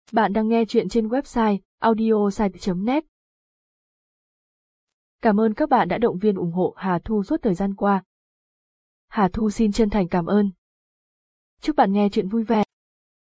Bạn đang nghe chuyện trên website audiosite.net. Cảm ơn các bạn đã động viên ủng hộ Hà Thu suốt thời gian qua. Hà Thu xin chân thành cảm ơn. Chúc bạn nghe chuyện vui vẻ.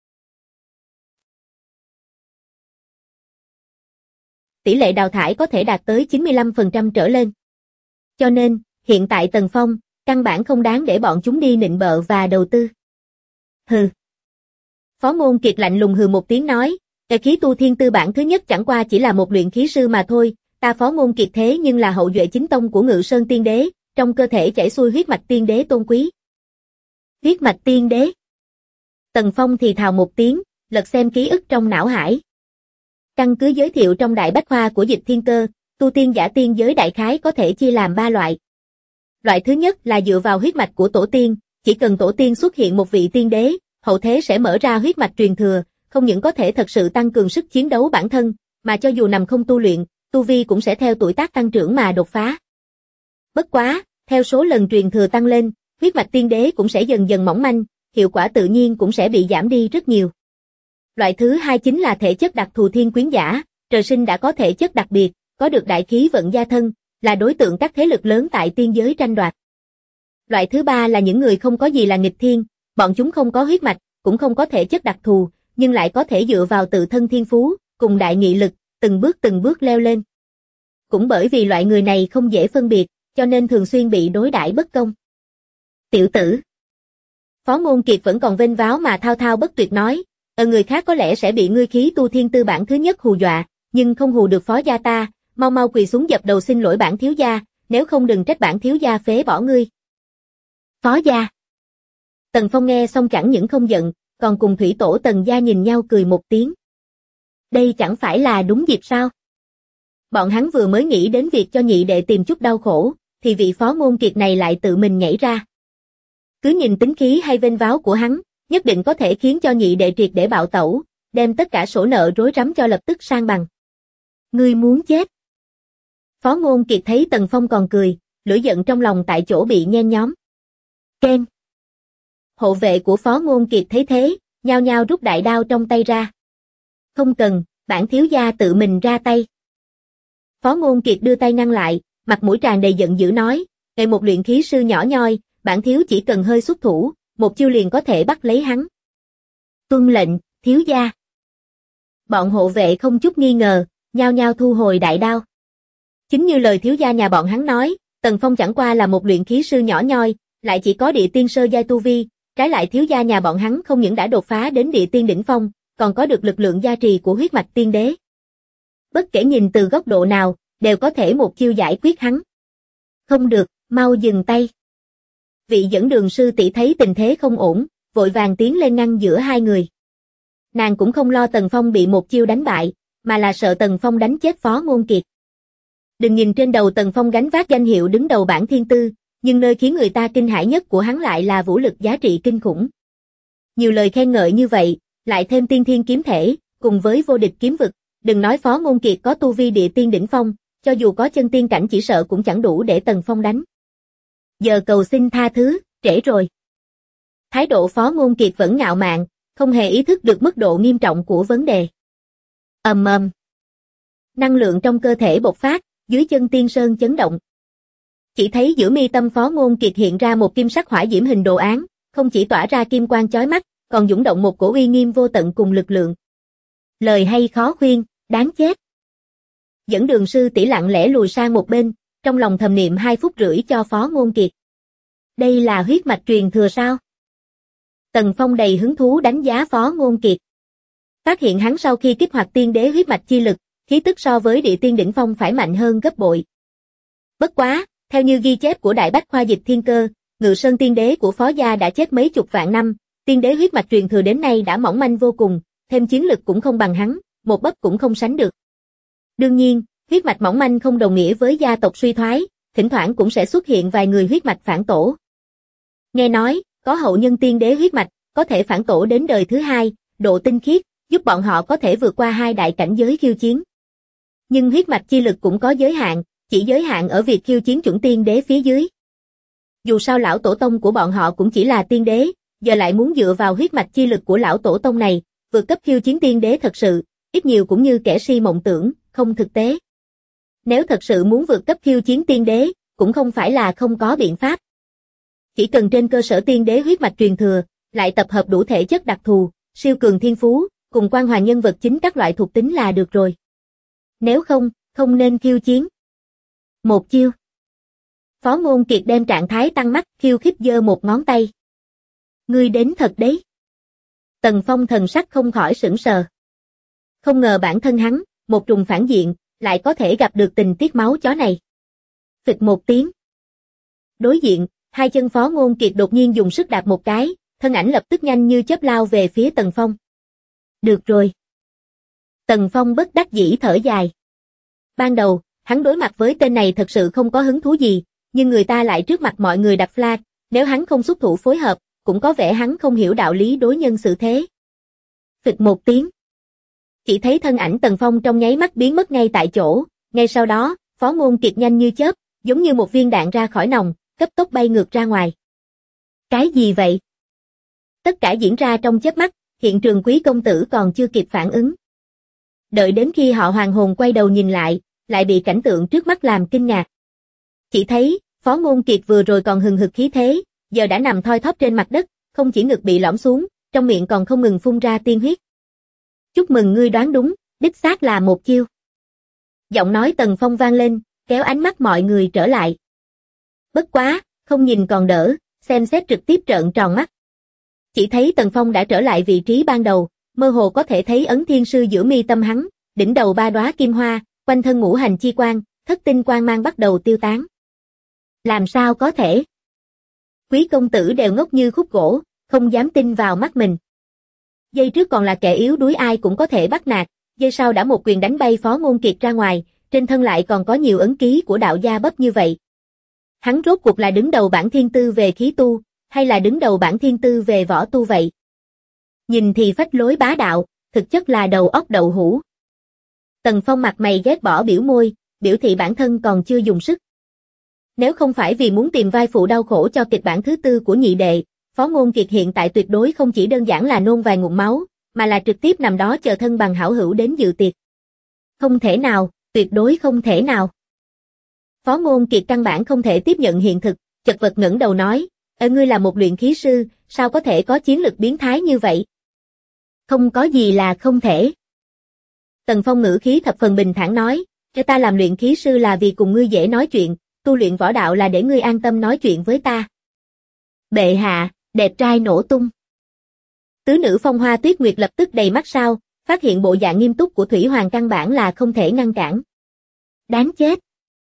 Tỷ lệ đào thải có thể đạt tới 95% trở lên. Cho nên, hiện tại Tần Phong, căn bản không đáng để bọn chúng đi nịnh bợ và đầu tư. Hừ. Phó Ngôn Kiệt lạnh lùng hừ một tiếng nói, cái khí tu thiên tư bản thứ nhất chẳng qua chỉ là một luyện khí sư mà thôi, ta Phó Ngôn Kiệt thế nhưng là hậu duệ chính tông của Ngự Sơn Tiên Đế, trong cơ thể chảy xuôi huyết mạch tiên đế tôn quý. Huyết mạch tiên đế. Tần Phong thì thào một tiếng, lật xem ký ức trong não hải. Căn cứ giới thiệu trong Đại Bách Khoa của Dịch Thiên Cơ, tu tiên giả tiên giới đại khái có thể chia làm 3 loại. Loại thứ nhất là dựa vào huyết mạch của tổ tiên, chỉ cần tổ tiên xuất hiện một vị tiên đế, hậu thế sẽ mở ra huyết mạch truyền thừa, không những có thể thật sự tăng cường sức chiến đấu bản thân, mà cho dù nằm không tu luyện, tu vi cũng sẽ theo tuổi tác tăng trưởng mà đột phá. Bất quá, theo số lần truyền thừa tăng lên, huyết mạch tiên đế cũng sẽ dần dần mỏng manh, hiệu quả tự nhiên cũng sẽ bị giảm đi rất nhiều. Loại thứ hai chính là thể chất đặc thù thiên quyến giả, trời sinh đã có thể chất đặc biệt, có được đại khí vận gia thân, là đối tượng các thế lực lớn tại tiên giới tranh đoạt. Loại thứ ba là những người không có gì là nghịch thiên, bọn chúng không có huyết mạch, cũng không có thể chất đặc thù, nhưng lại có thể dựa vào tự thân thiên phú, cùng đại nghị lực, từng bước leo lên. Cũng bởi vì loại người này không dễ phân biệt, cho nên thường xuyên bị đối đãi bất công. Tiểu tử. Phó Ngôn Kiệt vẫn còn vênh váo mà thao thao bất tuyệt nói, người khác có lẽ sẽ bị ngươi khí tu thiên tư bản thứ nhất hù dọa, nhưng không hù được phó gia ta, mau mau quỳ xuống dập đầu xin lỗi bản thiếu gia, nếu không đừng trách bản thiếu gia phế bỏ ngươi. Phó gia. Tần Phong nghe xong chẳng những không giận, còn cùng thủy tổ Tần gia nhìn nhau cười một tiếng. Đây chẳng phải là đúng dịp sao? Bọn hắn vừa mới nghĩ đến việc cho nhị đệ tìm chút đau khổ, thì vị Phó Ngôn Kiệt này lại tự mình nhảy ra. Cứ nhìn tính khí hay vênh váo của hắn, nhất định có thể khiến cho nhị đệ triệt để bạo tẩu, đem tất cả sổ nợ rối rắm cho lập tức sang bằng. Ngươi muốn chết. Phó Ngôn Kiệt thấy Tần Phong còn cười, lửa giận trong lòng tại chỗ bị nhen nhóm. Keng. Hộ vệ của Phó Ngôn Kiệt thấy thế, nhao nhao rút đại đao trong tay ra. Không cần, bản thiếu gia tự mình ra tay. Phó Ngôn Kiệt đưa tay ngăn lại, mặt mũi tràn đầy giận dữ nói, ngày một luyện khí sư nhỏ nhoi, bản thiếu chỉ cần hơi xuất thủ, một chiêu liền có thể bắt lấy hắn. Tuân lệnh, thiếu gia. Bọn hộ vệ không chút nghi ngờ, nhao nhao thu hồi đại đao. Chính như lời thiếu gia nhà bọn hắn nói, Tần Phong chẳng qua là một luyện khí sư nhỏ nhoi, lại chỉ có địa tiên sơ giai tu vi, trái lại thiếu gia nhà bọn hắn không những đã đột phá đến địa tiên đỉnh phong, còn có được lực lượng gia trì của huyết mạch tiên đế. Bất kể nhìn từ góc độ nào, đều có thể một chiêu giải quyết hắn. Không được, mau dừng tay. Vị dẫn đường sư tỷ thấy tình thế không ổn, vội vàng tiến lên ngăn giữa hai người. Nàng cũng không lo Tần Phong bị một chiêu đánh bại, mà là sợ Tần Phong đánh chết Phó Ngôn Kiệt. Đừng nhìn trên đầu Tần Phong gánh vác danh hiệu đứng đầu bảng thiên tư, nhưng nơi khiến người ta kinh hãi nhất của hắn lại là vũ lực giá trị kinh khủng. Nhiều lời khen ngợi như vậy, lại thêm tiên thiên kiếm thể, cùng với vô địch kiếm vực, đừng nói Phó Ngôn Kiệt có tu vi địa tiên đỉnh phong, cho dù có chân tiên cảnh chỉ sợ cũng chẳng đủ để Tần Phong đánh. Giờ cầu xin tha thứ, trễ rồi. Thái độ Phó Ngôn Kiệt vẫn ngạo mạn, không hề ý thức được mức độ nghiêm trọng của vấn đề. Ầm ầm. Năng lượng trong cơ thể bộc phát, dưới chân Tiên Sơn chấn động. Chỉ thấy giữa mi tâm Phó Ngôn Kiệt hiện ra một kim sắc hỏa diễm hình đồ án, không chỉ tỏa ra kim quang chói mắt, còn dũng động một cổ uy nghiêm vô tận cùng lực lượng. Lời hay khó khuyên, đáng chết. Dẫn đường sư tỷ lặng lẽ lùi sang một bên, trong lòng thầm niệm 2 phút rưỡi cho Phó Ngôn Kiệt. Đây là huyết mạch truyền thừa sao? Tần Phong đầy hứng thú đánh giá Phó Ngôn Kiệt. Phát hiện hắn sau khi kích hoạt tiên đế huyết mạch chi lực, khí tức so với địa tiên đỉnh phong phải mạnh hơn gấp bội. Bất quá, theo như ghi chép của Đại Bách Khoa Dịch Thiên Cơ, Ngự Sơn tiên đế của Phó gia đã chết mấy chục vạn năm, tiên đế huyết mạch truyền thừa đến nay đã mỏng manh vô cùng, thêm chiến lực cũng không bằng hắn, một bấc cũng không sánh được. Đương nhiên, huyết mạch mỏng manh không đồng nghĩa với gia tộc suy thoái, thỉnh thoảng cũng sẽ xuất hiện vài người huyết mạch phản tổ. Nghe nói, có hậu nhân tiên đế huyết mạch, có thể phản tổ đến đời thứ 2, độ tinh khiết, giúp bọn họ có thể vượt qua 2 đại cảnh giới khiêu chiến. Nhưng huyết mạch chi lực cũng có giới hạn, chỉ giới hạn ở việc khiêu chiến chuẩn tiên đế phía dưới. Dù sao lão tổ tông của bọn họ cũng chỉ là tiên đế, giờ lại muốn dựa vào huyết mạch chi lực của lão tổ tông này, vượt cấp khiêu chiến tiên đế thật sự, ít nhiều cũng như kẻ si mộng tưởng, không thực tế. Nếu thật sự muốn vượt cấp khiêu chiến tiên đế, cũng không phải là không có biện pháp. Chỉ cần trên cơ sở tiên đế huyết mạch truyền thừa, lại tập hợp đủ thể chất đặc thù, siêu cường thiên phú, cùng quan hòa nhân vật chính các loại thuộc tính là được rồi. Nếu không, không nên khiêu chiến. Một chiêu. Phó Ngôn Kiệt đem trạng thái tăng mắt, khiêu khích giơ một ngón tay. Ngươi đến thật đấy. Tần Phong thần sắc không khỏi sửng sờ. Không ngờ bản thân hắn, một trùng phản diện, lại có thể gặp được tình tiết máu chó này. Phịch một tiếng. Đối diện, hai chân Phó Ngôn Kiệt đột nhiên dùng sức đạp một cái, thân ảnh lập tức nhanh như chớp lao về phía Tần Phong. Được rồi. Tần Phong bất đắc dĩ thở dài. Ban đầu, hắn đối mặt với tên này thật sự không có hứng thú gì, nhưng người ta lại trước mặt mọi người đặt flag, nếu hắn không xuất thủ phối hợp, cũng có vẻ hắn không hiểu đạo lý đối nhân xử thế. Phịch một tiếng. Chỉ thấy thân ảnh Tần Phong trong nháy mắt biến mất ngay tại chỗ, ngay sau đó, Phó Ngôn Kiệt nhanh như chớp, giống như một viên đạn ra khỏi nòng, cấp tốc bay ngược ra ngoài. Cái gì vậy? Tất cả diễn ra trong chớp mắt, hiện trường Quý công tử còn chưa kịp phản ứng. Đợi đến khi họ hoàn hồn quay đầu nhìn lại bị cảnh tượng trước mắt làm kinh ngạc. Chỉ thấy, Phó Ngôn Kiệt vừa rồi còn hừng hực khí thế, giờ đã nằm thoi thóp trên mặt đất, không chỉ ngực bị lõm xuống, trong miệng còn không ngừng phun ra tiên huyết. Chúc mừng ngươi đoán đúng, đích xác là một chiêu. Giọng nói Tần Phong vang lên, kéo ánh mắt mọi người trở lại. Bất quá, không nhìn còn đỡ, xem xét trực tiếp trợn tròn mắt. Chỉ thấy Tần Phong đã trở lại vị trí ban đầu, mơ hồ có thể thấy ấn thiên sư giữa mi tâm hắn, đỉnh đầu ba đóa kim hoa, quanh thân ngũ hành chi quang, thất tinh quang mang bắt đầu tiêu tán. Làm sao có thể? Quý công tử đều ngốc như khúc gỗ, không dám tin vào mắt mình. Giây trước còn là kẻ yếu đuối ai cũng có thể bắt nạt, giây sau đã một quyền đánh bay Phó Ngôn Kiệt ra ngoài, trên thân lại còn có nhiều ấn ký của đạo gia bấp như vậy. Hắn rốt cuộc là đứng đầu bảng thiên tư về khí tu, hay là đứng đầu bảng thiên tư về võ tu vậy? Nhìn thì phách lối bá đạo, thực chất là đầu óc đậu hũ. Tần Phong mặt mày ghét bỏ biểu môi, biểu thị bản thân còn chưa dùng sức. Nếu không phải vì muốn tìm vai phụ đau khổ cho kịch bản thứ tư của nhị đệ, Phó Ngôn Kiệt hiện tại tuyệt đối không chỉ đơn giản là nôn vài ngụm máu, mà là trực tiếp nằm đó chờ thân bằng hảo hữu đến dự tiệc. Không thể nào, tuyệt đối không thể nào. Phó Ngôn Kiệt căn bản không thể tiếp nhận hiện thực, chật vật ngẩng đầu nói, ngươi là một luyện khí sư, sao có thể có chiến lực biến thái như vậy? Không có gì là không thể. Tần Phong ngữ khí thập phần bình thản nói, cho ta làm luyện khí sư là vì cùng ngươi dễ nói chuyện, tu luyện võ đạo là để ngươi an tâm nói chuyện với ta. Bệ hạ, đẹp trai nổ tung. Tứ nữ Phong Hoa Tuyết Nguyệt lập tức đầy mắt sao, phát hiện bộ dạng nghiêm túc của Thủy Hoàng căn bản là không thể ngăn cản. Đáng chết.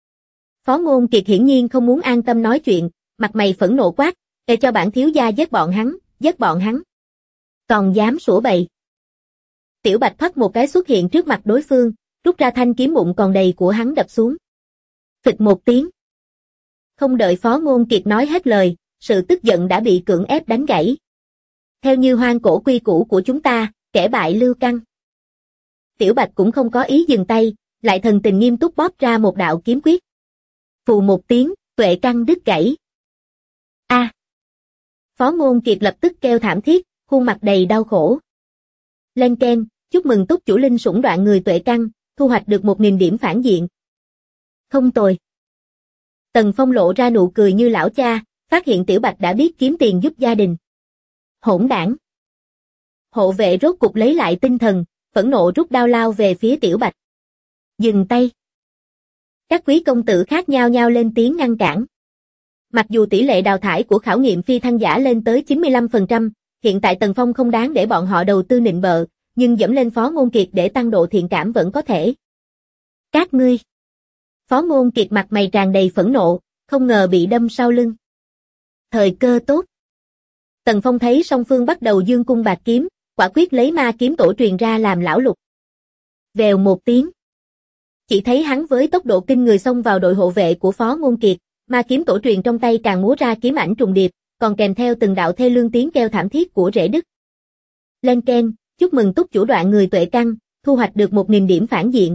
Phó Ngôn Kiệt hiển nhiên không muốn an tâm nói chuyện, mặt mày phẫn nộ quát, để cho bản thiếu gia giết bọn hắn, giết bọn hắn. Còn dám sủa bậy. Tiểu Bạch thoát một cái xuất hiện trước mặt đối phương, rút ra thanh kiếm mụn còn đầy của hắn đập xuống. Phịch một tiếng. Không đợi Phó Ngôn Kiệt nói hết lời, sự tức giận đã bị cưỡng ép đánh gãy. Theo như hoang cổ quy củ của chúng ta, kẻ bại lưu căn. Tiểu Bạch cũng không có ý dừng tay, lại thần tình nghiêm túc bóp ra một đạo kiếm quyết. Phù một tiếng, tuệ căn đứt gãy. A! Phó Ngôn Kiệt lập tức kêu thảm thiết, khuôn mặt đầy đau khổ. Lên keng, chúc mừng túc chủ linh sủng đoạn người tuệ căn, thu hoạch được 1000 điểm phản diện. Không tồi. Tần Phong lộ ra nụ cười như lão cha, phát hiện Tiểu Bạch đã biết kiếm tiền giúp gia đình. Hỗn đảng. Hộ vệ rốt cục lấy lại tinh thần, phẫn nộ rút đao lao về phía Tiểu Bạch. Dừng tay. Các quý công tử khác nhao nhao lên tiếng ngăn cản. Mặc dù tỷ lệ đào thải của khảo nghiệm phi thăng giả lên tới 95%, hiện tại Tần Phong không đáng để bọn họ đầu tư nịnh bợ, nhưng dẫm lên Phó Ngôn Kiệt để tăng độ thiện cảm vẫn có thể. Các ngươi. Phó Ngôn Kiệt mặt mày tràn đầy phẫn nộ, không ngờ bị đâm sau lưng. Thời cơ tốt. Tần Phong thấy song phương bắt đầu dương cung bạc kiếm, quả quyết lấy ma kiếm tổ truyền ra làm lão lục. Vèo một tiếng. Chỉ thấy hắn với tốc độ kinh người xông vào đội hộ vệ của Phó Ngôn Kiệt, ma kiếm tổ truyền trong tay càng múa ra kiếm ảnh trùng điệp, còn kèm theo từng đạo thê lương tiếng kêu thảm thiết của rễ Đức. Lên keng, chúc mừng túc chủ đoạn người tuệ căn, thu hoạch được 1000 điểm phản diện.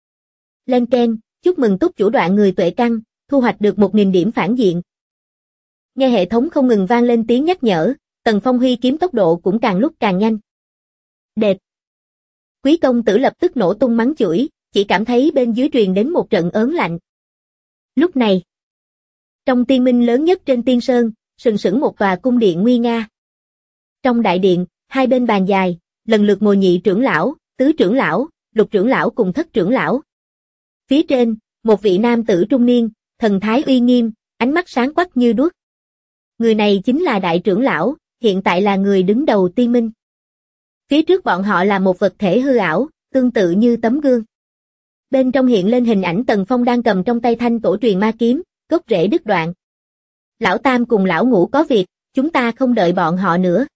Lên keng, chúc mừng túc chủ đoạn người tuệ căn, thu hoạch được 1000 điểm phản diện. Nghe hệ thống không ngừng vang lên tiếng nhắc nhở, Tần Phong huy kiếm tốc độ cũng càng lúc càng nhanh. Đệt! Quý công tử lập tức nổ tung mắng chửi, chỉ cảm thấy bên dưới truyền đến một trận ớn lạnh. Lúc này, trong tiên minh lớn nhất trên tiên sơn, sừng sững một tòa cung điện nguy nga. Trong đại điện, hai bên bàn dài, lần lượt ngồi nhị trưởng lão, tứ trưởng lão, lục trưởng lão cùng thất trưởng lão. Phía trên, một vị nam tử trung niên, thần thái uy nghiêm, ánh mắt sáng quắc như đuốc. Người này chính là đại trưởng lão, hiện tại là người đứng đầu tiên minh. Phía trước bọn họ là một vật thể hư ảo, tương tự như tấm gương. Bên trong hiện lên hình ảnh Tần Phong đang cầm trong tay thanh tổ truyền ma kiếm, gốc rễ đứt đoạn. Lão Tam cùng lão Ngũ có việc, chúng ta không đợi bọn họ nữa.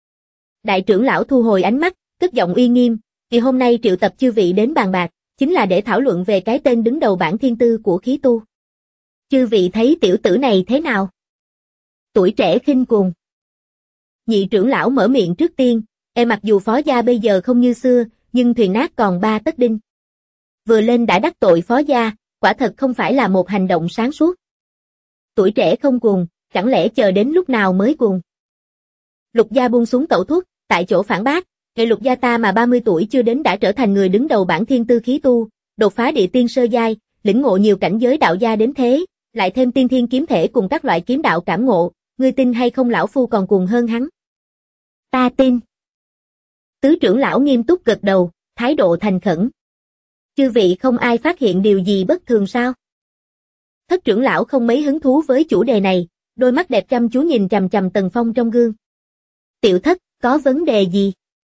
Đại trưởng lão thu hồi ánh mắt, cất giọng uy nghiêm, ngày hôm nay triệu tập chư vị đến bàn bạc, chính là để thảo luận về cái tên đứng đầu bảng thiên tư của khí tu. Chư vị thấy tiểu tử này thế nào? Tuổi trẻ khinh cuồng. Nhị trưởng lão mở miệng trước tiên, mặc dù phó gia bây giờ không như xưa, nhưng thuyền nát còn 3 tấc đinh. Vừa lên đã đắc tội phó gia, quả thật không phải là một hành động sáng suốt. Tuổi trẻ không cuồng, chẳng lẽ chờ đến lúc nào mới cuồng? Lục gia buông xuống tẩu thuốc, tại chỗ phản bác, ngày lục gia ta mà 30 tuổi chưa đến đã trở thành người đứng đầu bảng thiên tư khí tu, đột phá địa tiên sơ giai, lĩnh ngộ nhiều cảnh giới đạo gia đến thế, lại thêm tiên thiên kiếm thể cùng các loại kiếm đạo cảm ngộ, ngươi tin hay không lão phu còn cuồng hơn hắn? Ta tin. Tứ trưởng lão nghiêm túc gật đầu, thái độ thành khẩn. Chư vị không ai phát hiện điều gì bất thường sao? Thất trưởng lão không mấy hứng thú với chủ đề này, đôi mắt đẹp chăm chú nhìn chằm chằm Tần Phong trong gương. Tiểu thất, có vấn đề gì?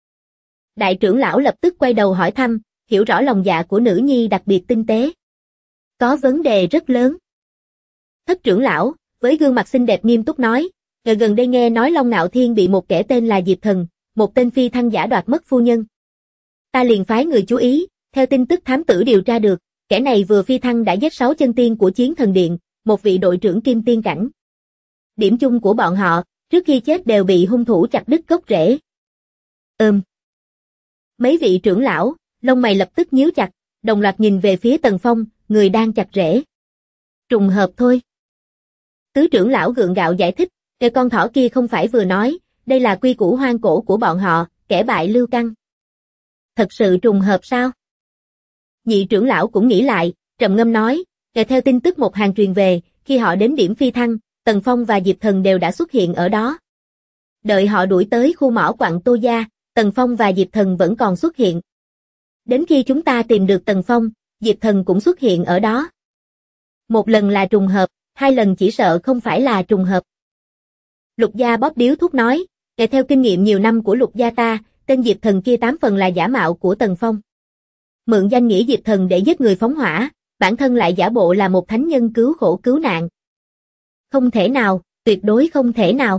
Đại trưởng lão lập tức quay đầu hỏi thăm, hiểu rõ lòng dạ của nữ nhi đặc biệt tinh tế. Có vấn đề rất lớn. Thất trưởng lão, với gương mặt xinh đẹp nghiêm túc nói, gần đây nghe nói Long Ngạo Thiên bị một kẻ tên là Diệp Thần, một tên phi thăng giả đoạt mất phu nhân. Ta liền phái người chú ý, theo tin tức thám tử điều tra được, kẻ này vừa phi thăng đã giết 6 chân tiên của Chiến Thần Điện, một vị đội trưởng kim tiên cảnh. Điểm chung của bọn họ, trước khi chết đều bị hung thủ chặt đứt gốc rễ. Mấy vị trưởng lão, lông mày lập tức nhíu chặt, đồng loạt nhìn về phía Tần Phong, người đang chặt rễ. Trùng hợp thôi. Tứ trưởng lão gượng gạo giải thích, cái con thỏ kia không phải vừa nói, đây là quy củ hoang cổ của bọn họ, kẻ bại lưu căn. Thật sự trùng hợp sao? Nhị trưởng lão cũng nghĩ lại, trầm ngâm nói, theo tin tức một hàng truyền về, khi họ đến điểm phi thăng, Tần Phong và Diệp Thần đều đã xuất hiện ở đó. Đợi họ đuổi tới khu mỏ quặng Tô Gia, Tần Phong và Diệp Thần vẫn còn xuất hiện. Đến khi chúng ta tìm được Tần Phong, Diệp Thần cũng xuất hiện ở đó. Một lần là trùng hợp, 2 lần chỉ sợ không phải là trùng hợp. Lục gia bóp điếu thuốc nói, theo kinh nghiệm nhiều năm của lục gia ta, tên Diệp Thần kia 8 phần là giả mạo của Tần Phong. Mượn danh nghĩa Diệp Thần để giết người phóng hỏa, bản thân lại giả bộ là một thánh nhân cứu khổ cứu nạn. Không thể nào, tuyệt đối không thể nào.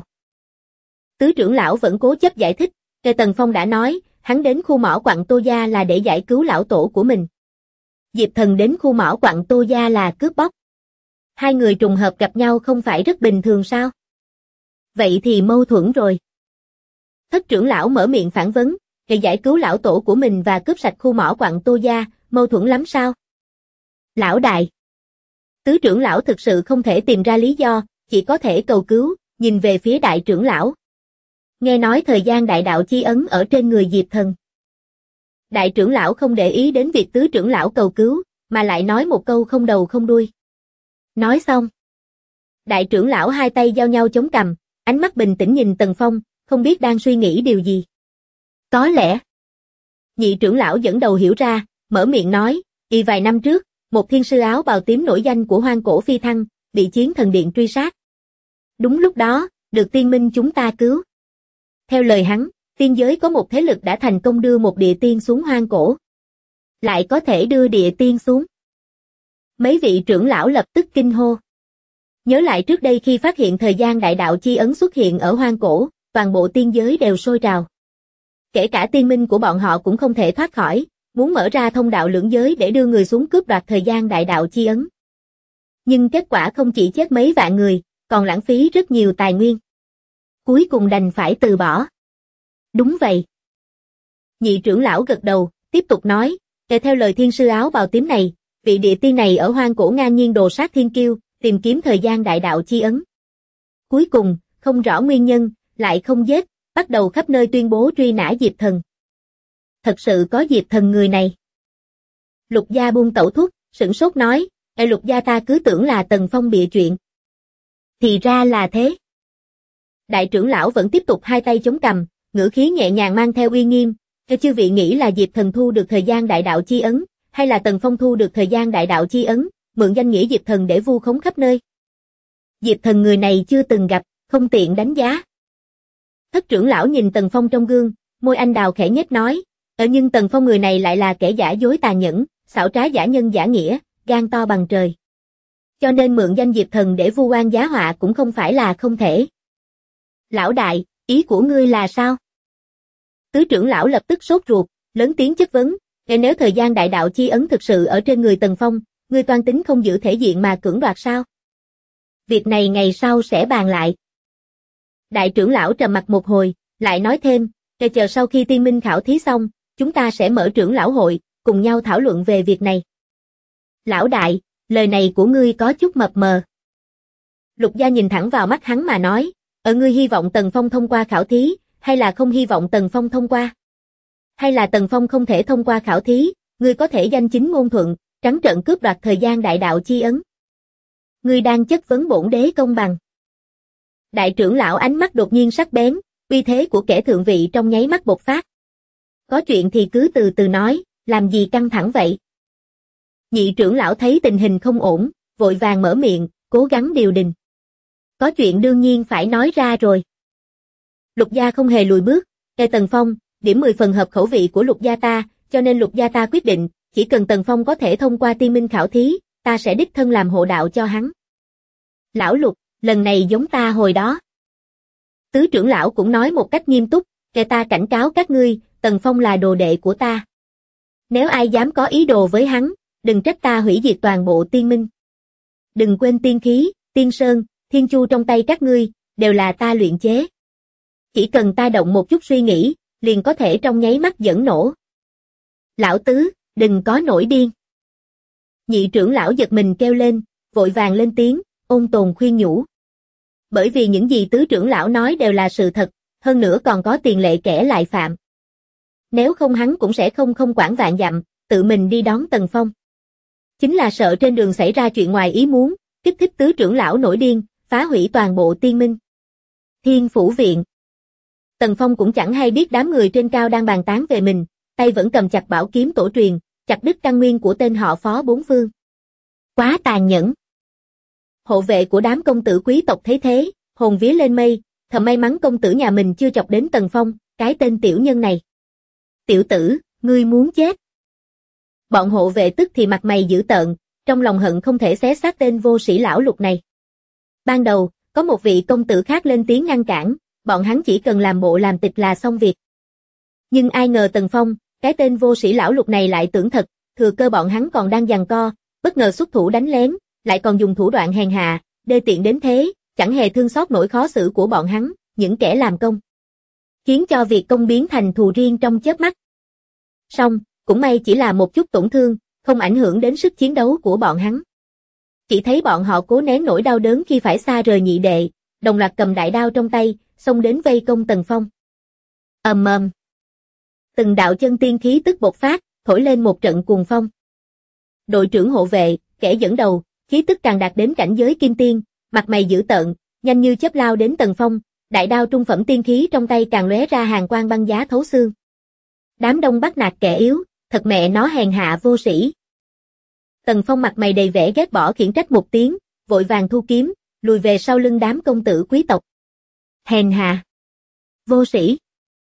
Tứ trưởng lão vẫn cố chấp giải thích, Tần Phong đã nói, hắn đến khu mỏ quặng Tô Gia là để giải cứu lão tổ của mình. Diệp Thần đến khu mỏ quặng Tô Gia là cướp bóc. 2 người trùng hợp gặp nhau không phải rất bình thường sao? Vậy thì mâu thuẫn rồi. Thất trưởng lão mở miệng phản vấn, để giải cứu lão tổ của mình và cướp sạch khu mỏ quặng Tô Gia, mâu thuẫn lắm sao? Lão đại. Tứ trưởng lão thực sự không thể tìm ra lý do, chỉ có thể cầu cứu, nhìn về phía đại trưởng lão. Nghe nói thời gian đại đạo chi ấn ở trên người Diệp Thần. Đại trưởng lão không để ý đến việc tứ trưởng lão cầu cứu, mà lại nói một câu không đầu không đuôi. Nói xong. Đại trưởng lão 2 tay giao nhau chống cằm, ánh mắt bình tĩnh nhìn Tần Phong, không biết đang suy nghĩ điều gì. Có lẽ. Nhị trưởng lão dẫn đầu hiểu ra, mở miệng nói, vài năm trước, một thiên sư áo bào tím nổi danh của hoang cổ phi thăng, bị Chiến Thần Điện truy sát. Đúng lúc đó, được tiên minh chúng ta cứu. Theo lời hắn, tiên giới có một thế lực đã thành công đưa một địa tiên xuống hoang cổ. Lại có thể đưa địa tiên xuống. Mấy vị trưởng lão lập tức kinh hô. Nhớ lại trước đây khi phát hiện thời gian đại đạo chi ấn xuất hiện ở hoang cổ, toàn bộ tiên giới đều sôi trào. Kể cả tiên minh của bọn họ cũng không thể thoát khỏi, muốn mở ra thông đạo lưỡng giới để đưa người xuống cướp đoạt thời gian đại đạo chi ấn. Nhưng kết quả không chỉ chết mấy vạn người, còn lãng phí rất nhiều tài nguyên. Cuối cùng đành phải từ bỏ. Đúng vậy. Nhị trưởng lão gật đầu, tiếp tục nói, theo lời thiên sư áo bào tím này, vị địa tiên này ở hoang cổ ngang nhiên đồ sát thiên kiêu, tìm kiếm thời gian đại đạo chi ấn. Cuối cùng, không rõ nguyên nhân, lại không giết, bắt đầu khắp nơi tuyên bố truy nã Diệp Thần. thật sự có Diệp Thần người này. Lục gia buông tẩu thuốc, sửng sốt nói, Lục gia ta cứ tưởng là Tần Phong bịa chuyện. Thì ra là thế. Đại trưởng lão vẫn tiếp tục hai tay chống cằm, ngữ khí nhẹ nhàng mang theo uy nghiêm, chư vị nghĩ là Diệp Thần thu được thời gian đại đạo chi ấn, hay là Tần Phong thu được thời gian đại đạo chi ấn, mượn danh nghĩa Diệp Thần để vu khống khắp nơi. Diệp Thần người này chưa từng gặp, không tiện đánh giá. Thất trưởng lão nhìn Tần Phong trong gương, môi anh đào khẽ nhếch nói, nhưng Tần Phong người này lại là kẻ giả dối tàn nhẫn, xảo trá giả nhân giả nghĩa, gan to bằng trời. Cho nên mượn danh Diệp Thần để vu oan giá họa cũng không phải là không thể. Lão đại, ý của ngươi là sao? Tứ trưởng lão lập tức sốt ruột, lớn tiếng chất vấn, nếu thời gian đại đạo chi ấn thực sự ở trên người Tần Phong, ngươi toan tính không giữ thể diện mà cưỡng đoạt sao? Việc này ngày sau sẽ bàn lại. Đại trưởng lão trầm mặt một hồi, lại nói thêm, chờ sau khi tiên minh khảo thí xong, chúng ta sẽ mở trưởng lão hội, cùng nhau thảo luận về việc này. Lão đại, lời này của ngươi có chút mập mờ. Lục gia nhìn thẳng vào mắt hắn mà nói, ngươi hy vọng Tần Phong thông qua khảo thí, hay là không hy vọng Tần Phong thông qua? Hay là Tần Phong không thể thông qua khảo thí, ngươi có thể danh chính ngôn thuận, trắng trợn cướp đoạt thời gian đại đạo chi ấn? Ngươi đang chất vấn bổn đế công bằng. Đại trưởng lão ánh mắt đột nhiên sắc bén, uy thế của kẻ thượng vị trong nháy mắt bộc phát. Có chuyện thì cứ từ từ nói, làm gì căng thẳng vậy? Nhị trưởng lão thấy tình hình không ổn, vội vàng mở miệng, cố gắng điều đình. Có chuyện đương nhiên phải nói ra rồi. Lục gia không hề lùi bước, Tần Phong, điểm 10 phần hợp khẩu vị của lục gia ta, cho nên lục gia ta quyết định, chỉ cần Tần Phong có thể thông qua tiên minh khảo thí, ta sẽ đích thân làm hộ đạo cho hắn. Lão Lục, lần này giống ta hồi đó. Tứ trưởng lão cũng nói một cách nghiêm túc, ta cảnh cáo các ngươi, Tần Phong là đồ đệ của ta. Nếu ai dám có ý đồ với hắn, đừng trách ta hủy diệt toàn bộ tiên minh. Đừng quên tiên khí, tiên sơn, thiên chu trong tay các ngươi, đều là ta luyện chế. Chỉ cần ta động một chút suy nghĩ, liền có thể trong nháy mắt dẫn nổ. Lão tứ, đừng có nổi điên. Nhị trưởng lão giật mình kêu lên, vội vàng lên tiếng, ôn tồn khuyên nhủ. Bởi vì những gì tứ trưởng lão nói đều là sự thật, hơn nữa còn có tiền lệ kẻ lại phạm. Nếu không hắn cũng sẽ không quản vạn dặm, tự mình đi đón Tần Phong. Chính là sợ trên đường xảy ra chuyện ngoài ý muốn, kích thích tứ trưởng lão nổi điên, phá hủy toàn bộ tiên minh. Thiên Phủ Viện. Tần Phong cũng chẳng hay biết đám người trên cao đang bàn tán về mình, tay vẫn cầm chặt bảo kiếm tổ truyền, chặt đứt căn nguyên của tên họ Phó bốn phương. Quá tàn nhẫn. Hộ vệ của đám công tử quý tộc thấy thế, hồn vía lên mây, thầm may mắn công tử nhà mình chưa chọc đến Tần Phong, cái tên tiểu nhân này. Tiểu tử, ngươi muốn chết. Bọn hộ vệ tức thì mặt mày dữ tợn, trong lòng hận không thể xé xác tên vô sĩ lão Lục này. Ban đầu, có một vị công tử khác lên tiếng ngăn cản, bọn hắn chỉ cần làm bộ làm tịch là xong việc. Nhưng ai ngờ Tần Phong, cái tên vô sĩ lão Lục này lại tưởng thật, thừa cơ bọn hắn còn đang giằng co, bất ngờ xuất thủ đánh lén, lại còn dùng thủ đoạn hèn hạ, đê tiện đến thế, chẳng hề thương xót nỗi khó xử của bọn hắn, những kẻ làm công. Khiến cho việc công biến thành thù riêng trong chớp mắt. Song, cũng may chỉ là một chút tổn thương, không ảnh hưởng đến sức chiến đấu của bọn hắn. Chỉ thấy bọn họ cố nén nỗi đau đớn khi phải xa rời nhị đệ, đồng loạt cầm đại đao trong tay, xông đến vây công Tần Phong. Ầm ầm. Từng đạo chân tiên khí tức bộc phát, thổi lên một trận cuồng phong. Đội trưởng hộ vệ, kẻ dẫn đầu, khí tức càng đạt đến cảnh giới kim tiên, mặt mày dữ tợn, nhanh như chớp lao đến Tần Phong, đại đao trung phẩm tiên khí trong tay càng lóe ra hàn quang băng giá thấu xương. Đám đông bắt nạt kẻ yếu, thật mẹ nó hèn hạ vô sĩ. Tần Phong mặt mày đầy vẻ ghét bỏ khiển trách một tiếng, vội vàng thu kiếm, lùi về sau lưng đám công tử quý tộc. Hèn hạ. Vô sĩ.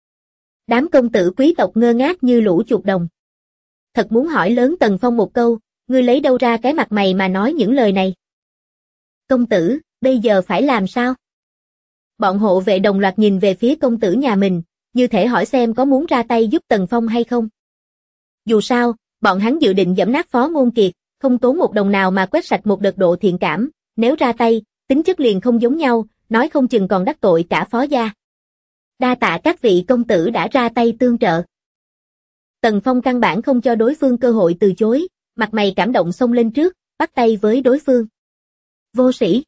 Đám công tử quý tộc ngơ ngác như lũ chuột đồng. Thật muốn hỏi lớn Tần Phong một câu, ngươi lấy đâu ra cái mặt mày mà nói những lời này? Công tử, bây giờ phải làm sao? Bọn hộ vệ đồng loạt nhìn về phía công tử nhà mình, như thể hỏi xem có muốn ra tay giúp Tần Phong hay không. Dù sao, bọn hắn dự định giẫm nát Phó Ngôn Kiệt, không tốn một đồng nào mà quét sạch một đợt độ thiện cảm, nếu ra tay, tính chất liền không giống nhau, nói không chừng còn đắc tội cả Phó gia. Đa tạ các vị công tử đã ra tay tương trợ. Tần Phong căn bản không cho đối phương cơ hội từ chối, mặt mày cảm động xông lên trước, bắt tay với đối phương. Vô sĩ.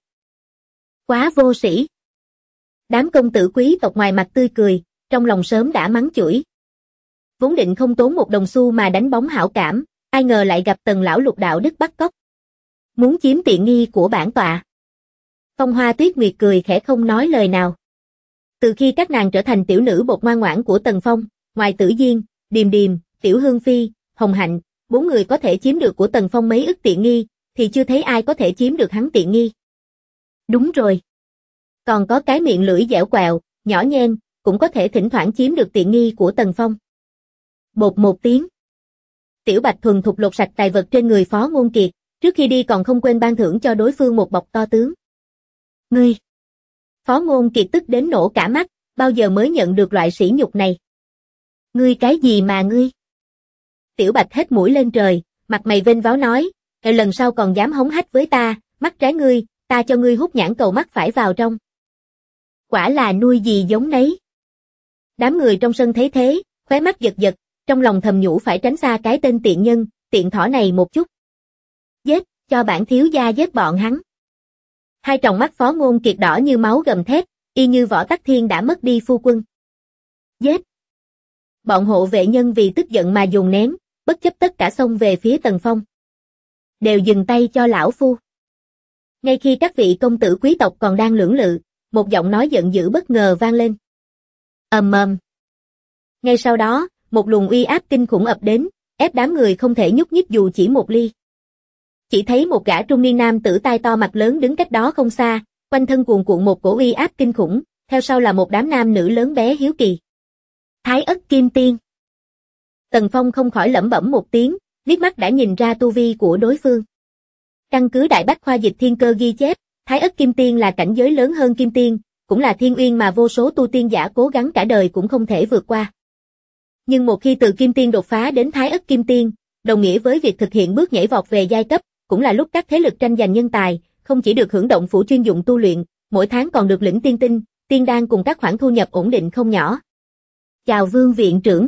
Quá vô sĩ. Đám công tử quý tộc ngoài mặt tươi cười, trong lòng sớm đã mắng chửi. Vốn định không tốn một đồng xu mà đánh bóng hảo cảm, ai ngờ lại gặp Tần lão lục đạo đức bắt cóc. Muốn chiếm tiện nghi của bản tọa. Phong Hoa Tuyết Nguyệt cười khẽ không nói lời nào. Từ khi các nàng trở thành tiểu nữ bột ngoan ngoãn của Tần Phong, ngoài Tử Diên, Điềm Điềm, Tiểu Hương Phi, Hồng Hạnh, 4 người có thể chiếm được của Tần Phong mấy ức tiện nghi, thì chưa thấy ai có thể chiếm được hắn tiện nghi. Đúng rồi. Còn có cái miệng lưỡi dẻo quẹo, nhỏ nhen, cũng có thể thỉnh thoảng chiếm được tiện nghi của Tần Phong. Bột một tiếng. Tiểu Bạch thuần thục lột sạch tài vật trên người Phó Ngôn Kiệt, trước khi đi còn không quên ban thưởng cho đối phương một bọc to tướng. Ngươi! Phó Ngôn Kiệt tức đến nổ cả mắt, bao giờ mới nhận được loại sỉ nhục này? Ngươi cái gì mà ngươi? Tiểu Bạch hết mũi lên trời, mặt mày vênh váo nói, lần sau còn dám hống hách với ta, mắt trái ngươi, ta cho ngươi hút nhãn cầu mắt phải vào trong. Quả là nuôi gì giống nấy. Đám người trong sân thấy thế, khóe mắt giật giật, trong lòng thầm nhủ phải tránh xa cái tên tiện nhân, tiện thỏ này một chút. Giết, cho bản thiếu gia giết bọn hắn. Hai tròng mắt Phó Ngôn Kiệt đỏ như máu gầm thét, y như Võ Tắc Thiên đã mất đi phu quân. Giết! Bọn hộ vệ nhân vì tức giận mà dồn nén, bất chấp tất cả xông về phía Tần Phong. Đều dừng tay cho lão phu. Ngay khi các vị công tử quý tộc còn đang lưỡng lự, một giọng nói giận dữ bất ngờ vang lên. Ầm ầm. Ngay sau đó, một luồng uy áp kinh khủng ập đến, ép đám người không thể nhúc nhích dù chỉ một ly. Chỉ thấy một gã trung niên nam tử tai to mặt lớn đứng cách đó không xa, quanh thân cuồn cuộn một cổ uy áp kinh khủng, theo sau là một đám nam nữ lớn bé hiếu kỳ. Thái Ất Kim Tiên. Tần Phong không khỏi lẩm bẩm một tiếng, liếc mắt đã nhìn ra tu vi của đối phương. Căn cứ Đại Bách Khoa Dịch Thiên Cơ ghi chép, Thái Ất Kim Tiên là cảnh giới lớn hơn Kim Tiên, cũng là thiên uyên mà vô số tu tiên giả cố gắng cả đời cũng không thể vượt qua. Nhưng một khi từ Kim Tiên đột phá đến Thái Ất Kim Tiên, đồng nghĩa với việc thực hiện bước nhảy vọt về giai cấp, cũng là lúc các thế lực tranh giành nhân tài, không chỉ được hưởng động phủ chuyên dụng tu luyện, mỗi tháng còn được lĩnh tiên tinh, tiên đan cùng các khoản thu nhập ổn định không nhỏ. Chào Vương viện trưởng.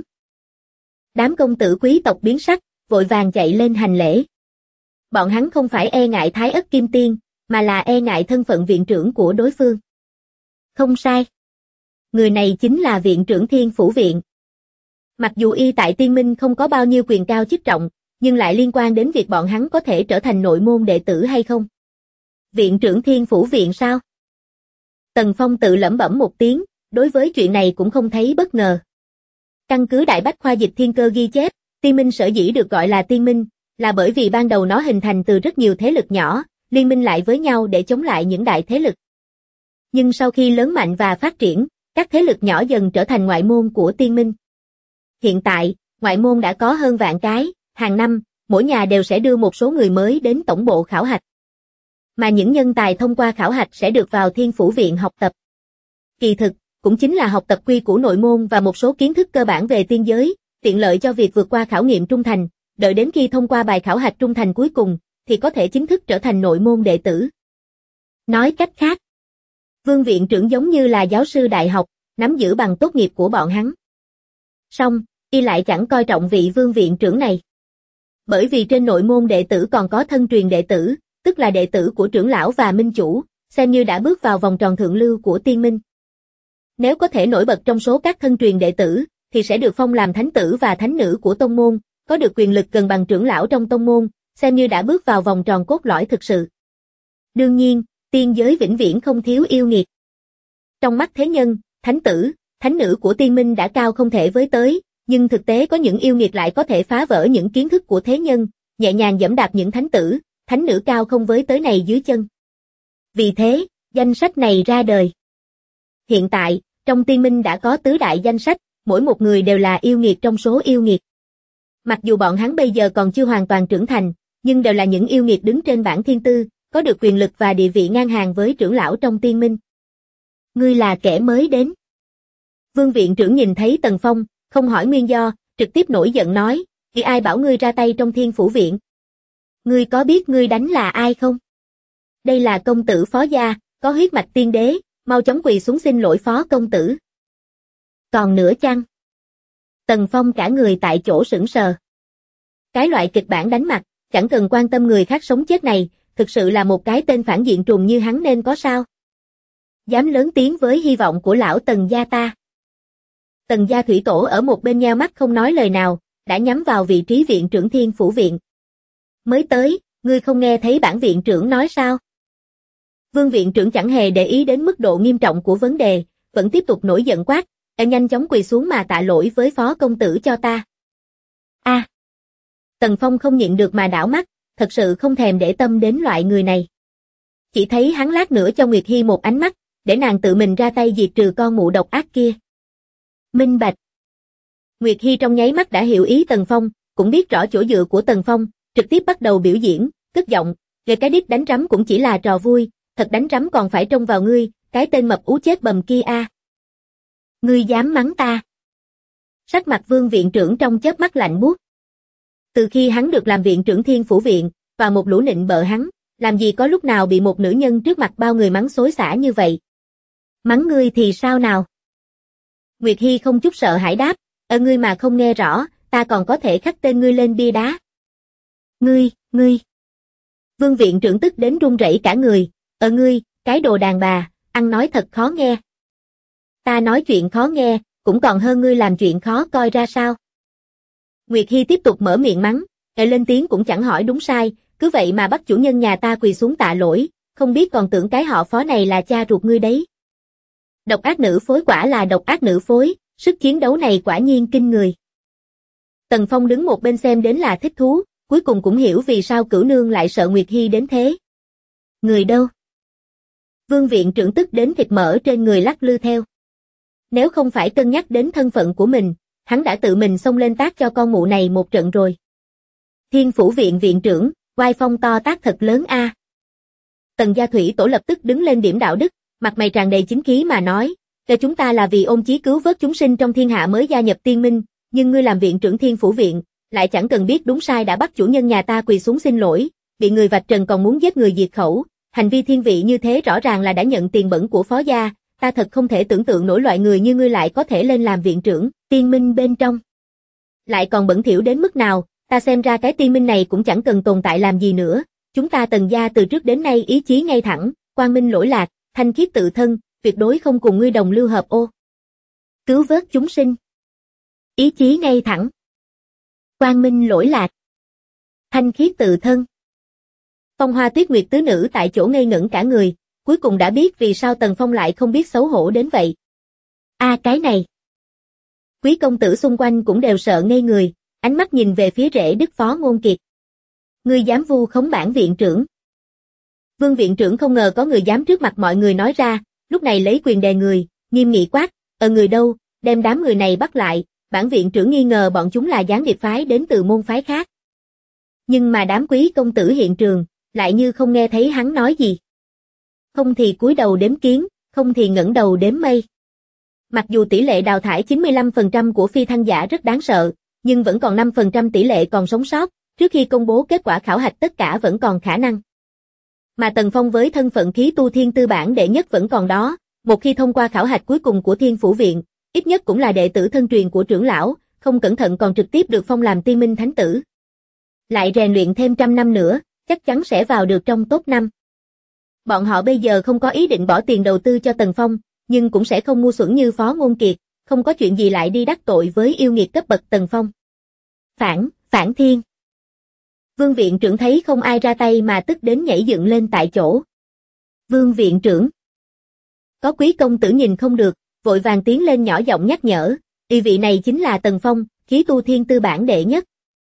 Đám công tử quý tộc biến sắc, vội vàng chạy lên hành lễ. Bọn hắn không phải e ngại Thái Ất Kim Tiên, mà là e ngại thân phận viện trưởng của đối phương. Không sai. Người này chính là viện trưởng Thiên Phủ Viện. Mặc dù y tại Tiên Minh không có bao nhiêu quyền cao chức trọng, nhưng lại liên quan đến việc bọn hắn có thể trở thành nội môn đệ tử hay không. Viện trưởng Thiên Phủ Viện sao? Tần Phong tự lẩm bẩm một tiếng, đối với chuyện này cũng không thấy bất ngờ. Căn cứ Đại Bách Khoa Dịch Thiên Cơ ghi chép, Tiên Minh sở dĩ được gọi là Tiên Minh, là bởi vì ban đầu nó hình thành từ rất nhiều thế lực nhỏ, liên minh lại với nhau để chống lại những đại thế lực. Nhưng sau khi lớn mạnh và phát triển, các thế lực nhỏ dần trở thành ngoại môn của Tiên Minh. Hiện tại, ngoại môn đã có hơn vạn cái, hàng năm, mỗi nhà đều sẽ đưa một số người mới đến tổng bộ khảo hạch. Mà những nhân tài thông qua khảo hạch sẽ được vào Thiên Phủ Viện học tập. Kỳ thực, cũng chính là học tập quy củ nội môn và một số kiến thức cơ bản về tiên giới, tiện lợi cho việc vượt qua khảo nghiệm trung thành, đợi đến khi thông qua bài khảo hạch trung thành cuối cùng, thì có thể chính thức trở thành nội môn đệ tử. Nói cách khác, Vương viện trưởng giống như là giáo sư đại học, nắm giữ bằng tốt nghiệp của bọn hắn. Song, y lại chẳng coi trọng vị Vương viện trưởng này. Bởi vì trên nội môn đệ tử còn có thân truyền đệ tử, tức là đệ tử của trưởng lão và minh chủ, xem như đã bước vào vòng tròn thượng lưu của Tiên Minh. Nếu có thể nổi bật trong số các thân truyền đệ tử, thì sẽ được phong làm thánh tử và thánh nữ của tông môn, có được quyền lực gần bằng trưởng lão trong tông môn, xem như đã bước vào vòng tròn cốt lõi thực sự. Đương nhiên, tiên giới vĩnh viễn không thiếu yêu nghiệt. Trong mắt thế nhân, thánh tử, thánh nữ của Tiên Minh đã cao không thể với tới, nhưng thực tế có những yêu nghiệt lại có thể phá vỡ những kiến thức của thế nhân, nhẹ nhàng giẫm đạp những thánh tử, thánh nữ cao không với tới này dưới chân. Vì thế, danh sách này ra đời. Hiện tại, trong Tiên Minh đã có tứ đại danh sách, mỗi một người đều là yêu nghiệt trong số yêu nghiệt. Mặc dù bọn hắn bây giờ còn chưa hoàn toàn trưởng thành, nhưng đều là những yêu nghiệt đứng trên bảng thiên tư, có được quyền lực và địa vị ngang hàng với trưởng lão trong Tiên Minh. Ngươi là kẻ mới đến. Vương viện trưởng nhìn thấy Tần Phong, không hỏi nguyên do, trực tiếp nổi giận nói, thì ai bảo ngươi ra tay trong Thiên Phủ Viện? Ngươi có biết ngươi đánh là ai không? Đây là công tử Phó gia, có huyết mạch tiên đế, mau chóng quỳ xuống xin lỗi Phó công tử. Còn nữa chăng? Tần Phong cả người tại chỗ sững sờ. Cái loại kịch bản đánh mặt, chẳng cần quan tâm người khác sống chết này, thực sự là một cái tên phản diện trùng như hắn nên có sao? Dám lớn tiếng với hy vọng của lão Tần gia ta. Tần gia thủy tổ ở một bên nheo mắt không nói lời nào, đã nhắm vào vị trí viện trưởng Thiên Phủ Viện. Mới tới, ngươi không nghe thấy bản viện trưởng nói sao? Vương viện trưởng chẳng hề để ý đến mức độ nghiêm trọng của vấn đề, vẫn tiếp tục nổi giận quát, nhanh chóng quỳ xuống mà tạ lỗi với phó công tử cho ta. A. Tần Phong không nhịn được mà đảo mắt, thật sự không thèm để tâm đến loại người này. Chỉ thấy hắn lát nữa cho Nguyệt Hi một ánh mắt, để nàng tự mình ra tay diệt trừ con mụ độc ác kia. Minh bạch. Nguyệt Hi trong nháy mắt đã hiểu ý Tần Phong, cũng biết rõ chỗ dựa của Tần Phong, trực tiếp bắt đầu biểu diễn, cất giọng, về cái đít đánh rắm cũng chỉ là trò vui, thật đánh rắm còn phải trông vào ngươi, cái tên mập ú chết bầm kia a. Ngươi dám mắng ta? Sắc mặt Vương viện trưởng trong chớp mắt lạnh buốt. Từ khi hắn được làm viện trưởng Thiên Phủ Viện, và một lũ nịnh bợ hắn, làm gì có lúc nào bị một nữ nhân trước mặt bao người mắng xối xả như vậy. Mắng ngươi thì sao nào? Nguyệt Hi không chút sợ hãi đáp, ngươi mà không nghe rõ, ta còn có thể khắc tên ngươi lên bia đá. Ngươi. Vương viện trưởng tức đến run rẩy cả người, ngươi, cái đồ đàn bà, ăn nói thật khó nghe. Ta nói chuyện khó nghe, cũng còn hơn ngươi làm chuyện khó coi ra sao. Nguyệt Hi tiếp tục mở miệng mắng, lên tiếng cũng chẳng hỏi đúng sai, cứ vậy mà bắt chủ nhân nhà ta quỳ xuống tạ lỗi, không biết còn tưởng cái họ Phó này là cha ruột ngươi đấy. Độc ác nữ phối quả là độc ác nữ phối, sức chiến đấu này quả nhiên kinh người. Tần Phong đứng một bên xem đến là thích thú, cuối cùng cũng hiểu vì sao Cửu Nương lại sợ Nguyệt Hi đến thế. Người đâu? Vương viện trưởng tức đến thịt mỡ trên người lắc lư theo. Nếu không phải cân nhắc đến thân phận của mình, hắn đã tự mình xông lên tát cho con mụ này một trận rồi. Thiên Phủ Viện viện trưởng, oai phong to tác thật lớn a. Tần gia thủy tổ lập tức đứng lên điểm đạo đức, mặt mày tràn đầy chính khí mà nói, chúng ta là vì ôm chí cứu vớt chúng sinh trong thiên hạ mới gia nhập tiên minh, nhưng ngươi làm viện trưởng Thiên Phủ Viện, lại chẳng cần biết đúng sai đã bắt chủ nhân nhà ta quỳ xuống xin lỗi, bị người vạch trần còn muốn giết người diệt khẩu, hành vi thiên vị như thế rõ ràng là đã nhận tiền bẩn của phó gia, ta thật không thể tưởng tượng nổi loại người như ngươi lại có thể lên làm viện trưởng, tiên minh bên trong. Lại còn bẩn thỉu đến mức nào, ta xem ra cái tiên minh này cũng chẳng cần tồn tại làm gì nữa, chúng ta Tần gia từ trước đến nay ý chí ngay thẳng, quang minh lỗi lạc, thanh khiết tự thân, tuyệt đối không cùng ngươi đồng lưu hợp ô. Cứu vớt chúng sinh. Ý chí ngay thẳng. Quang minh lỗi lạc. Thanh khiết tự thân. Phong Hoa Tuyết Nguyệt tứ nữ tại chỗ ngây ngẩn cả người, cuối cùng đã biết vì sao Tần Phong lại không biết xấu hổ đến vậy. Cái này. Quý công tử xung quanh cũng đều sợ ngây người, ánh mắt nhìn về phía rể Đức Phó Ngôn Kiệt. Ngươi dám vu khống bản viện trưởng. Vương viện trưởng không ngờ có người dám trước mặt mọi người nói ra, lúc này lấy quyền đè người, nghiêm nghị quát, người đâu, đem đám người này bắt lại, bản viện trưởng nghi ngờ bọn chúng là gián điệp phái đến từ môn phái khác. Nhưng mà đám quý công tử hiện trường, lại như không nghe thấy hắn nói gì. Không thì cúi đầu đếm kiến, không thì ngẩng đầu đếm mây. Mặc dù tỷ lệ đào thải 95% của phi thăng giả rất đáng sợ, nhưng vẫn còn 5% tỷ lệ còn sống sót, trước khi công bố kết quả khảo hạch tất cả vẫn còn khả năng. Mà Tần Phong với thân phận khí tu thiên tư bản đệ nhất vẫn còn đó, một khi thông qua khảo hạch cuối cùng của Thiên Phủ Viện, ít nhất cũng là đệ tử thân truyền của trưởng lão, không cẩn thận còn trực tiếp được phong làm tiên minh thánh tử. Lại rèn luyện thêm 100 năm nữa, chắc chắn sẽ vào được trong top 5. Bọn họ bây giờ không có ý định bỏ tiền đầu tư cho Tần Phong, nhưng cũng sẽ không ngu xuẩn như Phó Ngôn Kiệt, không có chuyện gì lại đi đắc tội với yêu nghiệt cấp bậc Tần Phong. Phản thiên. Vương viện trưởng thấy không ai ra tay mà tức đến nhảy dựng lên tại chỗ. Vương viện trưởng. Có quý công tử nhìn không được, vội vàng tiến lên nhỏ giọng nhắc nhở, vị này chính là Tần Phong, khí tu thiên tư bản đệ nhất.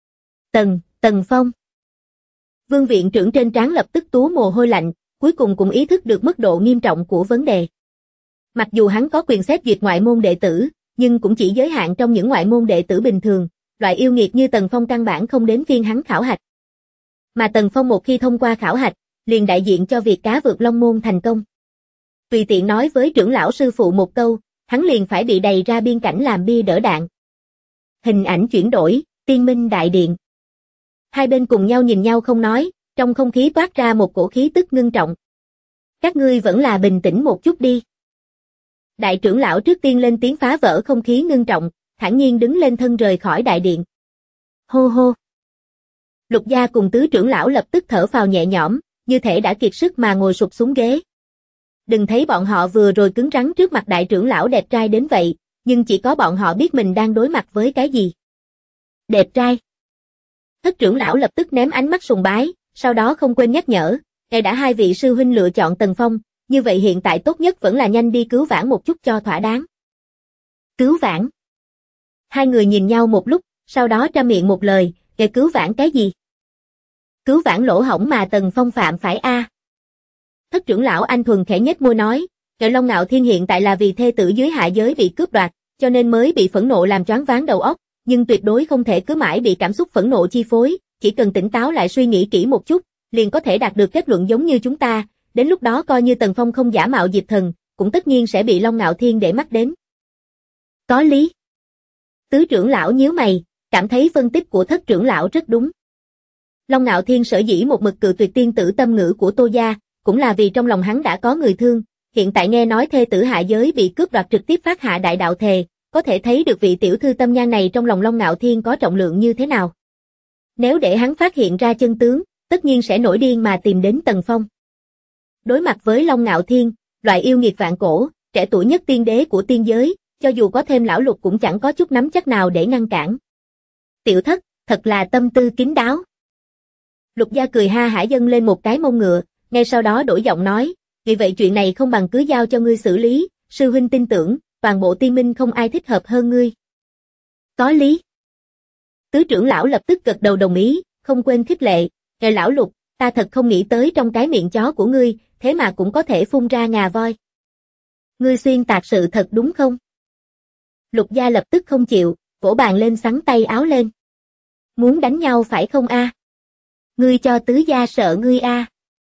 Tần Phong. Vương viện trưởng trên trán lập tức túa mồ hôi lạnh, cuối cùng cũng ý thức được mức độ nghiêm trọng của vấn đề. Mặc dù hắn có quyền xét duyệt ngoại môn đệ tử, nhưng cũng chỉ giới hạn trong những ngoại môn đệ tử bình thường, loại yêu nghiệt như Tần Phong căn bản không đến phiên hắn khảo hạch. Mà Tần Phong một khi thông qua khảo hạch, liền đại diện cho việc cá vượt long môn thành công. Tùy tiện nói với trưởng lão sư phụ một câu, hắn liền phải bị đày ra biên cảnh làm bia đỡ đạn. Hình ảnh chuyển đổi, Tiên Minh Đại Điện. Hai bên cùng nhau nhìn nhau không nói, trong không khí toát ra một cổ khí tức ngưng trọng. Các ngươi vẫn là bình tĩnh một chút đi. Đại trưởng lão trước tiên lên tiếng phá vỡ không khí ngưng trọng, thản nhiên đứng lên thân rời khỏi đại điện. Hô hô. Lục gia cùng tứ trưởng lão lập tức thở phào nhẹ nhõm, như thể đã kiệt sức mà ngồi sụp xuống ghế. Đừng thấy bọn họ vừa rồi cứng rắn trước mặt đại trưởng lão đẹp trai đến vậy, nhưng chỉ có bọn họ biết mình đang đối mặt với cái gì. Đẹp trai. Thất trưởng lão lập tức ném ánh mắt sùng bái, sau đó không quên nhắc nhở, ngài đã hai vị sư huynh lựa chọn Tần Phong, như vậy hiện tại tốt nhất vẫn là nhanh đi cứu vãn một chút cho thỏa đáng. Cứu vãn. Hai người nhìn nhau một lúc, sau đó tra miệng một lời, ngài cứu vãn cái gì? Cứu vãn lỗ hổng mà Tần Phong phạm phải a. Thất trưởng lão anh thuần khẽ nhếch môi nói, ngài Long Ngạo Thiên hiện tại là vì thê tử dưới hạ giới bị cướp đoạt, cho nên mới bị phẫn nộ làm choáng váng đầu óc, nhưng tuyệt đối không thể cứ mãi bị cảm xúc phẫn nộ chi phối, chỉ cần tỉnh táo lại suy nghĩ kỹ một chút, liền có thể đạt được kết luận giống như chúng ta, đến lúc đó coi như Tần Phong không giả mạo Diệp Thần, cũng tất nhiên sẽ bị Long Ngạo Thiên để mắt đến. Có lý. Tứ trưởng lão nhíu mày, cảm thấy phân tích của thất trưởng lão rất đúng. Long Ngạo Thiên sở dĩ một mực cự tuyệt tiên tử tâm ngữ của Tô gia, cũng là vì trong lòng hắn đã có người thương, hiện tại nghe nói thê tử hạ giới bị cướp đoạt trực tiếp phát hạ đại đạo thề, có thể thấy được vị tiểu thư tâm nhan này trong lòng Long Ngạo Thiên có trọng lượng như thế nào. Nếu để hắn phát hiện ra chân tướng, tất nhiên sẽ nổi điên mà tìm đến Tần Phong. Đối mặt với Long Ngạo Thiên, loại yêu nghiệt vạn cổ, trẻ tuổi nhất tiên đế của tiên giới, cho dù có thêm lão Lục cũng chẳng có chút nắm chắc nào để ngăn cản. Tiểu thất, thật là tâm tư kín đáo. Lục gia cười ha hả dâng lên một cái mông ngựa, ngay sau đó đổi giọng nói, vì vậy chuyện này không bằng cứ giao cho ngươi xử lý, sư huynh tin tưởng, toàn bộ Tiên Minh không ai thích hợp hơn ngươi. Có lý. Tứ trưởng lão lập tức gật đầu đồng ý, không quên khích lệ, ngài lão Lục, ta thật không nghĩ tới trong cái miệng chó của ngươi, thế mà cũng có thể phun ra ngà voi. Ngươi xuyên tạc sự thật đúng không? Lục gia lập tức không chịu, vỗ bàn lên xắn tay áo lên. Muốn đánh nhau phải không a? Ngươi cho tứ gia sợ ngươi a.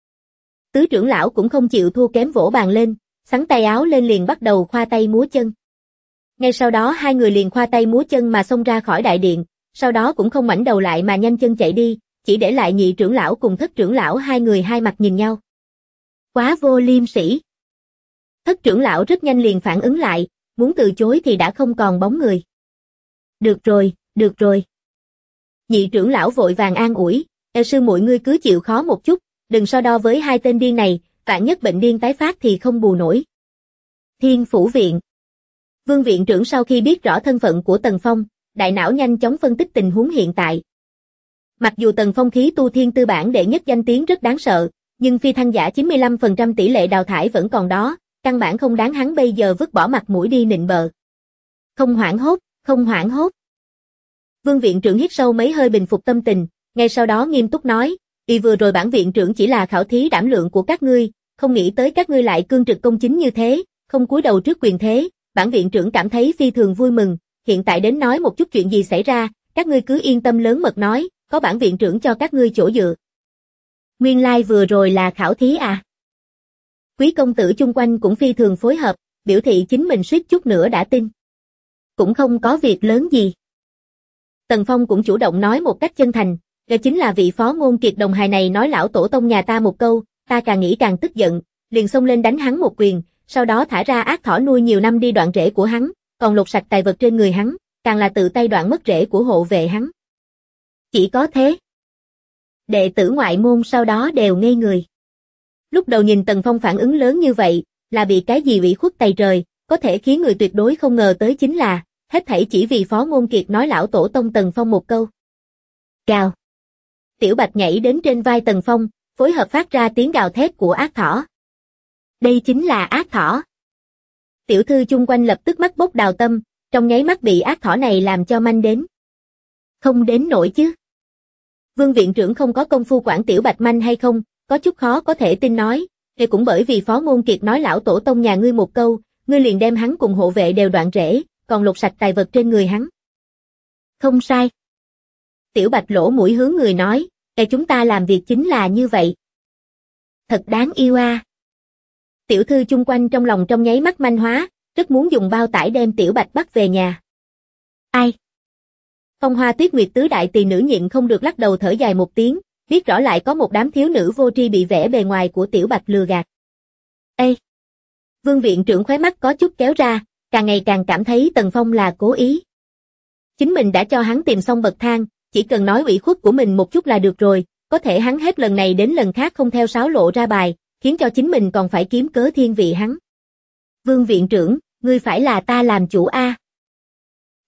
Tứ trưởng lão cũng không chịu thua kém vỗ bàn lên, xắn tay áo lên liền bắt đầu khoa tay múa chân. Ngay sau đó hai người liền khoa tay múa chân mà xông ra khỏi đại điện, sau đó cũng không ngoảnh đầu lại mà nhanh chân chạy đi, chỉ để lại nhị trưởng lão cùng thất trưởng lão hai người hai mặt nhìn nhau. Quá vô liêm sỉ. Thất trưởng lão rất nhanh liền phản ứng lại, muốn từ chối thì đã không còn bóng người. Được rồi, được rồi. Nhị trưởng lão vội vàng an ủi, sư muội ngươi cứ chịu khó một chút, đừng so đo với hai tên điên này, vạn nhất bệnh điên tái phát thì không bù nổi. Thiên Phủ Viện. Vương viện trưởng sau khi biết rõ thân phận của Tần Phong, đại não nhanh chóng phân tích tình huống hiện tại. Mặc dù Tần Phong khí tu thiên tư bản đệ nhất danh tiếng rất đáng sợ, nhưng phi thăng giả 95% tỷ lệ đào thải vẫn còn đó, căn bản không đáng hắn bây giờ vứt bỏ mặt mũi đi nịnh bợ. Không hoảng hốt, không hoảng hốt. Vương viện trưởng hít sâu mấy hơi bình phục tâm tình, ngay sau đó nghiêm túc nói, vừa rồi bản viện trưởng chỉ là khảo thí đảm lượng của các ngươi, không nghĩ tới các ngươi lại cương trực công chính như thế, không cúi đầu trước quyền thế, bản viện trưởng cảm thấy phi thường vui mừng, hiện tại đến nói một chút chuyện gì xảy ra, các ngươi cứ yên tâm lớn mật nói, có bản viện trưởng cho các ngươi chỗ dựa. Nguyên lai vừa rồi là khảo thí à? Quý công tử chung quanh cũng phi thường phối hợp, biểu thị chính mình suýt chút nữa đã tin. Cũng không có việc lớn gì. Tần Phong cũng chủ động nói một cách chân thành, đó chính là vị phó ngôn kiệt đồng hài này nói lão tổ tông nhà ta một câu, ta càng nghĩ càng tức giận, liền xông lên đánh hắn một quyền, sau đó thả ra ác thỏ nuôi nhiều năm đi đoạn rễ của hắn, còn lột sạch tài vật trên người hắn, càng là tự tay đoạn mất rễ của hộ vệ hắn. Chỉ có thế. Đệ tử ngoại môn sau đó đều ngây người. Lúc đầu nhìn Tần Phong phản ứng lớn như vậy, là bị cái gì ủy khuất tày trời, có thể khiến người tuyệt đối không ngờ tới chính là, hết thảy chỉ vì phó ngôn kiệt nói lão tổ tông Tần Phong một câu. Gào. Tiểu Bạch nhảy đến trên vai Tần Phong, phối hợp phát ra tiếng gào thét của ác thỏ. Đây chính là ác thỏ. Tiểu thư chung quanh lập tức mắt bốc đào tâm, trong nháy mắt bị ác thỏ này làm cho manh đến. Không đến nổi chứ. Vương viện trưởng không có công phu quản Tiểu Bạch manh hay không, có chút khó có thể tin nói, thì cũng bởi vì phó ngôn kiệt nói lão tổ tông nhà ngươi một câu, ngươi liền đem hắn cùng hộ vệ đều đoạn rễ, còn lột sạch tài vật trên người hắn. Không sai. Tiểu Bạch lỗ mũi hướng người nói, chúng ta làm việc chính là như vậy. Thật đáng yêu a. Tiểu thư chung quanh trong lòng trong nháy mắt manh hóa, rất muốn dùng bao tải đem Tiểu Bạch bắt về nhà. Ai? Phong Hoa Tuyết Nguyệt tứ đại tỳ nữ nhịn không được lắc đầu thở dài một tiếng, biết rõ lại có một đám thiếu nữ vô tri bị vẻ bề ngoài của Tiểu Bạch lừa gạt. Ê! Vương viện trưởng khóe mắt có chút kéo ra, càng ngày càng cảm thấy Tần Phong là cố ý. Chính mình đã cho hắn tìm xong bậc thang, chỉ cần nói ủy khuất của mình một chút là được rồi, có thể hắn hết lần này đến lần khác không theo sáo lộ ra bài, khiến cho chính mình còn phải kiếm cớ thiên vị hắn. Vương viện trưởng, ngươi phải là ta làm chủ a.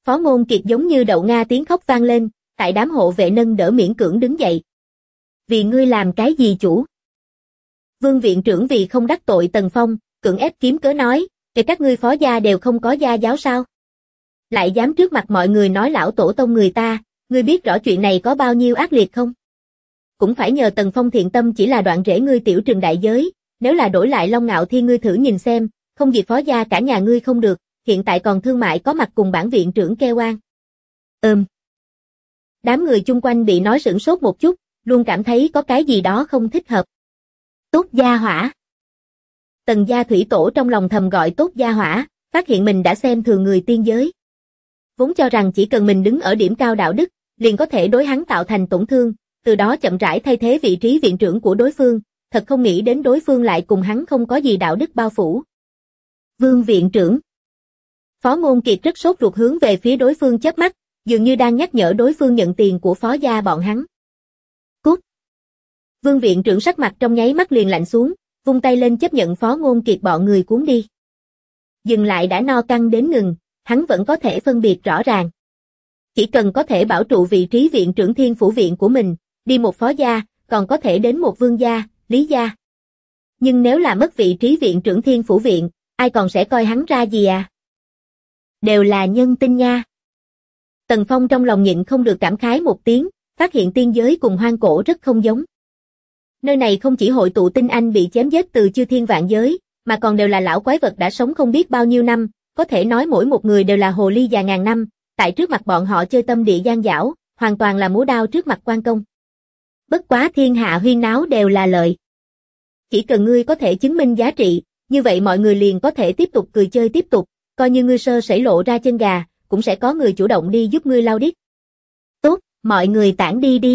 Phó Ngôn Kiệt giống như đậu nga tiếng khóc vang lên, tại đám hộ vệ nâng đỡ miễn cưỡng đứng dậy. Vì ngươi làm cái gì chủ? Vương viện trưởng vì không đắc tội Tần Phong, cưỡng ép kiếm cớ nói, để các ngươi phó gia đều không có gia giáo sao? Lại dám trước mặt mọi người nói lão tổ tông người ta, ngươi biết rõ chuyện này có bao nhiêu ác liệt không? Cũng phải nhờ Tần Phong thiện tâm chỉ là đoạn rễ ngươi tiểu Trường đại giới, nếu là đổi lại Long Ngạo Thiên ngươi thử nhìn xem, không gì phó gia cả nhà ngươi không được, hiện tại còn thương mại có mặt cùng bản viện trưởng kêu oan. Đám người chung quanh bị nói sửng sốt một chút, luôn cảm thấy có cái gì đó không thích hợp. Tốt gia hỏa. Tần gia thủy tổ trong lòng thầm gọi tốt gia hỏa, phát hiện mình đã xem thường người tiên giới. Vốn cho rằng chỉ cần mình đứng ở điểm cao đạo đức, liền có thể đối hắn tạo thành tổn thương, từ đó chậm rãi thay thế vị trí viện trưởng của đối phương, thật không nghĩ đến đối phương lại cùng hắn không có gì đạo đức bao phủ. Vương viện trưởng. Phó Ngôn Kiệt rất sốt ruột hướng về phía đối phương chớp mắt, dường như đang nhắc nhở đối phương nhận tiền của phó gia bọn hắn. Cút. Vương viện trưởng sắc mặt trong nháy mắt liền lạnh xuống, vung tay lên chấp nhận Phó Ngôn Kiệt bọn người cuốn đi. Dừng lại đã no căng đến ngừng, hắn vẫn có thể phân biệt rõ ràng. Chỉ cần có thể bảo trụ vị trí viện trưởng Thiên Phủ Viện của mình, đi một phó gia, còn có thể đến một vương gia, Lý gia. Nhưng nếu là mất vị trí viện trưởng Thiên Phủ Viện, ai còn sẽ coi hắn ra gì à? Đều là nhân tinh nha. Tần Phong trong lòng nhịn không được cảm khái một tiếng, phát hiện tiên giới cùng hoang cổ rất không giống. Nơi này không chỉ hội tụ tinh anh bị chém giết từ chư thiên vạn giới, mà còn đều là lão quái vật đã sống không biết bao nhiêu năm, có thể nói mỗi một người đều là hồ ly già ngàn năm, tại trước mặt bọn họ chơi tâm địa gian dảo, hoàn toàn là múa đao trước mặt quan công. Bất quá thiên hạ huyên náo đều là lợi. Chỉ cần ngươi có thể chứng minh giá trị, như vậy mọi người liền có thể tiếp tục cười chơi tiếp tục, coi như ngươi sơ sẩy lộ ra chân gà, cũng sẽ có người chủ động đi giúp ngươi lau điếc. Tốt, mọi người tản đi đi.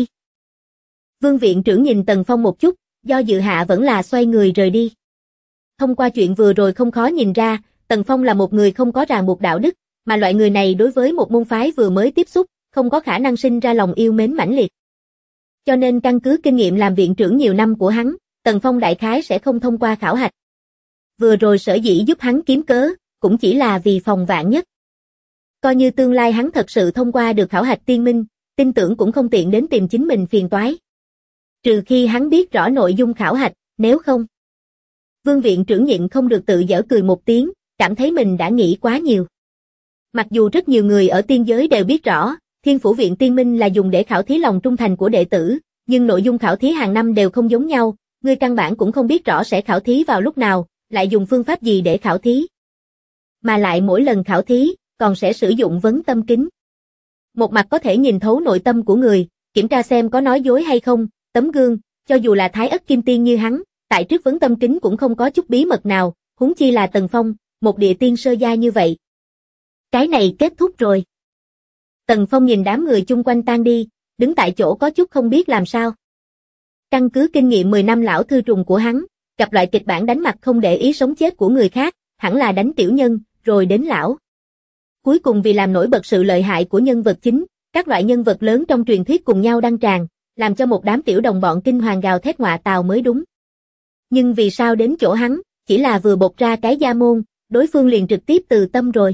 Vương viện trưởng nhìn Tần Phong một chút, do dự hạ vẫn là xoay người rời đi. Thông qua chuyện vừa rồi không khó nhìn ra, Tần Phong là một người không có ràng buộc đạo đức, mà loại người này đối với một môn phái vừa mới tiếp xúc, không có khả năng sinh ra lòng yêu mến mãnh liệt. Cho nên căn cứ kinh nghiệm làm viện trưởng nhiều năm của hắn, Tần Phong đại khái sẽ không thông qua khảo hạch. Vừa rồi sở dĩ giúp hắn kiếm cớ, cũng chỉ là vì phòng vạn nhất. Coi như tương lai hắn thật sự thông qua được khảo hạch tiên minh, tin tưởng cũng không tiện đến tìm chính mình phiền toái. Trừ khi hắn biết rõ nội dung khảo hạch, nếu không. Vương viện trưởng nhịn không được tự giở cười một tiếng, cảm thấy mình đã nghĩ quá nhiều. Mặc dù rất nhiều người ở tiên giới đều biết rõ, Thiên Phủ Viện Tiên Minh là dùng để khảo thí lòng trung thành của đệ tử, nhưng nội dung khảo thí hàng năm đều không giống nhau, ngươi căn bản cũng không biết rõ sẽ khảo thí vào lúc nào, lại dùng phương pháp gì để khảo thí. Mà lại mỗi lần khảo thí, còn sẽ sử dụng vấn tâm kính. Một mặt có thể nhìn thấu nội tâm của người, kiểm tra xem có nói dối hay không, tấm gương, cho dù là Thái Ất Kim Tiên như hắn, tại trước vấn tâm kính cũng không có chút bí mật nào, huống chi là Tần Phong, một địa tiên sơ gia như vậy. Cái này kết thúc rồi. Tần Phong nhìn đám người chung quanh tan đi, đứng tại chỗ có chút không biết làm sao. Căn cứ kinh nghiệm 10 năm lão thư trùng của hắn, gặp loại kịch bản đánh mặt không để ý sống chết của người khác, hẳn là đánh tiểu nhân, rồi đến lão. Cuối cùng vì làm nổi bật sự lợi hại của nhân vật chính, các loại nhân vật lớn trong truyền thuyết cùng nhau đăng tràng, làm cho một đám tiểu đồng bọn kinh hoàng gào thét ngọa tào mới đúng. Nhưng vì sao đến chỗ hắn, chỉ là vừa bộc ra cái gia môn, đối phương liền trực tiếp từ tâm rồi.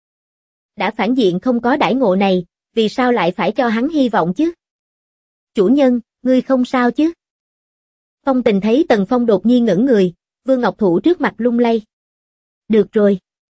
Đã phản diện không có đãi ngộ này, vì sao lại phải cho hắn hy vọng chứ? Chủ nhân, ngươi không sao chứ? Phong Tình thấy Tần Phong đột nhiên ngẩn người, Vương Ngọc Thụ trước mặt lung lay. Được rồi.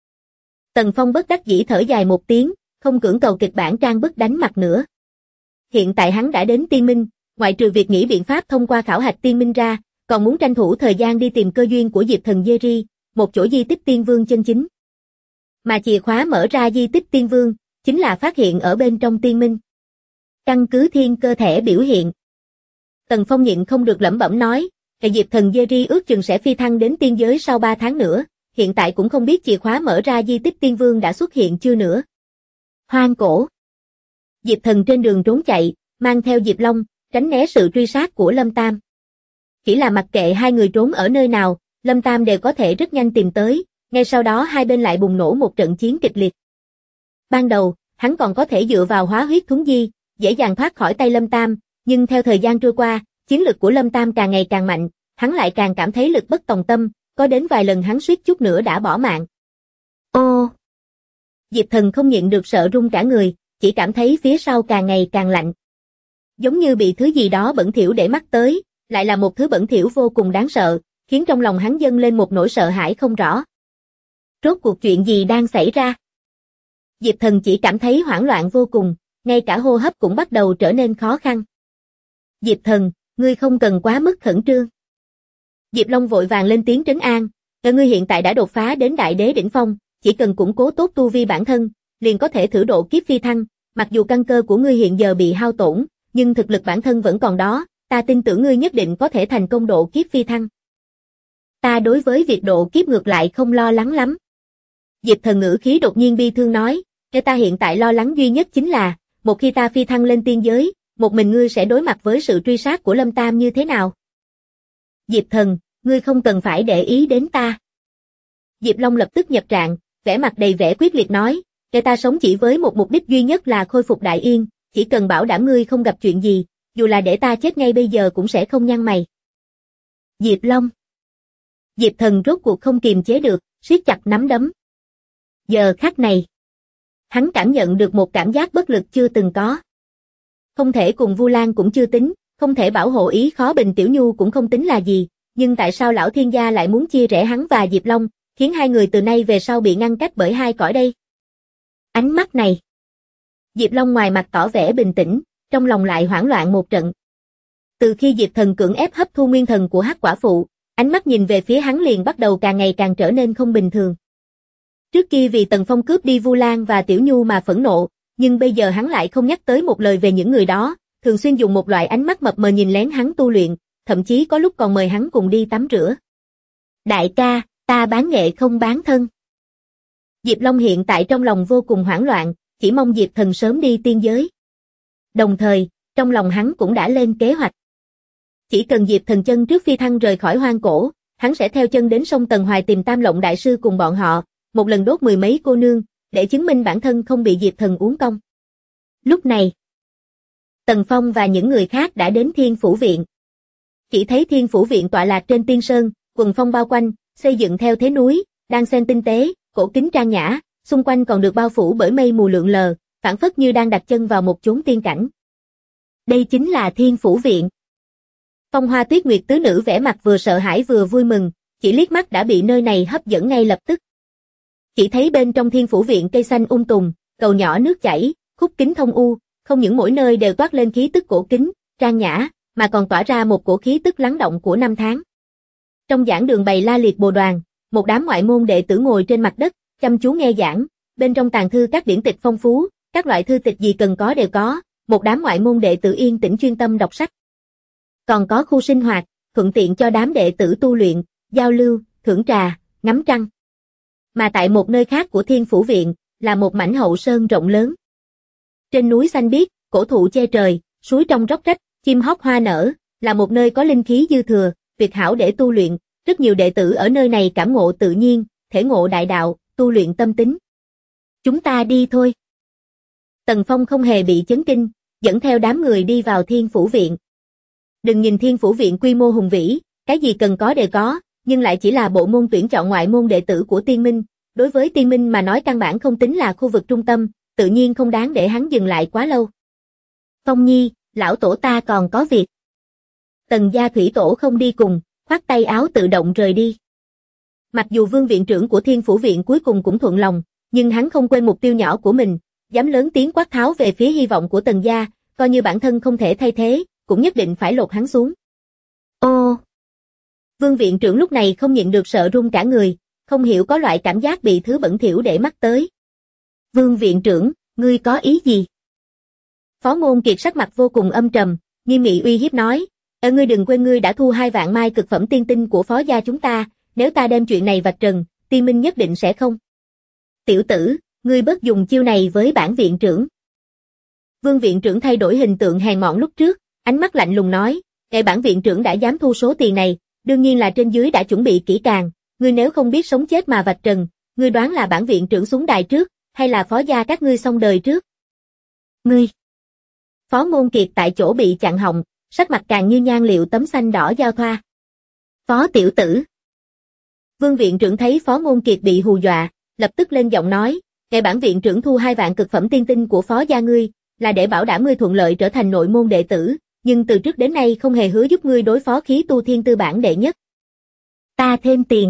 Tần Phong bất đắc dĩ thở dài một tiếng, không cưỡng cầu kịch bản trang bức đánh mặt nữa. Hiện tại hắn đã đến tiên minh, ngoại trừ việc nghĩ biện pháp thông qua khảo hạch tiên minh ra, còn muốn tranh thủ thời gian đi tìm cơ duyên của Diệp Thần Dê-ri, một chỗ di tích tiên vương chân chính. Mà chìa khóa mở ra di tích tiên vương, chính là phát hiện ở bên trong tiên minh. Căn cứ thiên cơ thể biểu hiện. Tần Phong nhịn không được lẩm bẩm nói, cái Diệp Thần Dê-ri ước chừng sẽ phi thăng đến tiên giới sau 3 tháng nữa, hiện tại cũng không biết chìa khóa mở ra di tích tiên vương đã xuất hiện chưa nữa. Hoang cổ. Diệp Thần trên đường trốn chạy, mang theo Diệp Long, tránh né sự truy sát của Lâm Tam. Chỉ là mặc kệ hai người trốn ở nơi nào, Lâm Tam đều có thể rất nhanh tìm tới, ngay sau đó hai bên lại bùng nổ một trận chiến kịch liệt. Ban đầu, hắn còn có thể dựa vào hóa huyết thuấn di, dễ dàng thoát khỏi tay Lâm Tam, nhưng theo thời gian trôi qua, chiến lực của Lâm Tam càng ngày càng mạnh, hắn lại càng cảm thấy lực bất tòng tâm, có đến vài lần hắn suýt chút nữa đã bỏ mạng. Ô! Diệp Thần không nhịn được sợ run cả người, chỉ cảm thấy phía sau càng ngày càng lạnh. Giống như bị thứ gì đó bẩn thỉu để mắt tới, lại là một thứ bẩn thỉu vô cùng đáng sợ, khiến trong lòng hắn dâng lên một nỗi sợ hãi không rõ. Rốt cuộc chuyện gì đang xảy ra? Diệp Thần chỉ cảm thấy hoảng loạn vô cùng, ngay cả hô hấp cũng bắt đầu trở nên khó khăn. Diệp Thần, ngươi không cần quá mức khẩn trương. Diệp Long vội vàng lên tiếng trấn an, ngươi hiện tại đã đột phá đến đại đế đỉnh phong, chỉ cần củng cố tốt tu vi bản thân, liền có thể thử độ kiếp phi thăng, mặc dù căn cơ của ngươi hiện giờ bị hao tổn, nhưng thực lực bản thân vẫn còn đó, ta tin tưởng ngươi nhất định có thể thành công độ kiếp phi thăng. Ta đối với việc độ kiếp ngược lại không lo lắng lắm. Diệp Thần ngữ khí đột nhiên bi thương nói, ta hiện tại lo lắng duy nhất chính là, một khi ta phi thăng lên tiên giới, một mình ngươi sẽ đối mặt với sự truy sát của Lâm Tam như thế nào? Diệp Thần, ngươi không cần phải để ý đến ta. Diệp Long lập tức nhập trạng, vẻ mặt đầy vẻ quyết liệt nói, ta sống chỉ với một mục đích duy nhất là khôi phục Đại Yên, chỉ cần bảo đảm ngươi không gặp chuyện gì, dù là để ta chết ngay bây giờ cũng sẽ không nhăn mày. Diệp Long. Diệp Thần rốt cuộc không kiềm chế được, siết chặt nắm đấm. Giờ khắc này, hắn cảm nhận được một cảm giác bất lực chưa từng có. Không thể cùng Vu Lan cũng chưa tính, không thể bảo hộ Ý Khó Bình Tiểu Nhu cũng không tính là gì, nhưng tại sao lão thiên gia lại muốn chia rẽ hắn và Diệp Long, khiến hai người từ nay về sau bị ngăn cách bởi hai cõi đây? Ánh mắt này. Diệp Long ngoài mặt tỏ vẻ bình tĩnh, trong lòng lại hoảng loạn một trận. Từ khi Diệp Thần cưỡng ép hấp thu nguyên thần của Hắc Quả Phụ, ánh mắt nhìn về phía hắn liền bắt đầu càng ngày càng trở nên không bình thường. Trước kia vì Tần Phong cướp đi Vu Lan và Tiểu Nhu mà phẫn nộ, nhưng bây giờ hắn lại không nhắc tới một lời về những người đó, thường xuyên dùng một loại ánh mắt mập mờ nhìn lén hắn tu luyện, thậm chí có lúc còn mời hắn cùng đi tắm rửa. Đại ca, ta bán nghệ không bán thân. Diệp Long hiện tại trong lòng vô cùng hoảng loạn, chỉ mong Diệp Thần sớm đi tiên giới. Đồng thời, trong lòng hắn cũng đã lên kế hoạch. Chỉ cần Diệp Thần chân trước phi thăng rời khỏi hoang cổ, hắn sẽ theo chân đến sông Tần Hoài tìm Tam Lộng Đại Sư cùng bọn họ, một lần đốt mười mấy cô nương, để chứng minh bản thân không bị Diệp Thần uống công. Lúc này, Tần Phong và những người khác đã đến Thiên Phủ Viện. Chỉ thấy Thiên Phủ Viện tọa lạc trên tiên sơn, quần phong bao quanh, xây dựng theo thế núi, đan xen tinh tế, cổ kính trang nhã, xung quanh còn được bao phủ bởi mây mù lượn lờ, phảng phất như đang đặt chân vào một chốn tiên cảnh. Đây chính là Thiên Phủ Viện. Phong Hoa Tuyết Nguyệt tứ nữ vẻ mặt vừa sợ hãi vừa vui mừng, chỉ liếc mắt đã bị nơi này hấp dẫn ngay lập tức. Chỉ thấy bên trong Thiên Phủ Viện cây xanh tùng, cầu nhỏ nước chảy, khúc kính thông u, không những mỗi nơi đều toát lên khí tức cổ kính, trang nhã, mà còn tỏa ra một cổ khí tức lắng động của năm tháng. Trong giảng đường bày la liệt bồ đoàn, một đám ngoại môn đệ tử ngồi trên mặt đất, chăm chú nghe giảng, bên trong tàng thư các điển tịch phong phú, các loại thư tịch gì cần có đều có, một đám ngoại môn đệ tử yên tĩnh chuyên tâm đọc sách. Còn có khu sinh hoạt, thuận tiện cho đám đệ tử tu luyện, giao lưu, thưởng trà, ngắm trăng. Mà tại một nơi khác của Thiên Phủ Viện, là một mảnh hậu sơn rộng lớn. Trên núi xanh biếc, cổ thụ che trời, suối trong róc rách, chim hót hoa nở, là một nơi có linh khí dư thừa, tuyệt hảo để tu luyện, rất nhiều đệ tử ở nơi này cảm ngộ tự nhiên, thể ngộ đại đạo, tu luyện tâm tính. Chúng ta đi thôi. Tần Phong không hề bị chấn kinh, dẫn theo đám người đi vào Thiên Phủ Viện. Đừng nhìn Thiên Phủ Viện quy mô hùng vĩ, cái gì cần có đều có, nhưng lại chỉ là bộ môn tuyển chọn ngoại môn đệ tử của Tiên Minh, đối với Tiên Minh mà nói căn bản không tính là khu vực trung tâm, tự nhiên không đáng để hắn dừng lại quá lâu. Phong Nhi, lão tổ ta còn có việc. Tần gia thủy tổ không đi cùng, khoát tay áo tự động rời đi. Mặc dù Vương viện trưởng của Thiên Phủ Viện cuối cùng cũng thuận lòng, nhưng hắn không quên mục tiêu nhỏ của mình, dám lớn tiếng quát tháo về phía hy vọng của Tần gia, coi như bản thân không thể thay thế, cũng nhất định phải lột hắn xuống. Ô! Vương viện trưởng lúc này không nhịn được sợ run cả người, không hiểu có loại cảm giác bị thứ bẩn thỉu để mắt tới. Vương viện trưởng, ngươi có ý gì? Phó Ngôn Kiệt sắc mặt vô cùng âm trầm, nghiêm nghị uy hiếp nói, ngươi đừng quên ngươi đã thu 2 vạn mai cực phẩm tiên tinh của phó gia chúng ta, nếu ta đem chuyện này vạch trần, Tiên Minh nhất định sẽ không. Tiểu tử, ngươi bớt dùng chiêu này với bản viện trưởng. Vương viện trưởng thay đổi hình tượng hèn mọn lúc trước, ánh mắt lạnh lùng nói, bản viện trưởng đã dám thu số tiền này, đương nhiên là trên dưới đã chuẩn bị kỹ càng, ngươi nếu không biết sống chết mà vạch trần, ngươi đoán là bản viện trưởng xuống đài trước, hay là phó gia các ngươi xong đời trước? Ngươi! Phó Ngôn Kiệt tại chỗ bị chặn họng, sắc mặt càng như nhan liệu tấm xanh đỏ giao thoa. Phó tiểu tử! Vương viện trưởng thấy Phó Ngôn Kiệt bị hù dọa, lập tức lên giọng nói, Ngày bản viện trưởng thu 2 vạn cực phẩm tiên tinh của phó gia ngươi, là để bảo đảm ngươi thuận lợi trở thành nội môn đệ tử, nhưng từ trước đến nay không hề hứa giúp ngươi đối phó khí tu thiên tư bản đệ nhất. Ta thêm tiền.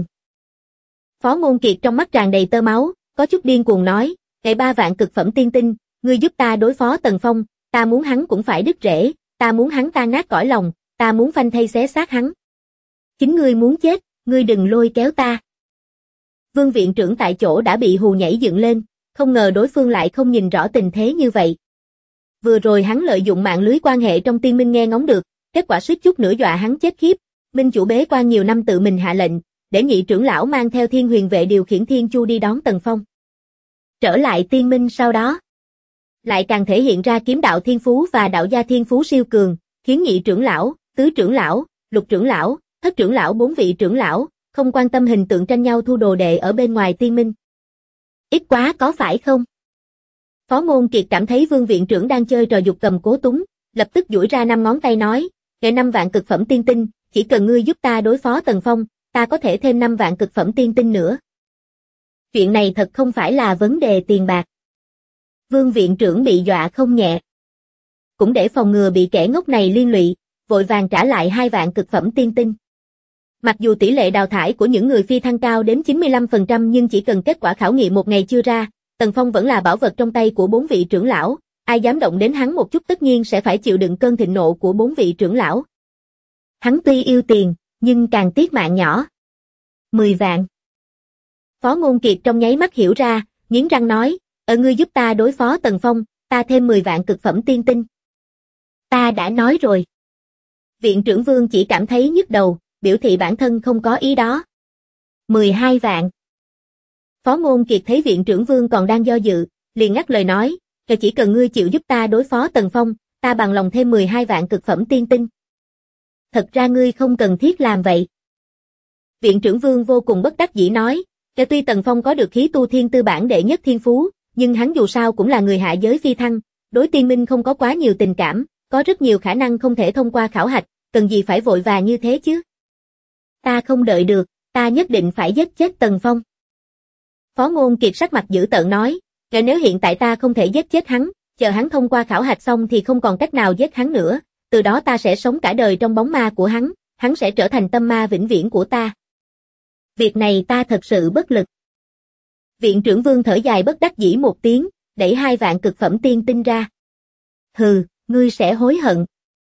Phó Ngôn Kiệt trong mắt tràn đầy tơ máu, có chút điên cuồng nói, ngày 3 vạn cực phẩm tiên tinh, ngươi giúp ta đối phó Tần Phong, ta muốn hắn cũng phải đứt rễ, ta muốn hắn tan nát cõi lòng, ta muốn phanh thây xé xác hắn. Chính ngươi muốn chết, ngươi đừng lôi kéo ta. Vương viện trưởng tại chỗ đã bị hù nhảy dựng lên, không ngờ đối phương lại không nhìn rõ tình thế như vậy. Vừa rồi hắn lợi dụng mạng lưới quan hệ trong tiên minh nghe ngóng được, kết quả suýt chút nữa dọa hắn chết khiếp. Minh chủ bế quan nhiều năm tự mình hạ lệnh, để nhị trưởng lão mang theo Thiên Huyền vệ điều khiển Thiên Chu đi đón Tần Phong. Trở lại tiên minh sau đó, lại càng thể hiện ra kiếm đạo thiên phú và đạo gia thiên phú siêu cường, khiến nhị trưởng lão, tứ trưởng lão, lục trưởng lão, thất trưởng lão 4 vị trưởng lão, không quan tâm hình tượng tranh nhau thu đồ đệ ở bên ngoài tiên minh. Ít quá có phải không? Phó Ngôn Kiệt cảm thấy Vương viện trưởng đang chơi trò giục cầm cố túng, lập tức duỗi ra 5 ngón tay nói, ngày 5 vạn cực phẩm tiên tinh, chỉ cần ngươi giúp ta đối phó Tần Phong, ta có thể thêm 5 vạn cực phẩm tiên tinh nữa. Chuyện này thật không phải là vấn đề tiền bạc. Vương viện trưởng bị dọa không nhẹ. Cũng để phòng ngừa bị kẻ ngốc này liên lụy, vội vàng trả lại 2 vạn cực phẩm tiên tinh. Mặc dù tỷ lệ đào thải của những người phi thăng cao đến 95% nhưng chỉ cần kết quả khảo nghiệm một ngày chưa ra, Tần Phong vẫn là bảo vật trong tay của 4 vị trưởng lão, ai dám động đến hắn một chút tất nhiên sẽ phải chịu đựng cơn thịnh nộ của 4 vị trưởng lão. Hắn tuy yêu tiền, nhưng càng tiếc mạng nhỏ. 10 vạn. Phó Ngôn Kiệt trong nháy mắt hiểu ra, nghiến răng nói, ngươi giúp ta đối phó Tần Phong, ta thêm 10 vạn cực phẩm tiên tinh. Ta đã nói rồi. Viện trưởng Vương chỉ cảm thấy nhức đầu, biểu thị bản thân không có ý đó. 12 vạn. Phó Ngôn Kiệt thấy viện trưởng Vương còn đang do dự, liền ngắt lời nói, chỉ cần ngươi chịu giúp ta đối phó Tần Phong, ta bằng lòng thêm 12 vạn cực phẩm tiên tinh. Thật ra ngươi không cần thiết làm vậy. Viện trưởng Vương vô cùng bất đắc dĩ nói, tuy Tần Phong có được khí tu thiên tư bản đệ nhất thiên phú, nhưng hắn dù sao cũng là người hạ giới phi thăng, đối tiên minh không có quá nhiều tình cảm, có rất nhiều khả năng không thể thông qua khảo hạch, cần gì phải vội vàng như thế chứ. Ta không đợi được, ta nhất định phải giết chết Tần Phong. Phó Ngôn Kiệt sắc mặt dữ tợn nói, nếu hiện tại ta không thể giết chết hắn, chờ hắn thông qua khảo hạch xong thì không còn cách nào giết hắn nữa, từ đó ta sẽ sống cả đời trong bóng ma của hắn sẽ trở thành tâm ma vĩnh viễn của ta. Việc này ta thật sự bất lực. Viện trưởng Vương thở dài bất đắc dĩ một tiếng, đẩy 2 vạn cực phẩm tiên tinh ra. Hừ, ngươi sẽ hối hận.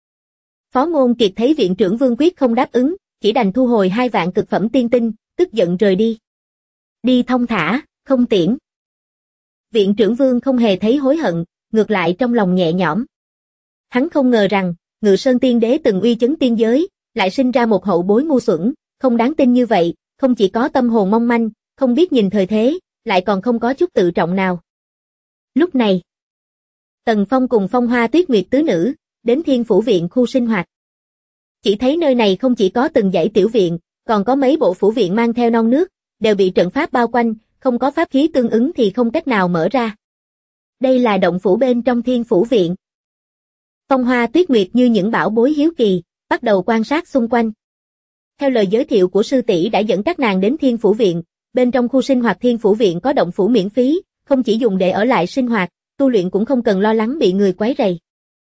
Phó Ngôn Kiệt thấy viện trưởng Vương quyết không đáp ứng, chỉ đành thu hồi 2 vạn cực phẩm tiên tinh, tức giận rời đi. Đi thông thả, không tiễn. Viện trưởng Vương không hề thấy hối hận, ngược lại trong lòng nhẹ nhõm. Hắn không ngờ rằng, Ngự Sơn Tiên Đế từng uy chấn tiên giới, lại sinh ra một hậu bối ngu xuẩn, không đáng tin như vậy, không chỉ có tâm hồn mong manh, không biết nhìn thời thế, lại còn không có chút tự trọng nào. Lúc này, Tần Phong cùng Phong Hoa Tuyết Nguyệt tứ nữ, đến Thiên Phủ Viện khu sinh hoạt. Chỉ thấy nơi này không chỉ có từng dãy tiểu viện, còn có mấy bộ phủ viện mang theo non nước, đều bị trận pháp bao quanh, không có pháp khí tương ứng thì không cách nào mở ra. Đây là động phủ bên trong Thiên Phủ Viện. Phong Hoa Tuyết Nguyệt như những bảo bối hiếu kỳ, bắt đầu quan sát xung quanh. Theo lời giới thiệu của sư tỷ đã dẫn các nàng đến Thiên Phủ Viện, bên trong khu sinh hoạt Thiên Phủ Viện có động phủ miễn phí, không chỉ dùng để ở lại sinh hoạt, tu luyện cũng không cần lo lắng bị người quấy rầy.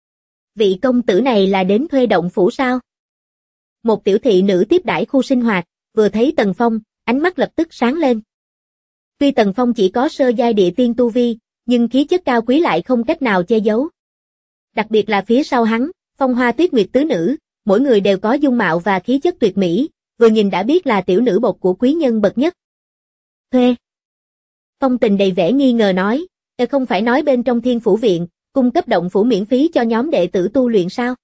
Vị công tử này là đến thuê động phủ sao? Một tiểu thị nữ tiếp đãi khu sinh hoạt, vừa thấy Tần Phong, ánh mắt lập tức sáng lên. Tuy Tần Phong chỉ có sơ giai địa tiên tu vi, nhưng khí chất cao quý lại không cách nào che giấu. Đặc biệt là phía sau hắn, Phong Hoa Tuyết Nguyệt tứ nữ, mỗi người đều có dung mạo và khí chất tuyệt mỹ, vừa nhìn đã biết là tiểu nữ bột của quý nhân bậc nhất. Thuê. Phong Tình đầy vẻ nghi ngờ nói, không phải nói bên trong Thiên Phủ Viện, cung cấp động phủ miễn phí cho nhóm đệ tử tu luyện sao?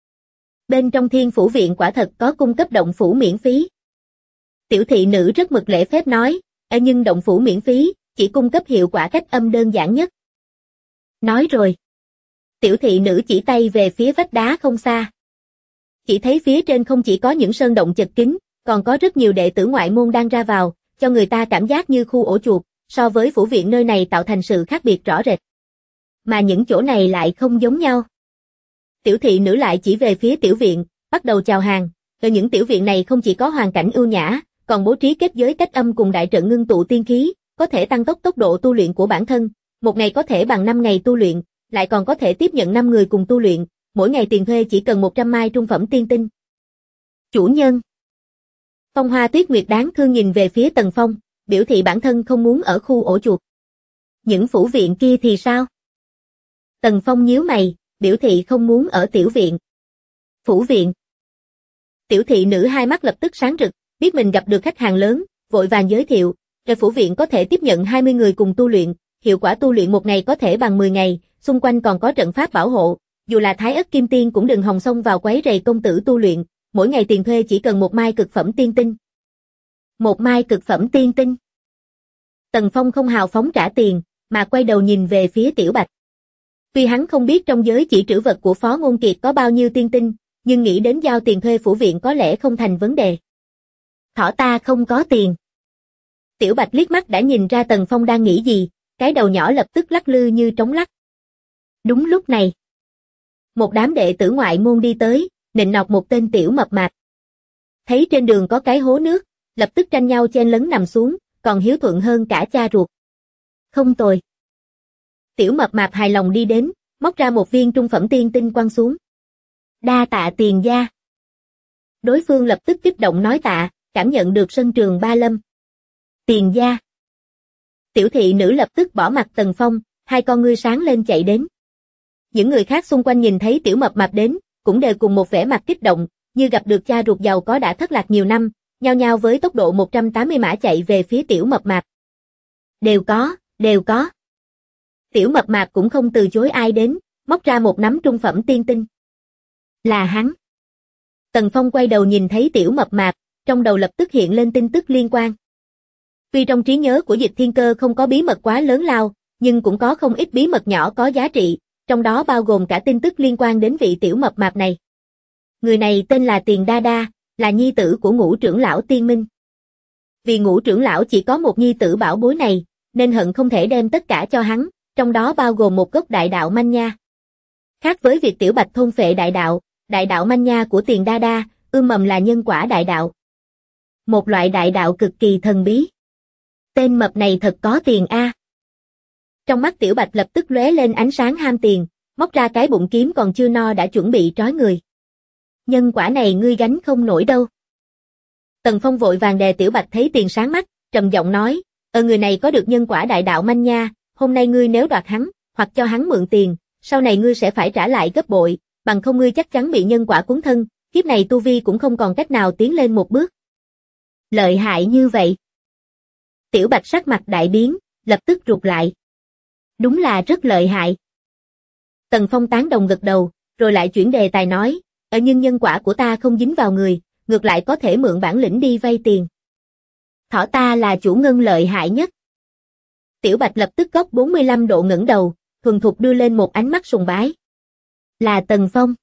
Bên trong Thiên Phủ Viện quả thật có cung cấp động phủ miễn phí. Tiểu thị nữ rất mực lễ phép nói, nhưng động phủ miễn phí, chỉ cung cấp hiệu quả cách âm đơn giản nhất. Nói rồi. Tiểu thị nữ chỉ tay về phía vách đá không xa. Chỉ thấy phía trên không chỉ có những sơn động chật kín, còn có rất nhiều đệ tử ngoại môn đang ra vào, cho người ta cảm giác như khu ổ chuột, so với phủ viện nơi này tạo thành sự khác biệt rõ rệt. Mà những chỗ này lại không giống nhau. Tiểu thị nữ lại chỉ về phía tiểu viện, bắt đầu chào hàng, ở những tiểu viện này không chỉ có hoàn cảnh ưu nhã, còn bố trí kết giới cách âm cùng đại trận ngưng tụ tiên khí, có thể tăng tốc độ tu luyện của bản thân, một ngày có thể bằng 5 ngày tu luyện, lại còn có thể tiếp nhận 5 người cùng tu luyện, mỗi ngày tiền thuê chỉ cần 100 mai trung phẩm tiên tinh. Chủ nhân. Phong Hoa Tuyết Nguyệt đáng thương nhìn về phía Tần Phong, biểu thị bản thân không muốn ở khu ổ chuột. Những phủ viện kia thì sao? Tần Phong nhíu mày, biểu thị không muốn ở tiểu viện. Phủ viện. Tiểu thị nữ hai mắt lập tức sáng rực, biết mình gặp được khách hàng lớn, vội vàng giới thiệu, rồi phủ viện có thể tiếp nhận 20 người cùng tu luyện, hiệu quả tu luyện một ngày có thể bằng 10 ngày, xung quanh còn có trận pháp bảo hộ, dù là Thái Ất Kim Tiên cũng đừng hòng xông vào quấy rầy công tử tu luyện, mỗi ngày tiền thuê chỉ cần 1 mai cực phẩm tiên tinh. 1 mai cực phẩm tiên tinh. Tần Phong không hào phóng trả tiền, mà quay đầu nhìn về phía Tiểu Bạch. Tuy hắn không biết trong giới chỉ trữ vật của Phó Ngôn Kiệt có bao nhiêu tiên tinh, nhưng nghĩ đến giao tiền thuê phủ viện có lẽ không thành vấn đề. Thỏ ta không có tiền. Tiểu Bạch liếc mắt đã nhìn ra Tần Phong đang nghĩ gì, cái đầu nhỏ lập tức lắc lư như trống lắc. Đúng lúc này, một đám đệ tử ngoại môn đi tới, nịnh nọt một tên tiểu mập mạp. Thấy trên đường có cái hố nước, lập tức tranh nhau chen lấn nằm xuống, còn hiếu thuận hơn cả cha ruột. Không tồi. Tiểu mập mạp hài lòng đi đến, móc ra một viên trung phẩm tiên tinh quăng xuống. Đa tạ tiền gia. Đối phương lập tức kích động nói tạ, cảm nhận được sân trường Ba Lâm. Tiền gia. Tiểu thị nữ lập tức bỏ mặt Tần Phong, hai con ngươi sáng lên chạy đến. Những người khác xung quanh nhìn thấy tiểu mập mạp đến, cũng đều cùng một vẻ mặt kích động, như gặp được cha ruột giàu có đã thất lạc nhiều năm, nhao nhao với tốc độ 180 mã chạy về phía tiểu mập mạp. Đều có. Tiểu mập mạp cũng không từ chối ai đến, móc ra một nắm trung phẩm tiên tinh. Là hắn. Tần Phong quay đầu nhìn thấy tiểu mập mạp, trong đầu lập tức hiện lên tin tức liên quan. Tuy trong trí nhớ của Dịch Thiên Cơ không có bí mật quá lớn lao, nhưng cũng có không ít bí mật nhỏ có giá trị, trong đó bao gồm cả tin tức liên quan đến vị tiểu mập mạp này. Người này tên là Tiền Đa Đa, là nhi tử của Ngũ trưởng lão Tiên Minh. Vì Ngũ trưởng lão chỉ có một nhi tử bảo bối này, nên hận không thể đem tất cả cho hắn, trong đó bao gồm một gốc đại đạo manh nha. Khác với việc tiểu bạch thôn phệ đại đạo manh nha của Tiền Đa Đa, mầm là nhân quả đại đạo. Một loại đại đạo cực kỳ thần bí. Tên mập này thật có tiền a. Trong mắt tiểu bạch lập tức lóe lên ánh sáng ham tiền, móc ra cái bụng kiếm còn chưa no đã chuẩn bị trói người. Nhân quả này ngươi gánh không nổi đâu. Tần Phong vội vàng đè tiểu bạch thấy tiền sáng mắt, trầm giọng nói, người này có được nhân quả đại đạo manh nha, hôm nay ngươi nếu đoạt hắn, hoặc cho hắn mượn tiền, sau này ngươi sẽ phải trả lại gấp bội, bằng không ngươi chắc chắn bị nhân quả cuốn thân, kiếp này tu vi cũng không còn cách nào tiến lên một bước. Lợi hại như vậy. Tiểu bạch sắc mặt đại biến, lập tức rụt lại. Đúng là rất lợi hại. Tần Phong tán đồng gật đầu, rồi lại chuyển đề tài nói, nhưng nhân quả của ta không dính vào người, ngược lại có thể mượn bản lĩnh đi vay tiền. Thỏ ta là chủ ngân lợi hại nhất. Tiểu bạch lập tức góc 45 độ ngẩng đầu, thuần thục đưa lên một ánh mắt sùng bái. Là Tần Phong.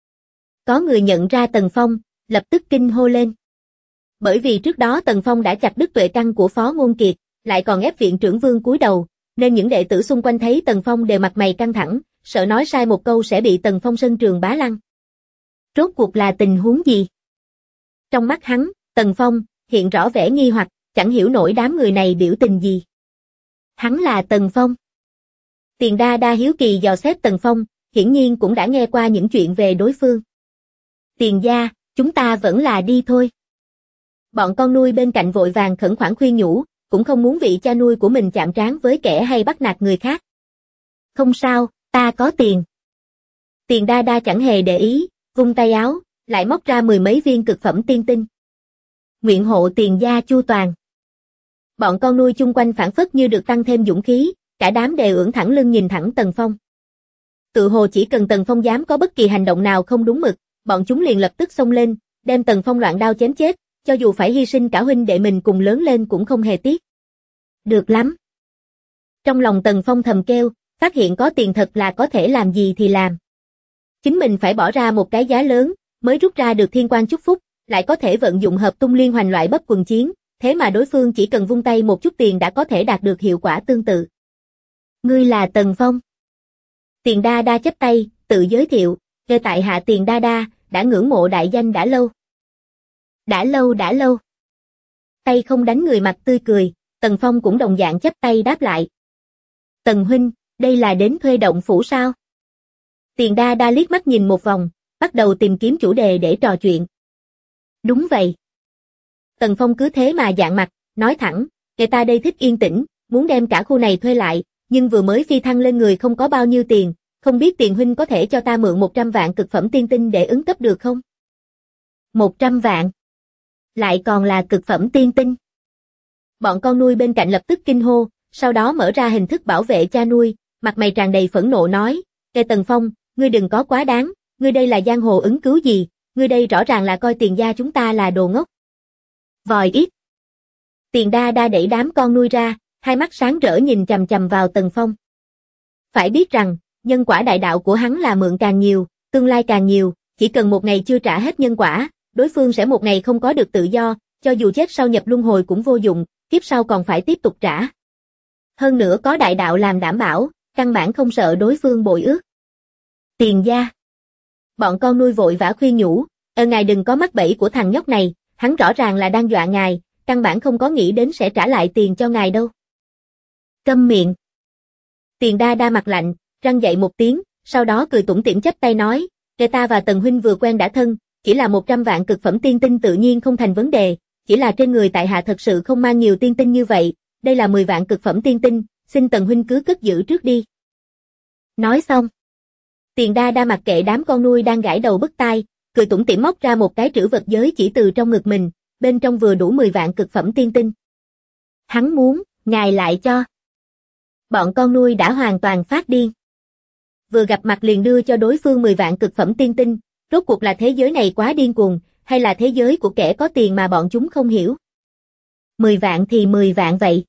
Có người nhận ra Tần Phong, lập tức kinh hô lên. Bởi vì trước đó Tần Phong đã chặt đứt tuệ căn của Phó Ngôn Kiệt, lại còn ép viện trưởng Vương cúi đầu, nên những đệ tử xung quanh thấy Tần Phong đều mặt mày căng thẳng, sợ nói sai một câu sẽ bị Tần Phong sân trường bá lăng. Rốt cuộc là tình huống gì? Trong mắt hắn, Tần Phong hiện rõ vẻ nghi hoặc, chẳng hiểu nổi đám người này biểu tình gì. Hắn là Tần Phong. Tiền Đa Đa hiếu kỳ dò xét Tần Phong, hiển nhiên cũng đã nghe qua những chuyện về đối phương. Tiền gia, chúng ta vẫn là đi thôi. Bọn con nuôi bên cạnh vội vàng khẩn khoản khuyên nhủ, cũng không muốn vị cha nuôi của mình chạm trán với kẻ hay bắt nạt người khác. Không sao, ta có tiền. Tiền Đa Đa chẳng hề để ý, vung tay áo, lại móc ra 10 mấy viên cực phẩm tiên tinh. Nguyện hộ Tiền gia chu toàn. Bọn con nuôi chung quanh phản phất như được tăng thêm dũng khí, cả đám đều ưỡn thẳng lưng nhìn thẳng Tần Phong. Tự hồ chỉ cần Tần Phong dám có bất kỳ hành động nào không đúng mực, bọn chúng liền lập tức xông lên, đem Tần Phong loạn đao chém chết, cho dù phải hy sinh cả huynh đệ mình cùng lớn lên cũng không hề tiếc. Được lắm. Trong lòng Tần Phong thầm kêu, phát hiện có tiền thật là có thể làm gì thì làm. Chính mình phải bỏ ra một cái giá lớn, mới rút ra được thiên quan chúc phúc, lại có thể vận dụng hợp tung liên hoành loại bắp quần chiến, thế mà đối phương chỉ cần vung tay một chút tiền đã có thể đạt được hiệu quả tương tự. Ngươi là Tần Phong. Tiền Đa Đa chắp tay, tự giới thiệu, "Nghe tại hạ Tiền Đa Đa, đã ngưỡng mộ đại danh đã lâu." Đã lâu. Tay không đánh người mặt tươi cười, Tần Phong cũng đồng dạng chắp tay đáp lại. Tần huynh, đây là đến thuê động phủ sao? Tiền Đa Đa liếc mắt nhìn một vòng, bắt đầu tìm kiếm chủ đề để trò chuyện. Đúng vậy. Tần Phong cứ thế mà dạn mặt, nói thẳng, người ta đây thích yên tĩnh, muốn đem cả khu này thuê lại, nhưng vừa mới phi thăng lên người không có bao nhiêu tiền, không biết tiền huynh có thể cho ta mượn 100 vạn cực phẩm tiên tinh để ứng cấp được không? 100 vạn? Lại còn là cực phẩm tiên tinh. Bọn con nuôi bên cạnh lập tức kinh hô, sau đó mở ra hình thức bảo vệ cha nuôi, mặt mày tràn đầy phẫn nộ nói, Kê Tần Phong, ngươi đừng có quá đáng, ngươi đây là giang hồ ứng cứu gì, ngươi đây rõ ràng là coi Tiền gia chúng ta là đồ ngốc. Vòi ít. Tiền Đa Đa đẩy đám con nuôi ra, hai mắt sáng rỡ nhìn chằm chằm vào Tần Phong. Phải biết rằng, nhân quả đại đạo của hắn là mượn càng nhiều, tương lai càng nhiều, chỉ cần một ngày chưa trả hết nhân quả, đối phương sẽ một ngày không có được tự do, cho dù chết sau nhập luân hồi cũng vô dụng, kiếp sau còn phải tiếp tục trả. Hơn nữa có đại đạo làm đảm bảo, căn bản không sợ đối phương bội ước. Tiền gia. Bọn con nuôi vội vã khuyên nhủ, ngài đừng có mắc bẫy của thằng nhóc này, hắn rõ ràng là đang dọa ngài, căn bản không có nghĩ đến sẽ trả lại tiền cho ngài đâu. Câm miệng. Tiền Đa Đa mặt lạnh, răng dậy một tiếng, sau đó cười tủm tỉm chắp tay nói, người ta và Tần huynh vừa quen đã thân, chỉ là 100 vạn cực phẩm tiên tinh tự nhiên không thành vấn đề, chỉ là trên người tại hạ thật sự không mang nhiều tiên tinh như vậy, đây là 10 vạn cực phẩm tiên tinh, xin Tần huynh cứ cất giữ trước đi. Nói xong, Tiền Đa Đa mặc kệ đám con nuôi đang gãi đầu bứt tai, cười tủm tỉm móc ra một cái trữ vật giới chỉ từ trong ngực mình, bên trong vừa đủ 10 vạn cực phẩm tiên tinh. Hắn muốn, ngài lại cho. Bọn con nuôi đã hoàn toàn phát điên. Vừa gặp mặt liền đưa cho đối phương 10 vạn cực phẩm tiên tinh, rốt cuộc là thế giới này quá điên cuồng, hay là thế giới của kẻ có tiền mà bọn chúng không hiểu. 10 vạn thì 10 vạn vậy.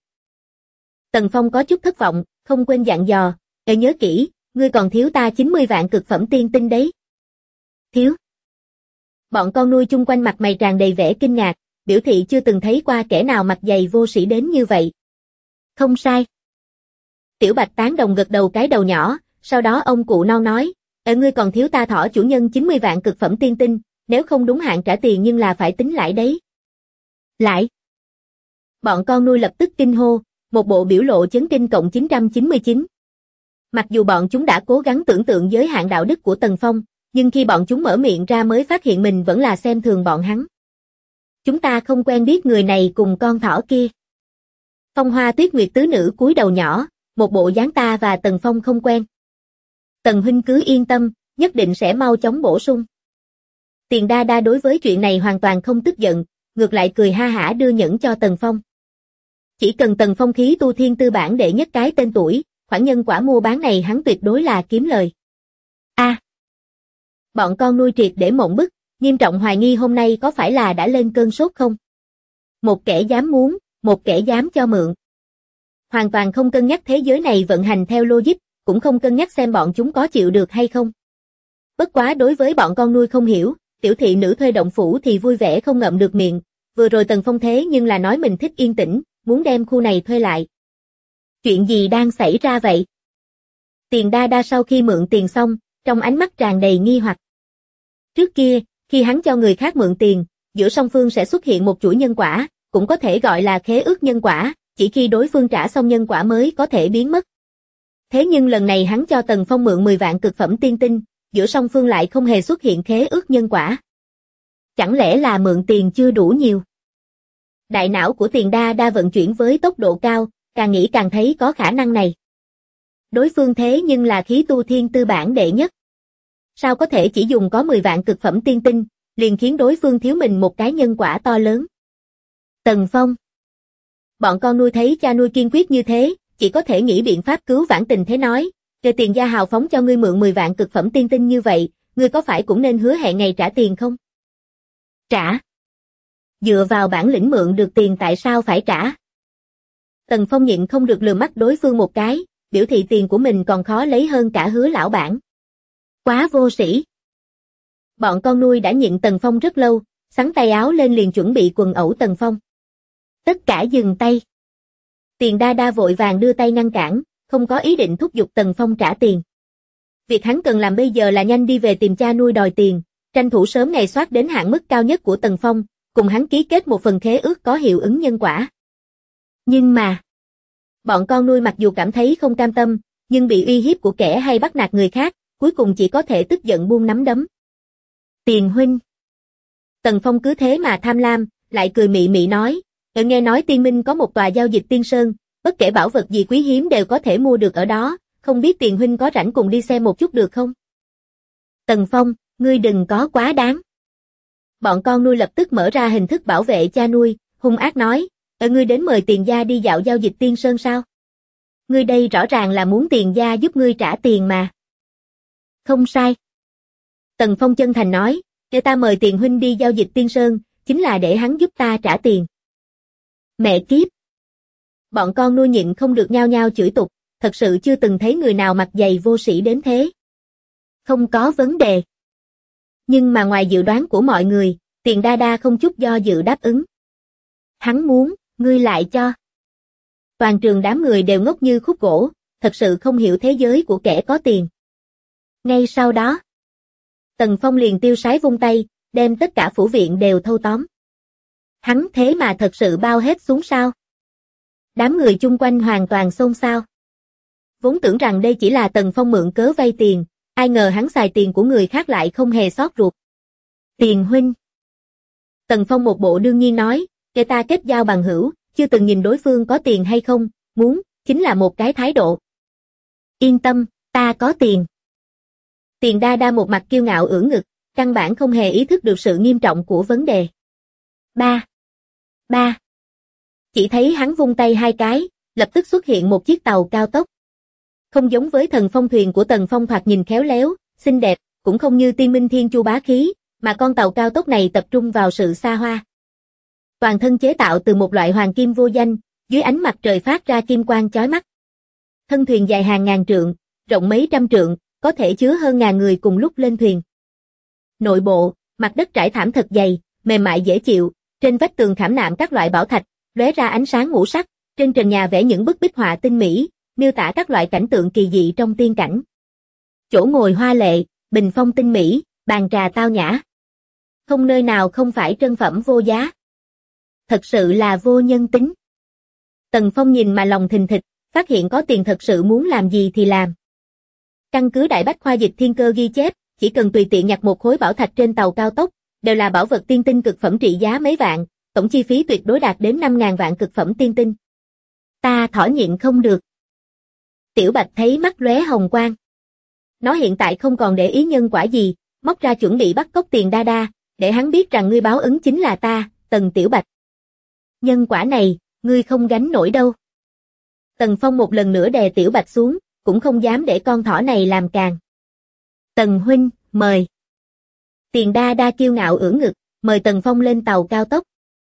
Tần Phong có chút thất vọng, không quên dặn dò, nhớ kỹ, ngươi còn thiếu ta 90 vạn cực phẩm tiên tinh đấy. Thiếu. Bọn con nuôi chung quanh mặt mày tràn đầy vẻ kinh ngạc, biểu thị chưa từng thấy qua kẻ nào mặt dày vô sĩ đến như vậy. Không sai. Tiểu Bạch tán đồng gật đầu cái đầu nhỏ, sau đó ông cụ non nói, ngươi còn thiếu ta thỏ chủ nhân 90 vạn cực phẩm tiên tinh, nếu không đúng hạn trả tiền nhưng là phải tính lãi đấy. Lãi. Bọn con nuôi lập tức kinh hô, một bộ biểu lộ chấn kinh cộng 999. Mặc dù bọn chúng đã cố gắng tưởng tượng giới hạn đạo đức của Tần Phong, nhưng khi bọn chúng mở miệng ra mới phát hiện mình vẫn là xem thường bọn hắn. Chúng ta không quen biết người này cùng con thỏ kia. Phong Hoa Tuyết Nguyệt tứ nữ cúi đầu nhỏ, một bộ dáng ta và Tần Phong không quen. Tần huynh cứ yên tâm, nhất định sẽ mau chóng bổ sung. Tiền Đa Đa đối với chuyện này hoàn toàn không tức giận, ngược lại cười ha hả đưa nhẫn cho Tần Phong. Chỉ cần Tần Phong khí tu thiên tư bản đệ nhất cái tên tuổi, khoản nhân quả mua bán này hắn tuyệt đối là kiếm lời. Bọn con nuôi triệt để mộng bức, nghiêm trọng hoài nghi hôm nay có phải là đã lên cơn sốt không? Một kẻ dám muốn, một kẻ dám cho mượn. Hoàn toàn không cân nhắc thế giới này vận hành theo logic, cũng không cân nhắc xem bọn chúng có chịu được hay không. Bất quá đối với bọn con nuôi không hiểu, tiểu thị nữ thuê động phủ thì vui vẻ không ngậm được miệng, vừa rồi Tần Phong thế nhưng là nói mình thích yên tĩnh, muốn đem khu này thuê lại. Chuyện gì đang xảy ra vậy? Tiền Đa Đa sau khi mượn tiền xong, trong ánh mắt tràn đầy nghi hoặc. Trước kia, khi hắn cho người khác mượn tiền, giữa song phương sẽ xuất hiện một chuỗi nhân quả, cũng có thể gọi là khế ước nhân quả, chỉ khi đối phương trả xong nhân quả mới có thể biến mất. Thế nhưng lần này hắn cho Tần Phong mượn 10 vạn cực phẩm tiên tinh, giữa song phương lại không hề xuất hiện khế ước nhân quả. Chẳng lẽ là mượn tiền chưa đủ nhiều? Đại não của Tiền Đa Đa vận chuyển với tốc độ cao, càng nghĩ càng thấy có khả năng này. Đối phương thế nhưng là khí tu thiên tư bản đệ nhất. Sao có thể chỉ dùng có 10 vạn cực phẩm tiên tinh, liền khiến đối phương thiếu mình một cái nhân quả to lớn? Tần Phong. Bọn con nuôi thấy cha nuôi kiên quyết như thế, chỉ có thể nghĩ biện pháp cứu vãn tình thế nói, kể Tiền gia hào phóng cho ngươi mượn 10 vạn cực phẩm tiên tinh như vậy, ngươi có phải cũng nên hứa hẹn ngày trả tiền không? Trả. Dựa vào bản lĩnh mượn được tiền tại sao phải trả? Tần Phong nhịn không được lườm mắt đối phương một cái, biểu thị tiền của mình còn khó lấy hơn cả hứa lão bản. Quá vô sĩ. Bọn con nuôi đã nhịn Tần Phong rất lâu, xắn tay áo lên liền chuẩn bị quần ẩu Tần Phong. Tất cả dừng tay. Tiền Đa Đa vội vàng đưa tay ngăn cản, không có ý định thúc giục Tần Phong trả tiền. Việc hắn cần làm bây giờ là nhanh đi về tìm cha nuôi đòi tiền, tranh thủ sớm ngày soát đến hạn mức cao nhất của Tần Phong, cùng hắn ký kết một phần khế ước có hiệu ứng nhân quả. Nhưng mà, bọn con nuôi mặc dù cảm thấy không cam tâm, nhưng bị uy hiếp của kẻ hay bắt nạt người khác, cuối cùng chỉ có thể tức giận buông nắm đấm. Tiền huynh. Tần Phong cứ thế mà tham lam, lại cười mị mị nói, nghe nói Tiên Minh có một tòa giao dịch tiên sơn, bất kể bảo vật gì quý hiếm đều có thể mua được ở đó, không biết Tiền huynh có rảnh cùng đi xem một chút được không? Tần Phong, ngươi đừng có quá đáng. Bọn con nuôi lập tức mở ra hình thức bảo vệ cha nuôi, hung ác nói, ngươi đến mời Tiền gia đi dạo giao dịch tiên sơn sao? Ngươi đây rõ ràng là muốn Tiền gia giúp ngươi trả tiền mà. Không sai. Tần Phong chân thành nói, để ta mời Tiền huynh đi giao dịch tiên sơn, chính là để hắn giúp ta trả tiền. Mẹ kiếp. Bọn con nuôi nhịn không được nhao nhao chửi tục, thật sự chưa từng thấy người nào mặt dày vô sĩ đến thế. Không có vấn đề. Nhưng mà ngoài dự đoán của mọi người, Tiền đa đa không chút do dự đáp ứng. Hắn muốn, ngươi lại cho. Toàn trường đám người đều ngốc như khúc gỗ, thật sự không hiểu thế giới của kẻ có tiền. Ngay sau đó, Tần Phong liền tiêu sái vung tay, đem tất cả phủ viện đều thâu tóm. Hắn thế mà thật sự bao hết xuống sao? Đám người chung quanh hoàn toàn xôn xao. Vốn tưởng rằng đây chỉ là Tần Phong mượn cớ vay tiền, ai ngờ hắn xài tiền của người khác lại không hề xót ruột. Tiền huynh. Tần Phong một bộ đương nhiên nói, kẻ ta kết giao bằng hữu, chưa từng nhìn đối phương có tiền hay không, muốn, chính là một cái thái độ. Yên tâm, ta có tiền. Tiền đa đa một mặt kiêu ngạo ưỡn ngực, căn bản không hề ý thức được sự nghiêm trọng của vấn đề. Ba. Chỉ thấy hắn vung tay hai cái, lập tức xuất hiện một chiếc tàu cao tốc. Không giống với thần phong thuyền của Tần Phong thoạt nhìn khéo léo, xinh đẹp, cũng không như Tiên Minh Thiên Chu bá khí, mà con tàu cao tốc này tập trung vào sự xa hoa. Toàn thân chế tạo từ một loại hoàng kim vô danh, dưới ánh mặt trời phát ra kim quang chói mắt. Thân thuyền dài hàng ngàn trượng, rộng mấy trăm trượng, có thể chứa hơn ngàn người cùng lúc lên thuyền. Nội bộ, mặt đất trải thảm thật dày, mềm mại dễ chịu, trên vách tường khảm nạm các loại bảo thạch, lóe ra ánh sáng ngũ sắc, trên trần nhà vẽ những bức bích họa tinh mỹ, miêu tả các loại cảnh tượng kỳ dị trong tiên cảnh. Chỗ ngồi hoa lệ, bình phong tinh mỹ, bàn trà tao nhã. Không nơi nào không phải trân phẩm vô giá. Thật sự là vô nhân tính. Tần Phong nhìn mà lòng thình thịch, phát hiện có tiền thật sự muốn làm gì thì làm. Căn cứ Đại Bách Khoa Dịch Thiên Cơ ghi chép, chỉ cần tùy tiện nhặt một khối bảo thạch trên tàu cao tốc, đều là bảo vật tiên tinh cực phẩm trị giá mấy vạn, tổng chi phí tuyệt đối đạt đến 5.000 vạn cực phẩm tiên tinh. Ta thỏ nhịn không được. Tiểu Bạch thấy mắt lóe hồng quang. Nó hiện tại không còn để ý nhân quả gì, móc ra chuẩn bị bắt cóc Tiền đa đa, để hắn biết rằng ngươi báo ứng chính là ta, Tần Tiểu Bạch. Nhân quả này, ngươi không gánh nổi đâu. Tần Phong một lần nữa đè Tiểu Bạch xuống, cũng không dám để con thỏ này làm càng. Tần huynh, mời. Tiền đa đa kiêu ngạo ưỡn ngực, mời Tần Phong lên tàu cao tốc.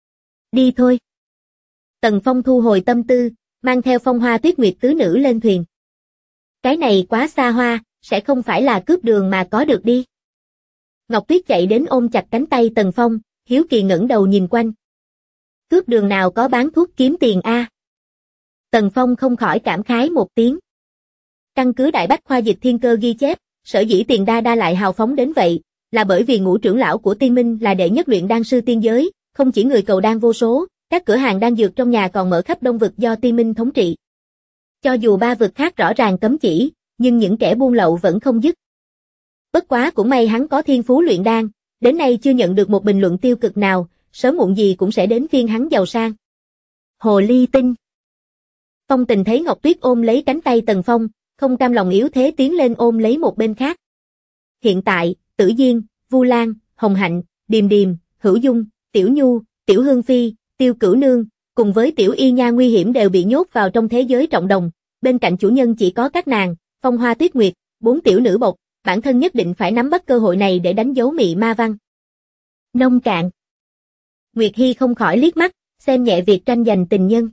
Đi thôi. Tần Phong thu hồi tâm tư, mang theo Phong Hoa Tuyết Nguyệt tứ nữ lên thuyền. Cái này quá xa hoa, sẽ không phải là cướp đường mà có được đi. Ngọc Tuyết chạy đến ôm chặt cánh tay Tần Phong, hiếu kỳ ngẩng đầu nhìn quanh. Cướp đường nào có bán thuốc kiếm tiền a? Tần Phong không khỏi cảm khái một tiếng. Căn cứ Đại Bách Khoa Dịch Thiên Cơ ghi chép, sở dĩ Tiền đa đa lại hào phóng đến vậy, là bởi vì Ngũ trưởng lão của Tiên Minh là đệ nhất luyện đan sư tiên giới, không chỉ người cầu đan vô số, các cửa hàng đan dược trong nhà còn mở khắp Đông vực do Tiên Minh thống trị. Cho dù ba vực khác rõ ràng cấm chỉ, nhưng những kẻ buôn lậu vẫn không dứt. Bất quá cũng may hắn có thiên phú luyện đan, đến nay chưa nhận được một bình luận tiêu cực nào, sớm muộn gì cũng sẽ đến phiên hắn giàu sang. Hồ ly tinh. Phong Tình thấy Ngọc Tuyết ôm lấy cánh tay Tần Phong, không cam lòng yếu thế tiến lên ôm lấy một bên khác. Hiện tại, Tử Diên, Vu Lan, Hồng Hạnh, Điềm Điềm, Hữu Dung, Tiểu Nhu, Tiểu Hương Phi, Tiêu Cửu Nương, cùng với Tiểu Y Nha nguy hiểm đều bị nhốt vào trong thế giới trọng đồng, bên cạnh chủ nhân chỉ có các nàng, Phong Hoa Tuyết Nguyệt, 4 tiểu nữ bộc, bản thân nhất định phải nắm bắt cơ hội này để đánh dấu mị ma văn. Nông cạn. Nguyệt Hy không khỏi liếc mắt, xem nhẹ việc tranh giành tình nhân.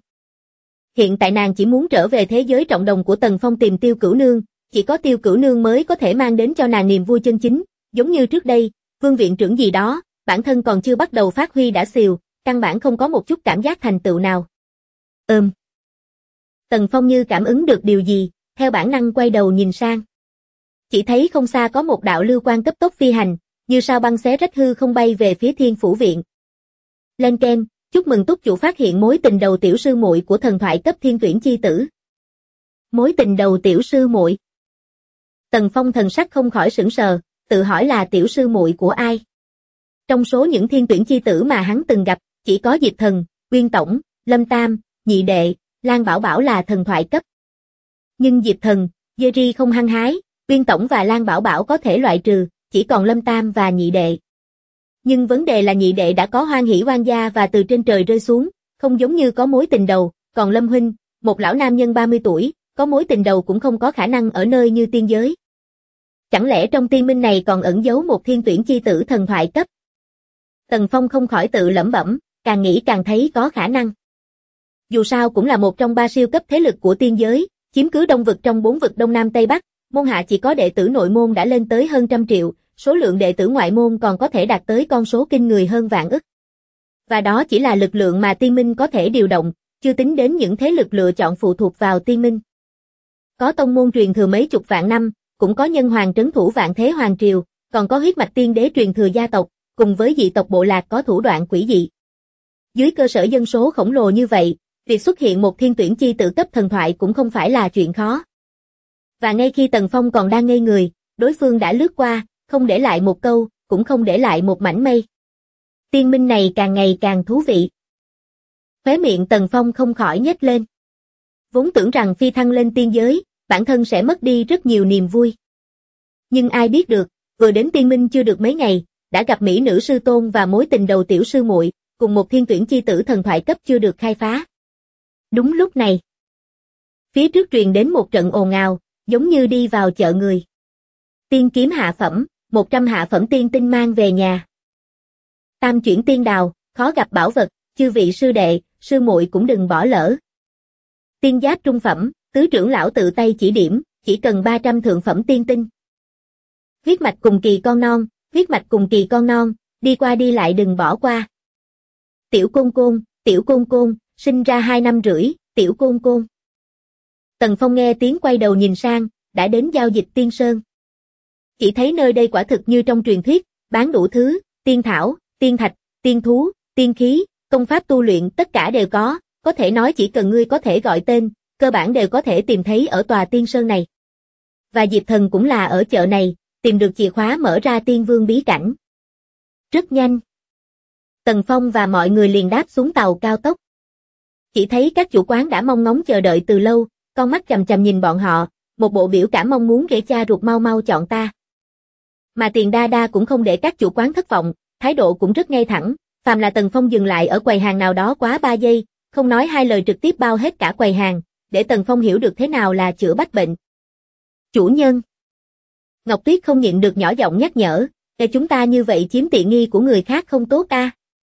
Hiện tại nàng chỉ muốn trở về thế giới trọng đồng của Tần Phong tìm Tiêu Cửu Nương, chỉ có Tiêu Cửu Nương mới có thể mang đến cho nàng niềm vui chân chính, giống như trước đây, Vương viện trưởng gì đó, bản thân còn chưa bắt đầu phát huy đã xìu, căn bản không có một chút cảm giác thành tựu nào. Tần Phong như cảm ứng được điều gì, theo bản năng quay đầu nhìn sang. Chỉ thấy không xa có một đạo lưu quang cấp tốc phi hành, như sao băng xé rách hư không bay về phía Thiên Phủ viện. Lên keng, Chúc mừng túc chủ phát hiện mối tình đầu tiểu sư muội của thần thoại cấp thiên tuyển chi tử. Mối tình đầu tiểu sư muội. Tần Phong thần sắc không khỏi sững sờ, tự hỏi là tiểu sư muội của ai. Trong số những thiên tuyển chi tử mà hắn từng gặp, chỉ có Diệp Thần, Uyên Tổng, Lâm Tam, Nhị Đệ, Lan Bảo Bảo là thần thoại cấp. Nhưng Diệp Thần, Jerry không hăng hái, Uyên Tổng và Lan Bảo Bảo có thể loại trừ, chỉ còn Lâm Tam và Nhị Đệ. Nhưng vấn đề là Nhị Đệ đã có hoan hỷ oan gia và từ trên trời rơi xuống, không giống như có mối tình đầu, còn Lâm Huynh, một lão nam nhân 30 tuổi, có mối tình đầu cũng không có khả năng ở nơi như tiên giới. Chẳng lẽ trong tiên minh này còn ẩn giấu một thiên tuyển chi tử thần thoại cấp? Tần Phong không khỏi tự lẩm bẩm, càng nghĩ càng thấy có khả năng. Dù sao cũng là một trong 3 siêu cấp thế lực của tiên giới, chiếm cứ đông vực trong 4 vực Đông Nam Tây Bắc, môn hạ chỉ có đệ tử nội môn đã lên tới hơn 100 triệu, số lượng đệ tử ngoại môn còn có thể đạt tới con số kinh người hơn vạn ức. Và đó chỉ là lực lượng mà tiên minh có thể điều động, chưa tính đến những thế lực lựa chọn phụ thuộc vào tiên minh. Có tông môn truyền thừa mấy chục vạn năm, cũng có nhân hoàng trấn thủ vạn thế hoàng triều, còn có huyết mạch tiên đế truyền thừa gia tộc, cùng với dị tộc bộ lạc có thủ đoạn quỷ dị. Dưới cơ sở dân số khổng lồ như vậy, việc xuất hiện một thiên tuyển chi tử cấp thần thoại cũng không phải là chuyện khó. Và ngay khi Tần Phong còn đang ngây người, đối phương đã lướt qua, không để lại một câu, cũng không để lại một mảnh mây. Tiên minh này càng ngày càng thú vị. Khóe miệng Tần Phong không khỏi nhếch lên. Vốn tưởng rằng phi thăng lên tiên giới, bản thân sẽ mất đi rất nhiều niềm vui. Nhưng ai biết được, vừa đến tiên minh chưa được mấy ngày, đã gặp mỹ nữ sư tôn và mối tình đầu tiểu sư muội, cùng một thiên tuyển chi tử thần thoại cấp chưa được khai phá. Đúng lúc này, phía trước truyền đến một trận ồn ào, giống như đi vào chợ người. Tiên kiếm hạ phẩm, 100 hạ phẩm tiên tinh mang về nhà. Tam chuyển tiên đào, khó gặp bảo vật, chư vị sư đệ, sư muội cũng đừng bỏ lỡ. Tiên giáp trung phẩm, tứ trưởng lão tự tay chỉ điểm, chỉ cần 300 thượng phẩm tiên tinh. Huyết mạch cùng kỳ con non, huyết mạch cùng kỳ con non, đi qua đi lại đừng bỏ qua. Tiểu côn côn, sinh ra 2 năm rưỡi, tiểu côn côn. Tần Phong nghe tiếng quay đầu nhìn sang, đã đến giao dịch tiên sơn. Chỉ thấy nơi đây quả thực như trong truyền thuyết, bán đủ thứ, tiên thảo, tiên thạch, tiên thú, tiên khí, công pháp tu luyện tất cả đều có thể nói chỉ cần ngươi có thể gọi tên, cơ bản đều có thể tìm thấy ở tòa tiên sơn này. Và Diệp Thần cũng là ở chợ này, tìm được chìa khóa mở ra tiên vương bí cảnh. Rất nhanh. Tần Phong và mọi người liền đáp xuống tàu cao tốc. Chỉ thấy các chủ quán đã mong ngóng chờ đợi từ lâu, con mắt chằm chằm nhìn bọn họ, một bộ biểu cảm mong muốn ghẻ cha ruột mau mau chọn ta. Mà Tiền Đa Đa cũng không để các chủ quán thất vọng, thái độ cũng rất ngay thẳng, phàm là Tần Phong dừng lại ở quầy hàng nào đó quá 3 giây, không nói hai lời trực tiếp bao hết cả quầy hàng, để Tần Phong hiểu được thế nào là chữa bách bệnh. Chủ nhân. Ngọc Tuyết không nhịn được nhỏ giọng nhắc nhở, để chúng ta như vậy chiếm tiện nghi của người khác không tốt a.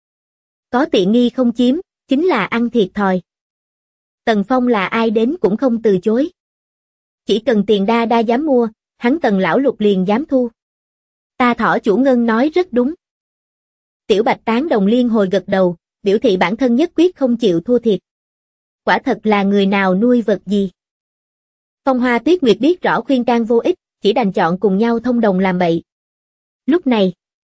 Có tiện nghi không chiếm, chính là ăn thiệt thòi. Tần Phong là ai đến cũng không từ chối. Chỉ cần Tiền Đa Đa dám mua, hắn Tần lão lục liền dám thu. Ta thỏ chủ ngân nói rất đúng. Tiểu Bạch tán đồng liên hồi gật đầu, biểu thị bản thân nhất quyết không chịu thua thiệt. Quả thật là người nào nuôi vật gì. Phong Hoa Tuyết Nguyệt biết rõ khuyên can vô ích, chỉ đành chọn cùng nhau thông đồng làm bậy. Lúc này,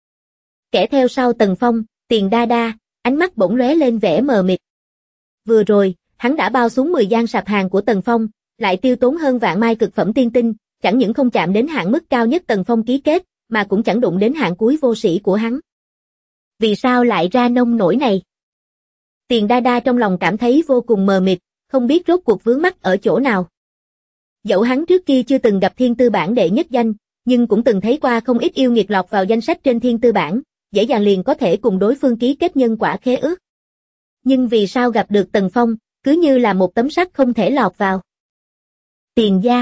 kẻ theo sau Tần Phong, Tiền Đa Đa, ánh mắt bỗng lóe lên vẻ mờ mịt. Vừa rồi, hắn đã bao xuống 10 gian sạp hàng của Tần Phong, lại tiêu tốn hơn vạn mai cực phẩm tiên tinh, chẳng những không chạm đến hạn mức cao nhất Tần Phong ký kết, mà cũng chẳng đụng đến hạn cuối vô sĩ của hắn. Vì sao lại ra nông nổi này? Tiền Đa Đa trong lòng cảm thấy vô cùng mờ mịt, không biết rốt cuộc vướng mắc ở chỗ nào. Dẫu hắn trước kia chưa từng gặp thiên tư bản đệ nhất danh, nhưng cũng từng thấy qua không ít yêu nghiệt lọt vào danh sách trên thiên tư bản, dễ dàng liền có thể cùng đối phương ký kết nhân quả khế ước. Nhưng vì sao gặp được Tần Phong, cứ như là một tấm sắt không thể lọt vào. Tiền gia.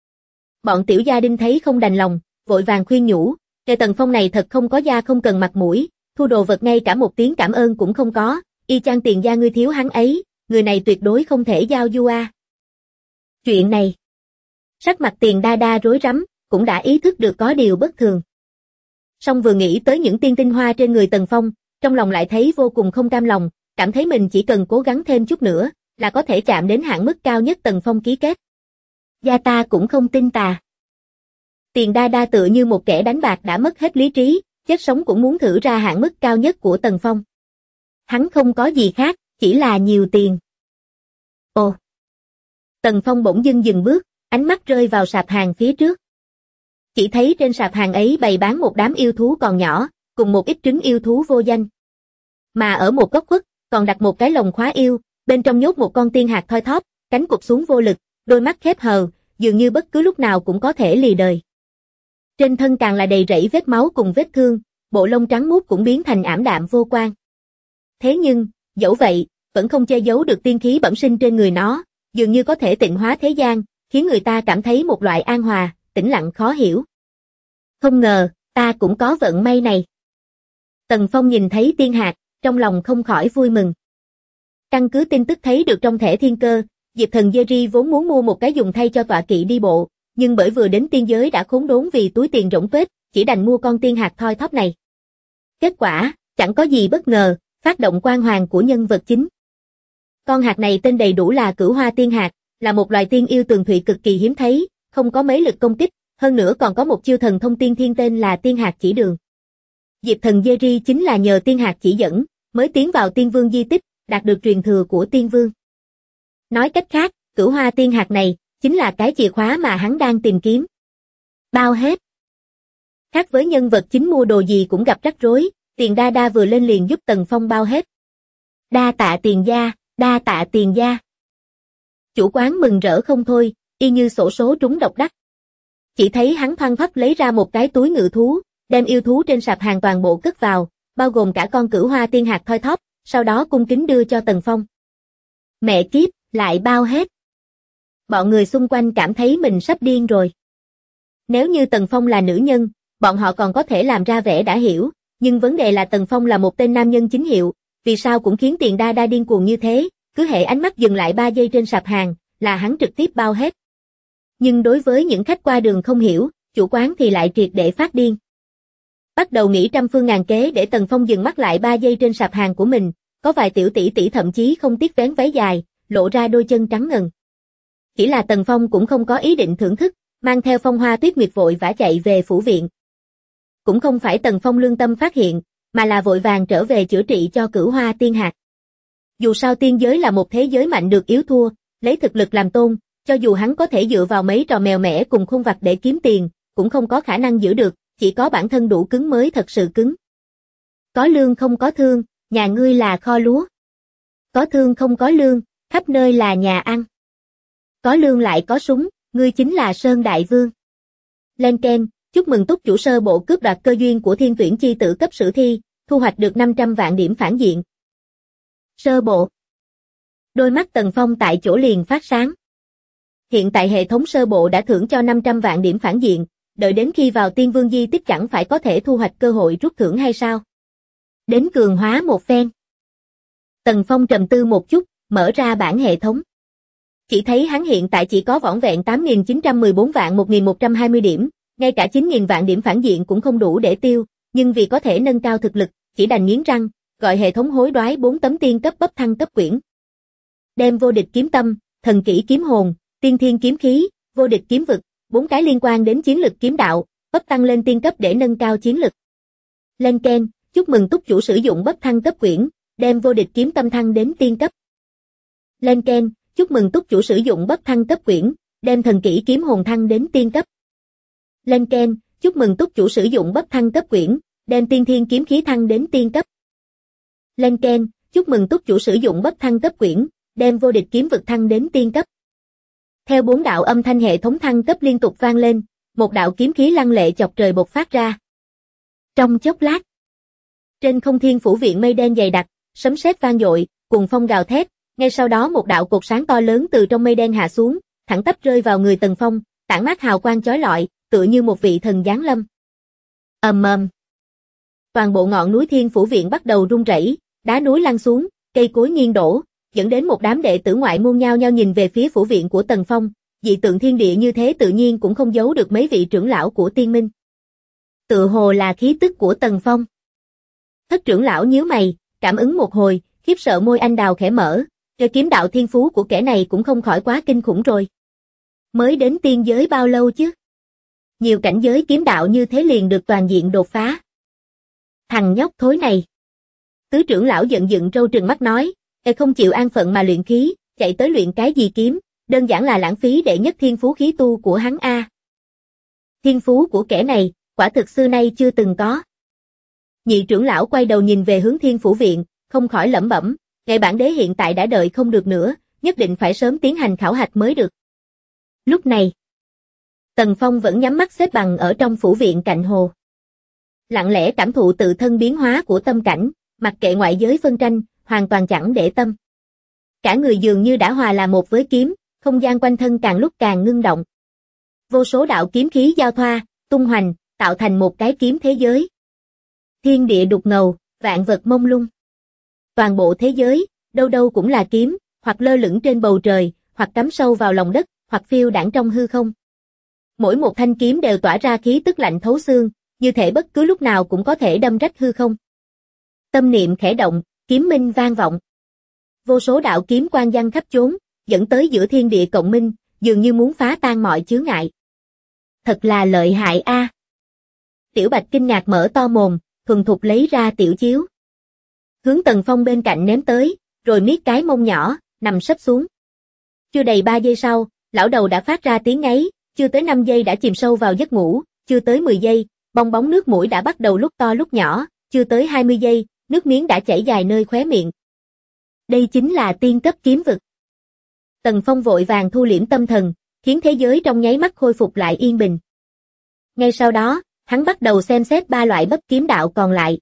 Bọn tiểu gia đinh thấy không đành lòng, vội vàng khuyên nhủ, cái Tần Phong này thật không có da không cần mặt mũi, thu đồ vật ngay cả một tiếng cảm ơn cũng không có, y chang Tiền gia ngươi thiếu hắn ấy, người này tuyệt đối không thể giao du a. Chuyện này. Sắc mặt Tiền Đa Đa rối rắm, cũng đã ý thức được có điều bất thường. Song vừa nghĩ tới những tiên tinh hoa trên người Tần Phong, trong lòng lại thấy vô cùng không cam lòng, cảm thấy mình chỉ cần cố gắng thêm chút nữa, là có thể chạm đến hạn mức cao nhất Tần Phong ký kết. Gia ta cũng không tin tà. Tiền Đa Đa tựa như một kẻ đánh bạc đã mất hết lý trí, chết sống cũng muốn thử ra hạn mức cao nhất của Tần Phong. Hắn không có gì khác, chỉ là nhiều tiền. Ồ! Tần Phong bỗng dưng dừng bước, ánh mắt rơi vào sạp hàng phía trước. Chỉ thấy trên sạp hàng ấy bày bán một đám yêu thú còn nhỏ, cùng một ít trứng yêu thú vô danh. Mà ở một góc khuất, còn đặt một cái lồng khóa yêu, bên trong nhốt một con tiên hạc thoi thóp, cánh cụp xuống vô lực, đôi mắt khép hờ, dường như bất cứ lúc nào cũng có thể lìa đời. Trên thân càng là đầy rẫy vết máu cùng vết thương, bộ lông trắng muốt cũng biến thành ảm đạm vô quang. Thế nhưng, dẫu vậy, vẫn không che giấu được tiên khí bẩm sinh trên người nó, dường như có thể tịnh hóa thế gian, khiến người ta cảm thấy một loại an hòa, tĩnh lặng khó hiểu. Không ngờ, ta cũng có vận may này. Tần Phong nhìn thấy tiên hạc, trong lòng không khỏi vui mừng. Căn cứ tin tức thấy được trong thẻ thiên cơ, Diệp Thần Jerry vốn muốn mua một cái dùng thay cho tọa kỵ đi bộ, nhưng bởi vừa đến tiên giới đã khốn đốn vì túi tiền rỗng tuếch, chỉ đành mua con tiên hạc thoi thóp này. Kết quả, chẳng có gì bất ngờ, phát động quang hoàn của nhân vật chính. Con hạc này tên đầy đủ là Cửu Hoa Tiên Hạc, là một loài tiên yêu tường thụy cực kỳ hiếm thấy, không có mấy lực công kích, hơn nữa còn có một chiêu thần thông tiên thiên tên là Tiên Hạc chỉ đường. Diệp Thần Jerry chính là nhờ Tiên Hạc chỉ dẫn, mới tiến vào Tiên Vương di tích, đạt được truyền thừa của Tiên Vương. Nói cách khác, Cửu Hoa Tiên Hạc này, chính là cái chìa khóa mà hắn đang tìm kiếm. Bao hết. Khác với nhân vật chính mua đồ gì cũng gặp rắc rối, Tiền Đa Đa vừa lên liền giúp Tần Phong bao hết. Đa tạ Tiền gia, đa tạ Tiền gia. Chủ quán mừng rỡ không thôi, y như xổ số trúng độc đắc. Chỉ thấy hắn thoăn thoắt lấy ra một cái túi ngự thú, đem yêu thú trên sạp hàng toàn bộ cất vào, bao gồm cả con Cửu Hoa Tiên Hạc thoi thóp, sau đó cung kính đưa cho Tần Phong. Mẹ kiếp, lại bao hết. Bọn người xung quanh cảm thấy mình sắp điên rồi. Nếu như Tần Phong là nữ nhân, bọn họ còn có thể làm ra vẻ đã hiểu, nhưng vấn đề là Tần Phong là một tên nam nhân chính hiệu, vì sao cũng khiến Tiền Đa Đa điên cuồng như thế, cứ hễ ánh mắt dừng lại 3 giây trên sạp hàng, là hắn trực tiếp bao hết. Nhưng đối với những khách qua đường không hiểu, chủ quán thì lại triệt để phát điên. Bắt đầu nghĩ trăm phương ngàn kế để Tần Phong dừng mắt lại 3 giây trên sạp hàng của mình, có vài tiểu tỷ tỷ thậm chí không tiếc vén váy dài, lộ ra đôi chân trắng ngần. Chỉ là Tần Phong cũng không có ý định thưởng thức, mang theo Phong Hoa Tuyết Nguyệt vội vã chạy về phủ viện. Cũng không phải Tần Phong lương tâm phát hiện, mà là vội vàng trở về chữa trị cho Cửu Hoa Tiên Hạc. Dù sao tiên giới là một thế giới mạnh được yếu thua, lấy thực lực làm tôn, cho dù hắn có thể dựa vào mấy trò mèo mẻ cùng khôn vặt để kiếm tiền, cũng không có khả năng giữ được, chỉ có bản thân đủ cứng mới thật sự cứng. Có lương không có thương, nhà ngươi là kho lúa. Có thương không có lương, khắp nơi là nhà ăn. Có lương lại có súng, ngươi chính là Sơn Đại Vương. Lên keng, chúc mừng túc chủ sơ bộ cướp đoạt cơ duyên của thiên tuyển chi tử cấp sử thi, thu hoạch được 500 vạn điểm phản diện. Sơ bộ. Đôi mắt Tần Phong tại chỗ liền phát sáng. Hiện tại hệ thống sơ bộ đã thưởng cho 500 vạn điểm phản diện, đợi đến khi vào Tiên Vương di tích chẳng phải có thể thu hoạch cơ hội rút thưởng hay sao? Đến cường hóa một phen. Tần Phong trầm tư một chút, mở ra bảng hệ thống. Chỉ thấy hắn hiện tại chỉ có vỏn vẹn 8.914 vạn 1.120 điểm, ngay cả 9.000 vạn điểm phản diện cũng không đủ để tiêu, nhưng vì có thể nâng cao thực lực, chỉ đành nghiến răng, gọi hệ thống hối đoái 4 tấm tiên cấp bấp thăng cấp quyển. Đem vô địch kiếm tâm, thần kỹ kiếm hồn, tiên thiên kiếm khí, vô địch kiếm vực, 4 cái liên quan đến chiến lực kiếm đạo, bấp tăng lên tiên cấp để nâng cao chiến lực. Lên keng, chúc mừng túc chủ sử dụng bấp thăng cấp quyển, đem vô địch kiếm tâm thăng đến tiên cấp. Lên keng, chúc mừng túc chủ sử dụng bấp thăng cấp quyển, đem thần kỹ kiếm hồn thăng đến tiên cấp. Lên keng, chúc mừng túc chủ sử dụng bấp thăng cấp quyển, đem tiên thiên kiếm khí thăng đến tiên cấp. Lên keng, chúc mừng túc chủ sử dụng bấp thăng cấp quyển, đem vô địch kiếm vực thăng đến tiên cấp. Theo 4 đạo âm thanh hệ thống thăng cấp liên tục vang lên, một đạo kiếm khí lăng lệ chọc trời bộc phát ra. Trong chốc lát, trên không thiên phủ viện mây đen dày đặc, sấm sét vang dội, cùng phong gào thét, ngay sau đó một đạo cột sáng to lớn từ trong mây đen hạ xuống, thẳng tắp rơi vào người Tần Phong, tản mát hào quang chói lọi, tựa như một vị thần giáng lâm. Ầm ầm. Toàn bộ ngọn núi Thiên Phủ Viện bắt đầu rung rẩy, đá núi lăn xuống, cây cối nghiêng đổ, dẫn đến một đám đệ tử ngoại môn nhao nhao nhìn về phía phủ viện của Tần Phong, dị tượng thiên địa như thế tự nhiên cũng không giấu được mấy vị trưởng lão của Tiên Minh. Tựa hồ là khí tức của Tần Phong. Thất trưởng lão nhíu mày, cảm ứng một hồi, khiếp sợ môi anh đào khẽ mở, cái kiếm đạo thiên phú của kẻ này cũng không khỏi quá kinh khủng rồi. Mới đến tiên giới bao lâu chứ? Nhiều cảnh giới kiếm đạo như thế liền được toàn diện đột phá. Thằng nhóc thối này. Tứ trưởng lão giận dựng râu trừng mắt nói, không chịu an phận mà luyện khí, chạy tới luyện cái gì kiếm, đơn giản là lãng phí đệ nhất thiên phú khí tu của hắn a. Thiên phú của kẻ này, quả thực xưa nay chưa từng có. Nhị trưởng lão quay đầu nhìn về hướng Thiên Phủ viện, không khỏi lẩm bẩm, ngài bản đế hiện tại đã đợi không được nữa, nhất định phải sớm tiến hành khảo hạch mới được. Lúc này, Tần Phong vẫn nhắm mắt xếp bằng ở trong phủ viện cạnh hồ. Lặng lẽ cảm thụ tự thân biến hóa của tâm cảnh, mặc kệ ngoại giới phân tranh, hoàn toàn chẳng để tâm. Cả người dường như đã hòa là một với kiếm, không gian quanh thân càng lúc càng ngưng động. Vô số đạo kiếm khí giao thoa, tung hoành, tạo thành một cái kiếm thế giới. Thiên địa đục ngầu, vạn vật mông lung. Toàn bộ thế giới, đâu đâu cũng là kiếm, hoặc lơ lửng trên bầu trời, hoặc cắm sâu vào lòng đất, hoặc phiêu đãng trong hư không. Mỗi một thanh kiếm đều tỏa ra khí tức lạnh thấu xương, như thể bất cứ lúc nào cũng có thể đâm rách hư không. Tâm niệm khẽ động, kiếm minh vang vọng. Vô số đạo kiếm quang giăng khắp chốn, dẫn tới giữa thiên địa cộng minh, dường như muốn phá tan mọi chướng ngại. Thật là lợi hại a. Tiểu Bạch kinh ngạc mở to mồm, thuần thục lấy ra tiểu chiếu. Hướng Tần Phong bên cạnh ném tới, rồi miết cái mông nhỏ, nằm sấp xuống. Chưa đầy 3 giây sau, lão đầu đã phát ra tiếng ngáy, chưa tới 5 giây đã chìm sâu vào giấc ngủ, chưa tới 10 giây, bong bóng nước mũi đã bắt đầu lúc to lúc nhỏ, chưa tới 20 giây, nước miếng đã chảy dài nơi khóe miệng. Đây chính là tiên cấp kiếm vực. Tần Phong vội vàng thu liễm tâm thần, khiến thế giới trong nháy mắt khôi phục lại yên bình. Ngay sau đó, hắn bắt đầu xem xét 3 loại bất kiếm đạo còn lại.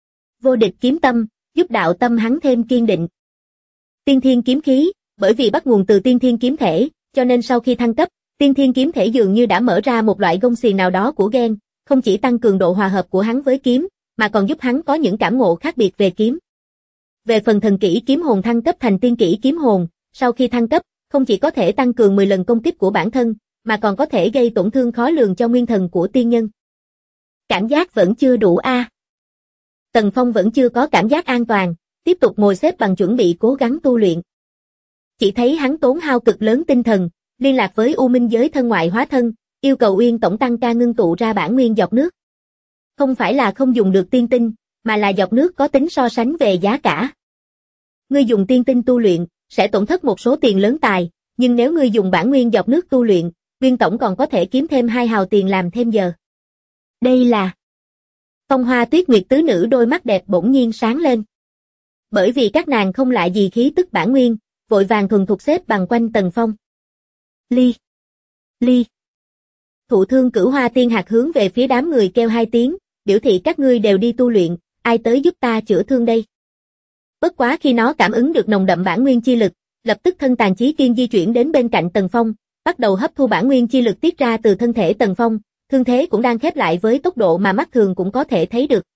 Vô địch kiếm tâm, giúp đạo tâm hắn thêm kiên định. Tiên thiên kiếm khí, bởi vì bắt nguồn từ tiên thiên kiếm thể, cho nên sau khi thăng cấp, tiên thiên kiếm thể dường như đã mở ra một loại gông xiềng nào đó của gen, không chỉ tăng cường độ hòa hợp của hắn với kiếm, mà còn giúp hắn có những cảm ngộ khác biệt về kiếm. Về phần thần kỹ kiếm hồn thăng cấp thành tiên kỹ kiếm hồn, sau khi thăng cấp, không chỉ có thể tăng cường 10 lần công kích của bản thân, mà còn có thể gây tổn thương khó lường cho nguyên thần của tiên nhân. Cảm giác vẫn chưa đủ a. Tần Phong vẫn chưa có cảm giác an toàn, tiếp tục ngồi xếp bằng chuẩn bị cố gắng tu luyện. Chỉ thấy hắn tốn hao cực lớn tinh thần, liên lạc với U Minh giới thân ngoại hóa thân, yêu cầu Uyên Tổng Tăng ca ngưng tụ ra bản nguyên dọc nước. Không phải là không dùng được tiên tinh, mà là dọc nước có tính so sánh về giá cả. Ngươi dùng tiên tinh tu luyện, sẽ tổn thất một số tiền lớn tài, nhưng nếu ngươi dùng bản nguyên dọc nước tu luyện, Uyên Tổng còn có thể kiếm thêm 2 hào tiền làm thêm giờ. Đây là... Phong Hoa Tuyết Nguyệt tứ nữ đôi mắt đẹp bỗng nhiên sáng lên. Bởi vì các nàng không lạ gì khí tức bản nguyên, vội vàng thuần thục xếp bằng quanh Tần Phong. Ly! Ly! Thụ thương Cửu Hoa Tiên Hạc hướng về phía đám người kêu 2 tiếng, biểu thị các ngươi đều đi tu luyện, ai tới giúp ta chữa thương đây. Bất quá khi nó cảm ứng được nồng đậm bản nguyên chi lực, lập tức thân tàn chí kiên di chuyển đến bên cạnh Tần Phong, bắt đầu hấp thu bản nguyên chi lực tiết ra từ thân thể Tần Phong, thương thế cũng đang khép lại với tốc độ mà mắt thường cũng có thể thấy được.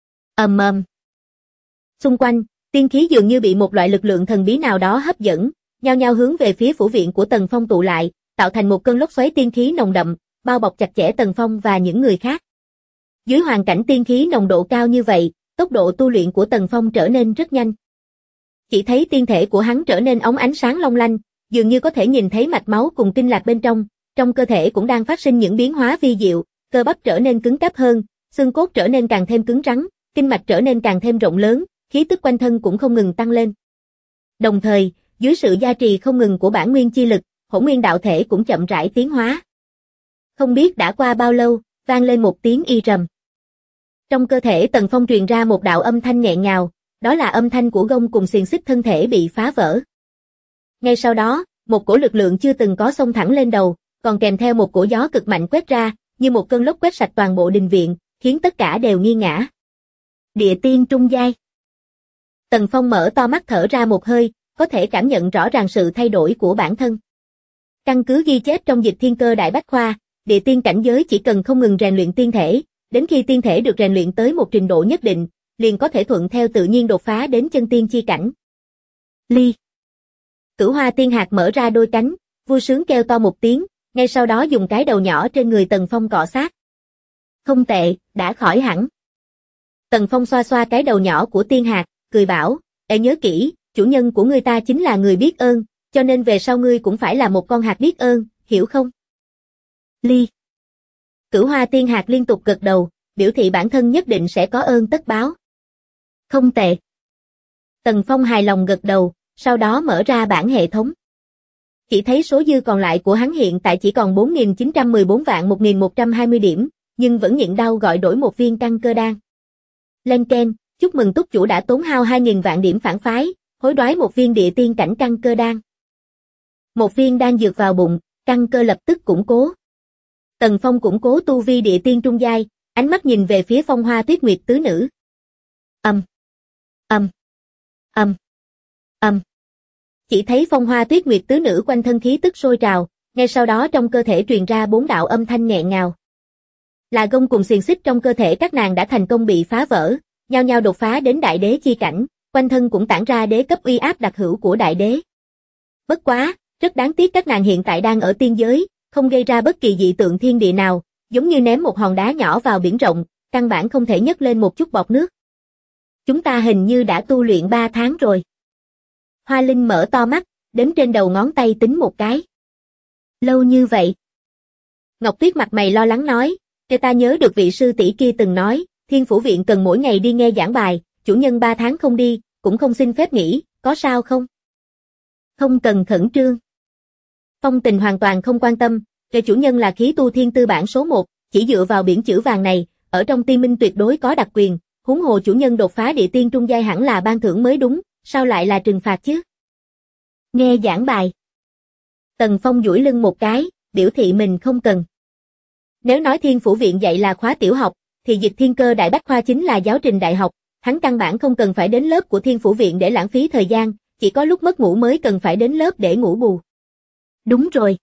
Ầm ầm. Xung quanh, tiên khí dường như bị một loại lực lượng thần bí nào đó hấp dẫn, nhao nhao hướng về phía phủ viện của Tần Phong tụ lại, tạo thành một cơn lốc xoáy tiên khí nồng đậm, bao bọc chặt chẽ Tần Phong và những người khác. Dưới hoàn cảnh tiên khí nồng độ cao như vậy, tốc độ tu luyện của Tần Phong trở nên rất nhanh. Chỉ thấy tiên thể của hắn trở nên óng ánh sáng long lanh, dường như có thể nhìn thấy mạch máu cùng kinh lạc bên trong cơ thể cũng đang phát sinh những biến hóa vi diệu, cơ bắp trở nên cứng cáp hơn, xương cốt trở nên càng thêm cứng rắn, kinh mạch trở nên càng thêm rộng lớn, khí tức quanh thân cũng không ngừng tăng lên. Đồng thời, dưới sự gia trì không ngừng của bản nguyên chi lực, hỗn nguyên đạo thể cũng chậm rãi tiến hóa. Không biết đã qua bao lâu, vang lên một tiếng y rầm. Trong cơ thể Tần Phong truyền ra một đạo âm thanh nghẹn ngào, đó là âm thanh của gông cùng xiềng xích thân thể bị phá vỡ. Ngay sau đó, một cổ lực lượng chưa từng có xông thẳng lên đầu, còn kèm theo một cổ gió cực mạnh quét ra, như một cơn lốc quét sạch toàn bộ đình viện, khiến tất cả đều nghiêng ngã. Địa tiên trung giai. Tần Phong mở to mắt thở ra một hơi, có thể cảm nhận rõ ràng sự thay đổi của bản thân. Căn cứ ghi chép trong Dịch Thiên Cơ Đại Bách Khoa, địa tiên cảnh giới chỉ cần không ngừng rèn luyện tiên thể, đến khi tiên thể được rèn luyện tới một trình độ nhất định, liền có thể thuận theo tự nhiên đột phá đến chân tiên chi cảnh. Ly. Cửu Hoa Tiên Hạc mở ra đôi cánh, vui sướng kêu to một tiếng, ngay sau đó dùng cái đầu nhỏ trên người Tần Phong cọ sát. Không tệ, đã khỏi hẳn. Tần Phong xoa xoa cái đầu nhỏ của Tiên Hạc, cười bảo, nhớ kỹ, chủ nhân của ngươi ta chính là người biết ơn, cho nên về sau ngươi cũng phải là một con hạc biết ơn, hiểu không? Ly. Cửu Hoa Tiên Hạc liên tục gật đầu, biểu thị bản thân nhất định sẽ có ơn tất báo. Không tệ. Tần Phong hài lòng gật đầu, sau đó mở ra bảng hệ thống. Chỉ thấy số dư còn lại của hắn hiện tại chỉ còn 4.914.120 điểm, nhưng vẫn nhịn đau gọi đổi một viên căn cơ đan. Lên keng, chúc mừng túc chủ đã tốn hao 2.000 vạn điểm phản phái, hối đoái một viên địa tiên cảnh căn cơ đan. Một viên đan dược vào bụng, căn cơ lập tức củng cố. Tần Phong củng cố tu vi địa tiên trung giai, ánh mắt nhìn về phía Phong Hoa Tuyết Nguyệt tứ nữ. Chỉ thấy Phong Hoa Tuyết Nguyệt tứ nữ quanh thân khí tức sôi trào, ngay sau đó trong cơ thể truyền ra 4 đạo âm thanh nghẹn ngào. Là gông cùng xiềng xích trong cơ thể các nàng đã thành công bị phá vỡ, nhao nhao đột phá đến đại đế chi cảnh, quanh thân cũng tản ra đế cấp uy áp đặc hữu của đại đế. Bất quá, rất đáng tiếc các nàng hiện tại đang ở tiên giới, không gây ra bất kỳ dị tượng thiên địa nào, giống như ném một hòn đá nhỏ vào biển rộng, căn bản không thể nhấc lên một chút bọt nước. Chúng ta hình như đã tu luyện 3 tháng rồi. Hoa Linh mở to mắt, đếm trên đầu ngón tay tính một cái. Lâu như vậy. Ngọc Tuyết mặt mày lo lắng nói, ta nhớ được vị sư tỷ kia từng nói, Thiên Phủ Viện cần mỗi ngày đi nghe giảng bài, chủ nhân 3 tháng không đi, cũng không xin phép nghỉ, có sao không? Không cần khẩn trương. Phong Tình hoàn toàn không quan tâm, chủ nhân là khí tu thiên tư bản số 1, chỉ dựa vào biển chữ vàng này, ở trong Tiên Minh tuyệt đối có đặc quyền, huống hồ chủ nhân đột phá địa tiên trung giai hẳn là ban thưởng mới đúng, sao lại là trừng phạt chứ? Nghe giảng bài. Tần Phong duỗi lưng một cái, biểu thị mình không cần. Nếu nói Thiên Phủ Viện dạy là khóa tiểu học, thì Dịch Thiên Cơ Đại Bách Khoa chính là giáo trình đại học, hắn căn bản không cần phải đến lớp của Thiên Phủ Viện để lãng phí thời gian, chỉ có lúc mất ngủ mới cần phải đến lớp để ngủ bù. Đúng rồi.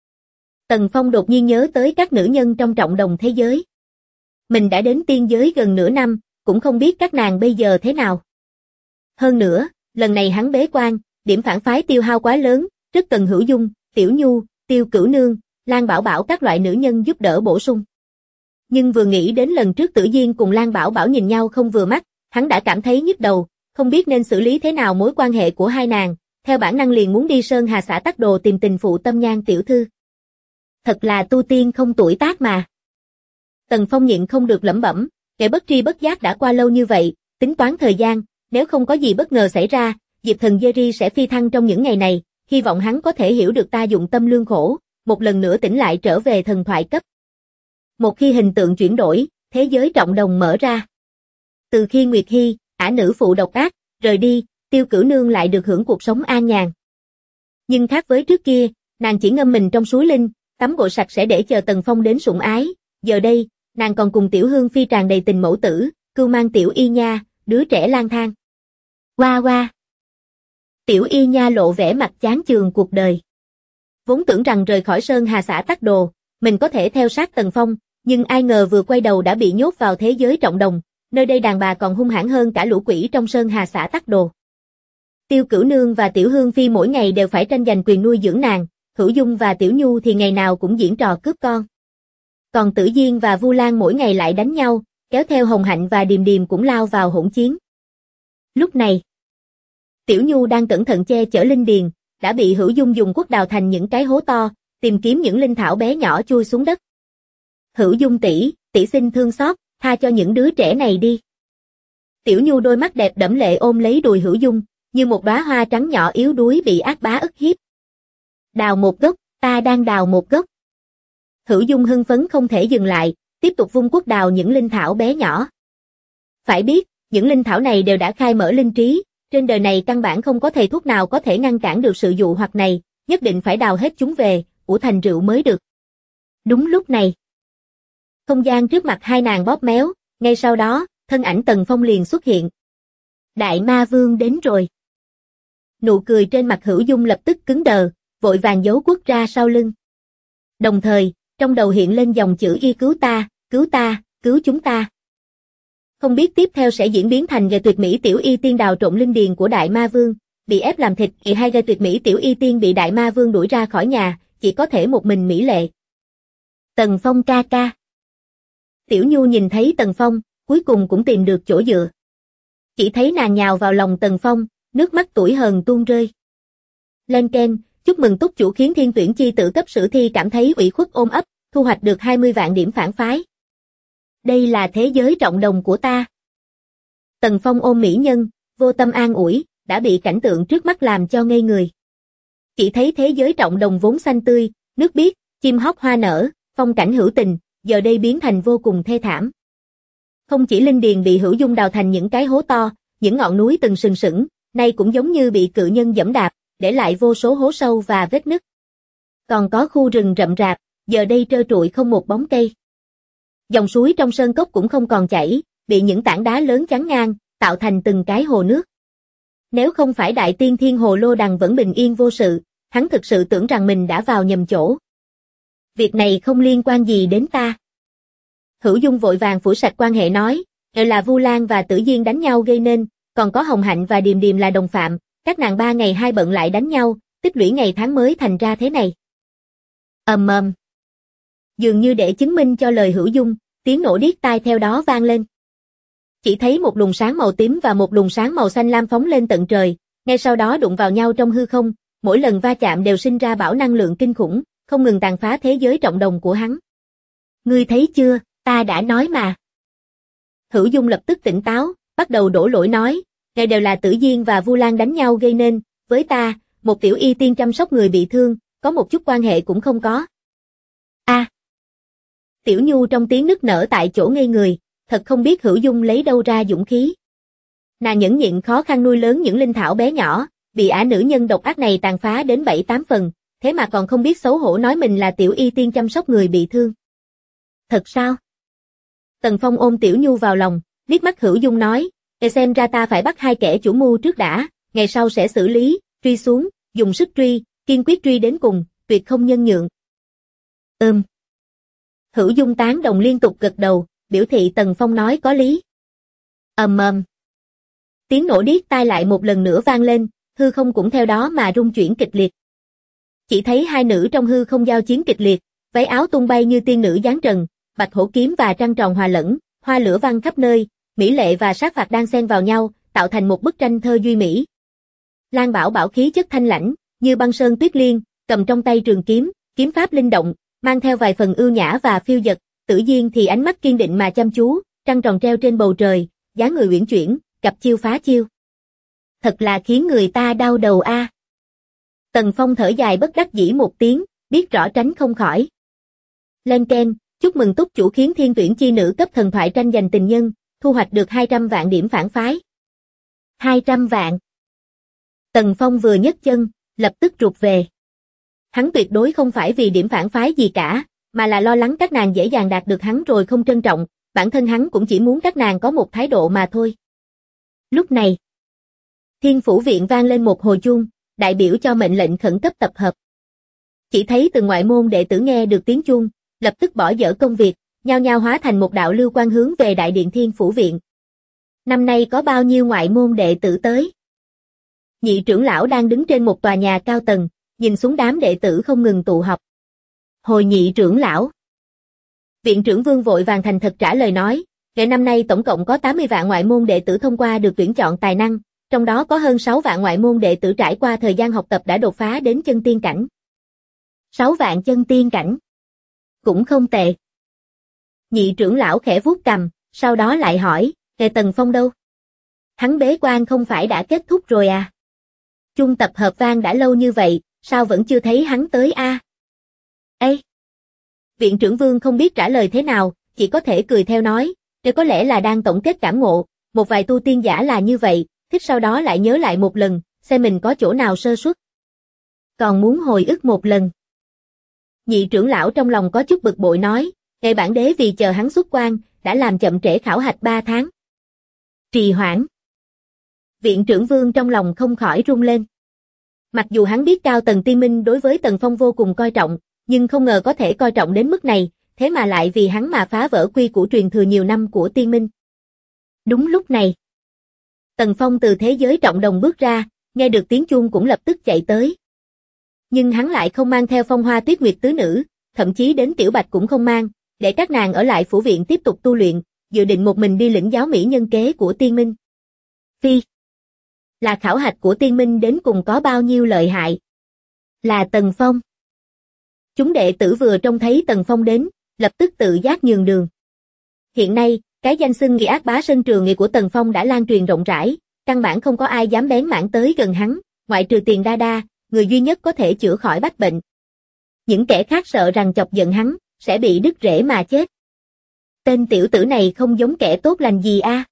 Tần Phong đột nhiên nhớ tới các nữ nhân trong trọng đồng thế giới. Mình đã đến tiên giới gần nửa năm, cũng không biết các nàng bây giờ thế nào. Hơn nữa, lần này hắn bế quan, điểm phản phái tiêu hao quá lớn, rất cần Hữu Dung, Tiểu Nhu, Tiêu Cửu Nương, Lan Bảo Bảo các loại nữ nhân giúp đỡ bổ sung. Nhưng vừa nghĩ đến lần trước Tử Diên cùng Lan Bảo Bảo nhìn nhau không vừa mắt, hắn đã cảm thấy nhức đầu, không biết nên xử lý thế nào mối quan hệ của hai nàng, theo bản năng liền muốn đi Sơn Hà xã Tắc Đồ tìm tình phụ Tâm Nhan tiểu thư. Thật là tu tiên không tuổi tác mà. Tần Phong nhịn không được lẩm bẩm, kẻ bất tri bất giác đã qua lâu như vậy, tính toán thời gian, nếu không có gì bất ngờ xảy ra, Diệp Thần Jerry sẽ phi thăng trong những ngày này, hy vọng hắn có thể hiểu được ta dụng tâm lương khổ, một lần nữa tỉnh lại trở về thần thoại cấp. Một khi hình tượng chuyển đổi, thế giới trọng đồng mở ra. Từ khi Nguyệt Hy, ả nữ phụ độc ác, rời đi, Tiêu Cửu Nương lại được hưởng cuộc sống an nhàn. Nhưng khác với trước kia, nàng chỉ ngâm mình trong suối linh, tắm gội sạch sẽ để chờ Tần Phong đến sủng ái, giờ đây, nàng còn cùng Tiểu Hương Phi tràn đầy tình mẫu tử, cưu mang Tiểu Y Nha, đứa trẻ lang thang. Hoa hoa. Tiểu Y Nha lộ vẻ mặt chán chường cuộc đời. Vốn tưởng rằng rời khỏi Sơn Hà xã Tắc Đồ, mình có thể theo sát Tần Phong, nhưng ai ngờ vừa quay đầu đã bị nhốt vào thế giới trọng đồng, nơi đây đàn bà còn hung hãn hơn cả lũ quỷ trong Sơn Hà xã Tắc Đồ. Tiêu Cửu Nương và Tiểu Hương Phi mỗi ngày đều phải tranh giành quyền nuôi dưỡng nàng, Hữu Dung và Tiểu Nhu thì ngày nào cũng diễn trò cướp con. Còn Tử Diên và Vu Lan mỗi ngày lại đánh nhau, kéo theo Hồng Hạnh và Điềm Điềm cũng lao vào hỗn chiến. Lúc này, Tiểu Nhu đang cẩn thận che chở linh điền, đã bị Hữu Dung dùng cuốc đào thành những cái hố to, tìm kiếm những linh thảo bé nhỏ chui xuống đất. Hữu Dung tỷ, tỷ xin thương xót, tha cho những đứa trẻ này đi. Tiểu Nhu đôi mắt đẹp đẫm lệ ôm lấy đùi Hữu Dung, như một đóa hoa trắng nhỏ yếu đuối bị ác bá ức hiếp. Đào một gốc, ta đang đào một gốc. Hữu Dung hưng phấn không thể dừng lại, tiếp tục vung cuốc đào những linh thảo bé nhỏ. Phải biết, những linh thảo này đều đã khai mở linh trí, trên đời này căn bản không có thầy thuốc nào có thể ngăn cản được sự dụ hoặc này, nhất định phải đào hết chúng về, ủ thành rượu mới được. Đúng lúc này, không gian trước mặt hai nàng bóp méo, ngay sau đó, thân ảnh Tần Phong liền xuất hiện. Đại Ma Vương đến rồi. Nụ cười trên mặt Hữu Dung lập tức cứng đờ, vội vàng giấu quất ra sau lưng. Đồng thời, trong đầu hiện lên dòng chữ y cứu ta, cứu chúng ta. Không biết tiếp theo sẽ diễn biến thành gây tuyệt mỹ tiểu y tiên đào trộn linh điền của Đại Ma Vương, bị ép làm thịt, hay gây tuyệt mỹ tiểu y tiên bị Đại Ma Vương đuổi ra khỏi nhà, chỉ có thể một mình mỹ lệ. Tần Phong ca ca. Tiểu Nhu nhìn thấy Tần Phong, cuối cùng cũng tìm được chỗ dựa. Chỉ thấy nàng nhào vào lòng Tần Phong, nước mắt tủi hờn tuôn rơi. Lên keng, chúc mừng túc chủ khiến thiên tuyển chi tự cấp sử thi cảm thấy ủy khuất ôm ấp, thu hoạch được 20 vạn điểm phản phái. Đây là thế giới trọng đồng của ta. Tần Phong ôm mỹ nhân, vô tâm an ủi, đã bị cảnh tượng trước mắt làm cho ngây người. Chỉ thấy thế giới trọng đồng vốn xanh tươi, nước biếc, chim hót hoa nở, phong cảnh hữu tình, giờ đây biến thành vô cùng thê thảm. Không chỉ linh điền bị Hữu Dung đào thành những cái hố to, những ngọn núi từng sừng sững, nay cũng giống như bị cự nhân giẫm đạp, để lại vô số hố sâu và vết nứt. Còn có khu rừng rậm rạp, giờ đây trơ trụi không một bóng cây. Dòng suối trong sơn cốc cũng không còn chảy, bị những tảng đá lớn chắn ngang, tạo thành từng cái hồ nước. Nếu không phải Đại Tiên Thiên Hồ Lô Đằng vẫn bình yên vô sự, hắn thực sự tưởng rằng mình đã vào nhầm chỗ. Việc này không liên quan gì đến ta. Hữu Dung vội vàng phủ sạch quan hệ nói, là Vu Lan và Tử Diên đánh nhau gây nên, còn có Hồng Hạnh và Điềm Điềm là đồng phạm, các nàng 3 ngày 2 bận lại đánh nhau, tích lũy ngày tháng mới thành ra thế này. Dường như để chứng minh cho lời Hữu Dung, tiếng nổ điếc tai theo đó vang lên. Chỉ thấy một luồng sáng màu tím và một luồng sáng màu xanh lam phóng lên tận trời, ngay sau đó đụng vào nhau trong hư không, mỗi lần va chạm đều sinh ra bão năng lượng kinh khủng, không ngừng tàn phá thế giới trọng đồng của hắn. Ngươi thấy chưa, ta đã nói mà. Hữu Dung lập tức tỉnh táo, bắt đầu đổ lỗi nói, đây đều là Tử Diên và Vu Lan đánh nhau gây nên, với ta, một tiểu y tiên chăm sóc người bị thương, có một chút quan hệ cũng không có. Tiểu Nhu trong tiếng nức nở tại chỗ ngây người, thật không biết Hữu Dung lấy đâu ra dũng khí. Nàng nhẫn nhịn khó khăn nuôi lớn những linh thảo bé nhỏ, bị ả nữ nhân độc ác này tàn phá đến 7-8 phần, thế mà còn không biết xấu hổ nói mình là tiểu y tiên chăm sóc người bị thương. Thật sao? Tần Phong ôm Tiểu Nhu vào lòng, liếc mắt Hữu Dung nói, xem ra ta phải bắt 2 kẻ chủ mưu trước đã, ngày sau sẽ xử lý, truy xuống, dùng sức truy, kiên quyết truy đến cùng, tuyệt không nhân nhượng. Hữu Dung tán đồng liên tục gật đầu, biểu thị Tần Phong nói có lý. Tiếng nổ điếc tai lại một lần nữa vang lên, hư không cũng theo đó mà rung chuyển kịch liệt. Chỉ thấy 2 nữ trong hư không giao chiến kịch liệt, váy áo tung bay như tiên nữ giáng trần, bạch hổ kiếm và trăng tròn hòa lẫn, hoa lửa văng khắp nơi, mỹ lệ và sát phạt đang xen vào nhau, tạo thành một bức tranh thơ duy mỹ. Lan Bảo Bảo khí chất thanh lãnh, như băng sơn tuyết liên, cầm trong tay trường kiếm, kiếm pháp linh động, mang theo vài phần ưu nhã và phiêu dật. Tử Diên thì ánh mắt kiên định mà chăm chú, trăng tròn treo trên bầu trời, dáng người uyển chuyển, cặp chiêu phá chiêu. Thật là khiến người ta đau đầu a. Tần Phong thở dài bất đắc dĩ một tiếng, biết rõ tránh không khỏi. Lên keng, chúc mừng túc chủ khiến thiên tuyển chi nữ cấp thần thoại tranh giành tình nhân, thu hoạch được 200 vạn điểm phản phái. 200 vạn. Tần Phong vừa nhấc chân, lập tức rụt về. Hắn tuyệt đối không phải vì điểm phản phái gì cả, mà là lo lắng các nàng dễ dàng đạt được hắn rồi không trân trọng, bản thân hắn cũng chỉ muốn các nàng có một thái độ mà thôi. Lúc này, Thiên Phủ Viện vang lên một hồi chuông, đại biểu cho mệnh lệnh khẩn cấp tập hợp. Chỉ thấy từng ngoại môn đệ tử nghe được tiếng chuông, lập tức bỏ dở công việc, nhao nhao hóa thành một đạo lưu quang hướng về đại điện Thiên Phủ Viện. Năm nay có bao nhiêu ngoại môn đệ tử tới? Nhị trưởng lão đang đứng trên một tòa nhà cao tầng, nhìn xuống đám đệ tử không ngừng tụ họp. Hồi nhị trưởng lão. Viện trưởng Vương vội vàng thành thật trả lời nói, ngày năm nay tổng cộng có 80 vạn ngoại môn đệ tử thông qua được tuyển chọn tài năng, trong đó có hơn 6 vạn ngoại môn đệ tử trải qua thời gian học tập đã đột phá đến chân tiên cảnh. 6 vạn chân tiên cảnh. Cũng không tệ. Nhị trưởng lão khẽ vuốt cằm, sau đó lại hỏi, Tần Phong đâu? Hắn bế quan không phải đã kết thúc rồi à? Chung tập hợp vang đã lâu như vậy, sao vẫn chưa thấy hắn tới a? Ê! Viện trưởng Vương không biết trả lời thế nào, chỉ có thể cười theo nói, đây có lẽ là đang tổng kết cảm ngộ, một vài tu tiên giả là như vậy, thích sau đó lại nhớ lại một lần, xem mình có chỗ nào sơ suất. Còn muốn hồi ức một lần. Nhị trưởng lão trong lòng có chút bực bội nói, bản đế vì chờ hắn xuất quan, đã làm chậm trễ khảo hạch 3 tháng. Trì hoãn. Viện trưởng Vương trong lòng không khỏi run lên. Mặc dù hắn biết Cao Tầng Tiên Minh đối với Tần Phong vô cùng coi trọng, nhưng không ngờ có thể coi trọng đến mức này, thế mà lại vì hắn mà phá vỡ quy củ truyền thừa nhiều năm của Tiên Minh. Đúng lúc này, Tần Phong từ thế giới trọng đồng bước ra, nghe được tiếng chuông cũng lập tức chạy tới. Nhưng hắn lại không mang theo Phong Hoa Tuyết Nguyệt tứ nữ, thậm chí đến Tiểu Bạch cũng không mang, để các nàng ở lại phủ viện tiếp tục tu luyện, dự định một mình đi lĩnh giáo mỹ nhân kế của Tiên Minh. Phi, là khảo hạch của Tiên Minh đến cùng có bao nhiêu lợi hại? Là Tần Phong. Chúng đệ tử vừa trông thấy Tần Phong đến, lập tức tự giác nhường đường. Hiện nay, cái danh xưng Nghị Ác Bá Sân Trường Nghị của Tần Phong đã lan truyền rộng rãi, căn bản không có ai dám bén mảng tới gần hắn, ngoại trừ Tiền Đa Đa, người duy nhất có thể chữa khỏi bách bệnh. Những kẻ khác sợ rằng chọc giận hắn, sẽ bị đứt rễ mà chết. Tên tiểu tử này không giống kẻ tốt lành gì a.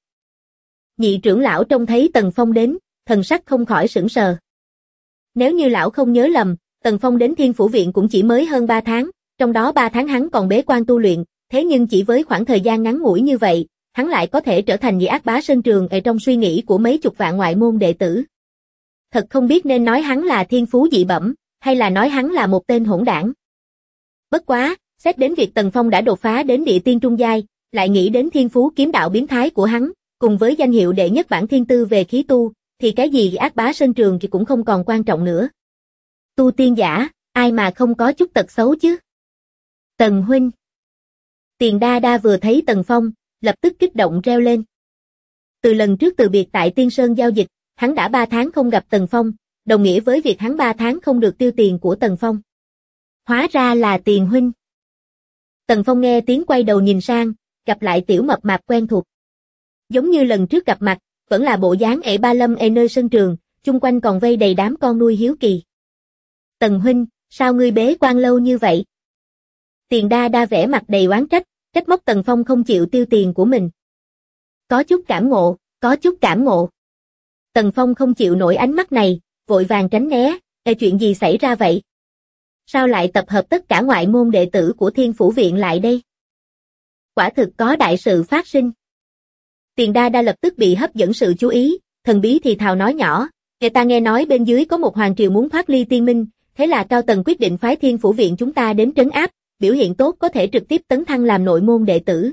Nhị trưởng lão trông thấy Tần Phong đến, thần sắc không khỏi sững sờ. Nếu như lão không nhớ lầm, Tần Phong đến Thiên Phủ Viện cũng chỉ mới hơn 3 tháng, trong đó 3 tháng hắn còn bế quan tu luyện, thế nhưng chỉ với khoảng thời gian ngắn ngủi như vậy, hắn lại có thể trở thành Nhị Ác Bá Sơn Trường ở trong suy nghĩ của mấy chục vạn ngoại môn đệ tử. Thật không biết nên nói hắn là thiên phú dị bẩm, hay là nói hắn là một tên hỗn đảng. Bất quá, xét đến việc Tần Phong đã đột phá đến địa tiên trung giai, lại nghĩ đến thiên phú kiếm đạo biến thái của hắn, cùng với danh hiệu đệ nhất bản thiên tư về khí tu, thì cái gì Ác Bá Sơn Trường thì cũng không còn quan trọng nữa. Tu tiên giả, ai mà không có chút tật xấu chứ? Tần huynh. Tiền Đa Đa vừa thấy Tần Phong, lập tức kích động reo lên. Từ lần trước từ biệt tại Tiên Sơn giao dịch, hắn đã 3 tháng không gặp Tần Phong, đồng nghĩa với việc hắn 3 tháng không được tiêu tiền của Tần Phong. Hóa ra là Tiền huynh. Tần Phong nghe tiếng quay đầu nhìn sang, gặp lại tiểu mập mạp quen thuộc. Giống như lần trước gặp mặt, vẫn là bộ dáng ể ba lâm ê nơi sân trường, chung quanh còn vây đầy đám con nuôi hiếu kỳ. Tần huynh, sao ngươi bế quan lâu như vậy? Tiền Đa Đa vẻ mặt đầy oán trách, trách móc Tần Phong không chịu tiêu tiền của mình. Có chút cảm ngộ, có chút cảm ngộ. Tần Phong không chịu nổi ánh mắt này, vội vàng tránh né, chuyện gì xảy ra vậy? Sao lại tập hợp tất cả ngoại môn đệ tử của Thiên Phủ Viện lại đây? Quả thực có đại sự phát sinh. Tiền Đa Đa lập tức bị hấp dẫn sự chú ý, thần bí thì thào nói nhỏ, người ta nghe nói bên dưới có một hoàng triều muốn thoát ly tiên minh, thế là cao tầng quyết định phái Thiên Phủ Viện chúng ta đến trấn áp, biểu hiện tốt có thể trực tiếp tấn thăng làm nội môn đệ tử.